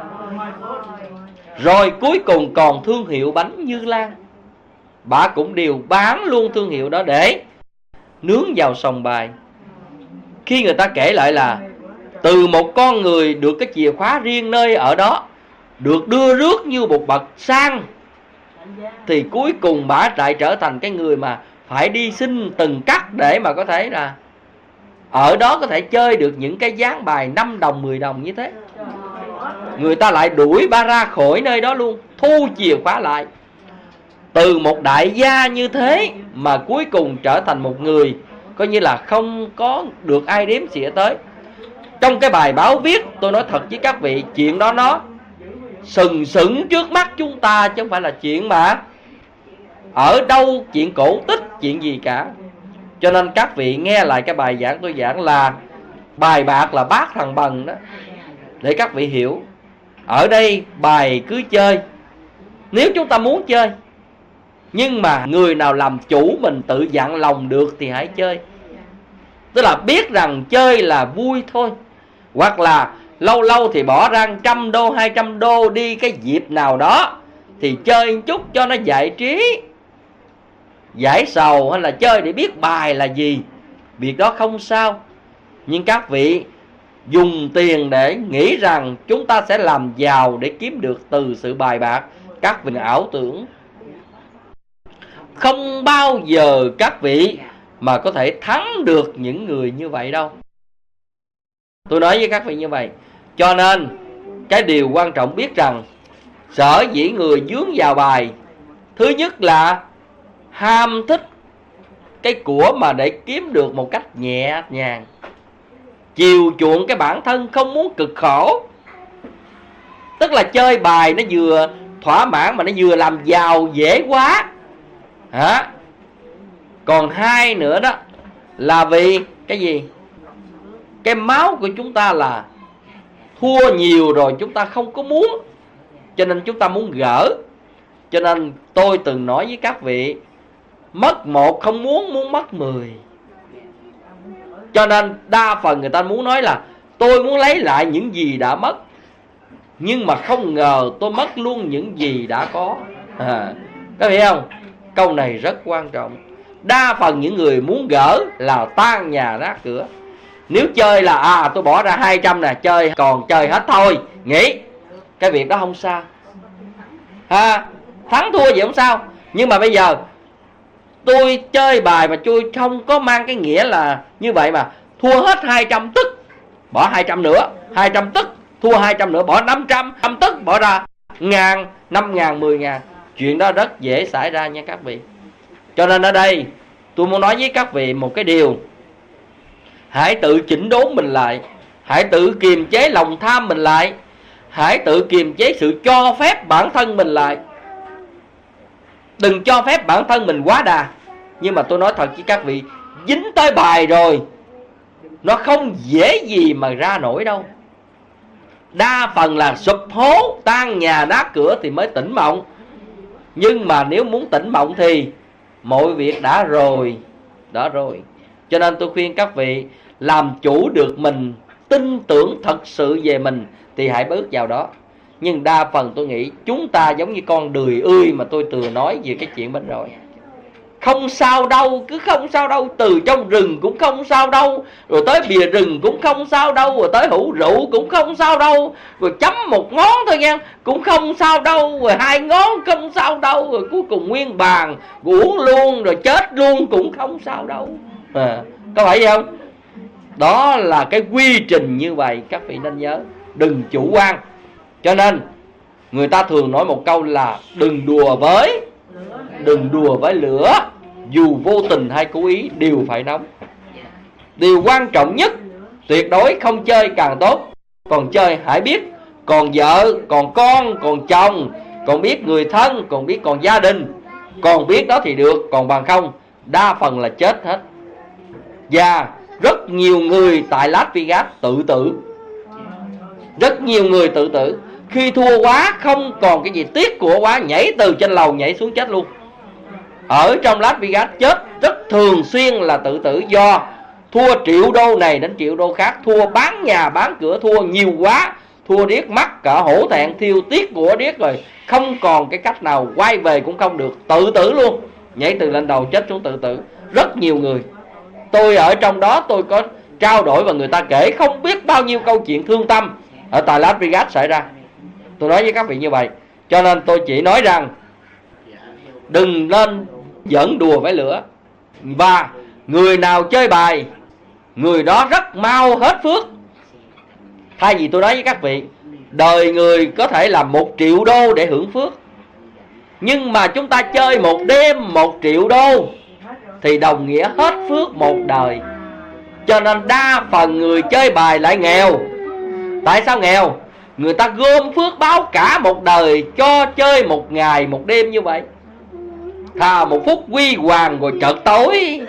Rồi cuối cùng còn thương hiệu bánh Như Lan, bà cũng đều bán luôn thương hiệu đó để nướng vào sòng bài. Khi người ta kể lại là từ một con người được cái chìa khóa riêng nơi ở đó, được đưa rước như một bậc sang, thì cuối cùng bà lại trở thành cái người mà phải đi xin từng cắt để mà có thể là ở đó có thể chơi được những cái ván bài 5 đồng 10 đồng như thế. Người ta lại đuổi bà ra khỏi nơi đó luôn, thu chìa khóa lại. Từ một đại gia như thế mà cuối cùng trở thành một người coi như là không có được ai đếm xỉa tới. Trong cái bài báo viết, tôi nói thật với các vị, chuyện đó nó sừng sững trước mắt chúng ta, chứ không phải là chuyện mà ở đâu, chuyện cổ tích, chuyện gì cả. Cho nên các vị nghe lại cái bài giảng tôi giảng là bài bạc là bát thằng bần đó, để các vị hiểu. Ở đây bài cứ chơi nếu chúng ta muốn chơi, nhưng mà người nào làm chủ mình tự dặn lòng được thì hãy chơi. Tức là biết rằng chơi là vui thôi, hoặc là lâu lâu thì bỏ ra 100 đô 200 đô đi cái dịp nào đó thì chơi một chút cho nó giải trí, giải sầu, hay là chơi để biết bài là gì, việc đó không sao. Nhưng các vị dùng tiền để nghĩ rằng chúng ta sẽ làm giàu để kiếm được từ sự bài bạc, các vị ảo tưởng. Không bao giờ các vị mà có thể thắng được những người như vậy đâu. Tôi nói với các vị như vậy. Cho nên cái điều quan trọng biết rằng sở dĩ người dướng vào bài, thứ nhất là ham thích cái của mà để kiếm được một cách nhẹ nhàng, chiều chuộng cái bản thân, không muốn cực khổ. Tức là chơi bài nó vừa thỏa mãn mà nó vừa làm giàu dễ quá. Còn hai nữa đó là vì cái gì? Cái máu của chúng ta là thua nhiều rồi chúng ta không có muốn, cho nên chúng ta muốn gỡ. Cho nên tôi từng nói với các vị, mất một không muốn, muốn mất 10. Cho nên đa phần người ta muốn nói là tôi muốn lấy lại những gì đã mất, nhưng mà không ngờ tôi mất luôn những gì đã có. Các vị không? Câu này rất quan trọng. Đa phần những người muốn gỡ là tan nhà nát cửa. Nếu chơi là tôi bỏ ra 200 nè, chơi còn chơi hết thôi, nghỉ. Cái việc đó không sao, thắng thua gì không sao. Nhưng mà bây giờ tôi chơi bài mà tôi không có mang cái nghĩa là như vậy, mà thua hết 200 tức bỏ 200 nữa, 200 tức thua 200 nữa bỏ 500, 5 tức bỏ ra 1.000, 5.000, 10.000. Chuyện đó rất dễ xảy ra nha các vị. Cho nên ở đây tôi muốn nói với các vị một cái điều, hãy tự chỉnh đốn mình lại, hãy tự kiềm chế lòng tham mình lại, hãy tự kiềm chế sự cho phép bản thân mình lại. Đừng cho phép bản thân mình quá đà. Nhưng mà tôi nói thật với các vị, dính tới bài rồi nó không dễ gì mà ra nổi đâu. Đa phần là sụp hố, tan nhà nát cửa thì mới tỉnh mộng. Nhưng mà nếu muốn tỉnh mộng thì mọi việc đã rồi. Cho nên tôi khuyên các vị làm chủ được mình tin tưởng thật sự về mình thì hãy bước vào đó. Nhưng đa phần tôi nghĩ chúng ta giống như con đười ươi mà tôi vừa nói về cái chuyện bên rồi. Không sao đâu, cứ không sao đâu. Từ trong rừng cũng không sao đâu, rồi tới bìa rừng cũng không sao đâu, rồi tới hũ rượu cũng không sao đâu, rồi chấm một ngón thôi nha cũng không sao đâu, rồi hai ngón không sao đâu, rồi cuối cùng nguyên bàn uống luôn rồi chết luôn cũng không sao đâu. Có phải vậy không? Đó là cái quy trình như vậy, các vị nên nhớ, đừng chủ quan. Cho nên người ta thường nói một câu là đừng đùa với lửa, dù vô tình hay cố ý đều phải nóng. Điều quan trọng nhất, tuyệt đối không chơi càng tốt. Còn chơi hãy biết còn vợ, còn con, còn chồng, còn biết người thân, còn biết còn gia đình, còn biết đó thì được, còn bằng không đa phần là chết hết. Và rất nhiều người tại Las Vegas tự tử. Rất nhiều người tự tử. Khi thua quá, không còn cái gì tiếc của quá, nhảy từ trên lầu nhảy xuống chết luôn. Ở trong Las Vegas chết rất thường xuyên là tự tử, do thua triệu đô này đến triệu đô khác, thua bán nhà bán cửa, thua nhiều quá, thua điếc mắt cả hổ thẹn thiêu tiếc của điếc rồi, không còn cái cách nào quay về cũng không được, tự tử luôn, nhảy từ lên đầu chết xuống tự tử. Rất nhiều người. Tôi ở trong đó tôi có trao đổi và người ta kể không biết bao nhiêu câu chuyện thương tâm ở tại Las Vegas xảy ra. Tôi nói với các vị như vậy. Cho nên tôi chỉ nói rằng đừng nên giỡn đùa với lửa. Và người nào chơi bài, người đó rất mau hết phước. Thay vì tôi nói với các vị, đời người có thể là 1 triệu đô để hưởng phước, nhưng mà chúng ta chơi một đêm 1 triệu đô thì đồng nghĩa hết phước một đời. Cho nên đa phần người chơi bài lại nghèo. Tại sao nghèo? Người ta gom phước báo cả một đời cho chơi một ngày một đêm như vậy. Thà một phút huy hoàng rồi chợt tối.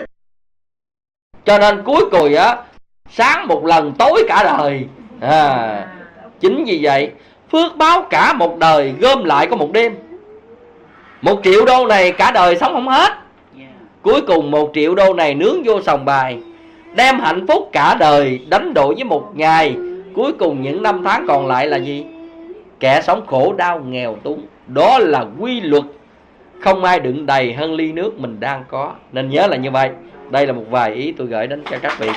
Cho nên cuối cùng á, sáng một lần tối cả đời. Chính vì vậy phước báo cả một đời gom lại có một đêm. 1 triệu đô này cả đời sống không hết. Cuối cùng 1 triệu đô này nướng vô sòng bài, đem hạnh phúc cả đời đánh đổi với một ngày. Cuối cùng những năm tháng còn lại là gì? Kẻ sống khổ đau nghèo túng. Đó là quy luật. Không ai đựng đầy hơn ly nước mình đang có. Nên nhớ là như vậy. Đây là một vài ý tôi gửi đến cho các vị.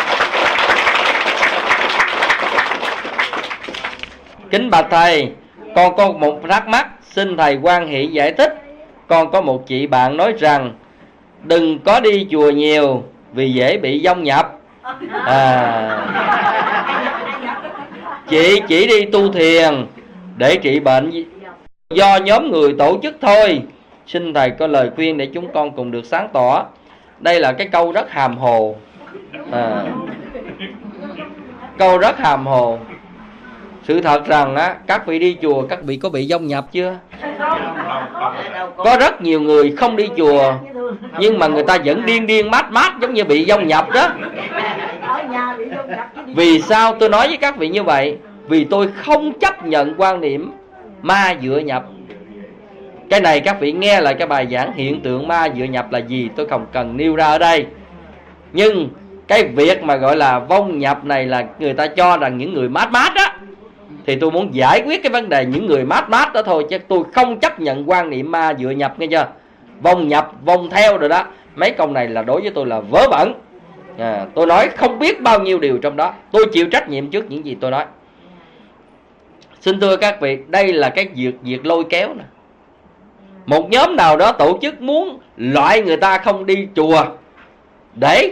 Kính bạch thầy, con có một thắc mắc, xin thầy hoan hỷ giải thích. Con có một chị bạn nói rằng đừng có đi chùa nhiều vì dễ bị vong nhập. Chị chỉ đi tu thiền để trị bệnh do nhóm người tổ chức thôi. Xin thầy có lời khuyên để chúng con cùng được sáng tỏ. Đây là cái câu rất hàm hồ. Câu rất hàm hồ. Sự thật rằng á, các vị đi chùa, các vị có bị vong nhập chưa? Có rất nhiều người không đi chùa, nhưng mà người ta vẫn điên điên mát mát giống như bị vong nhập đó. Vì sao tôi nói với các vị như vậy? Vì tôi không chấp nhận quan niệm ma dựa nhập. Cái này các vị nghe lại cái bài giảng hiện tượng ma dựa nhập là gì, tôi không cần nêu ra ở đây. Nhưng cái việc mà gọi là vong nhập này là người ta cho rằng những người mát mát á, thì tôi muốn giải quyết cái vấn đề những người mát mát đó thôi, chứ tôi không chấp nhận quan niệm ma dựa nhập, nghe chưa? Vong nhập, vong theo rồi đó. Mấy câu này là đối với tôi là vớ vẩn. Tôi nói không biết bao nhiêu điều trong đó. Tôi chịu trách nhiệm trước những gì tôi nói. Xin thưa các vị, đây là cái việc lôi kéo nè. Một nhóm nào đó tổ chức muốn loại người ta không đi chùa để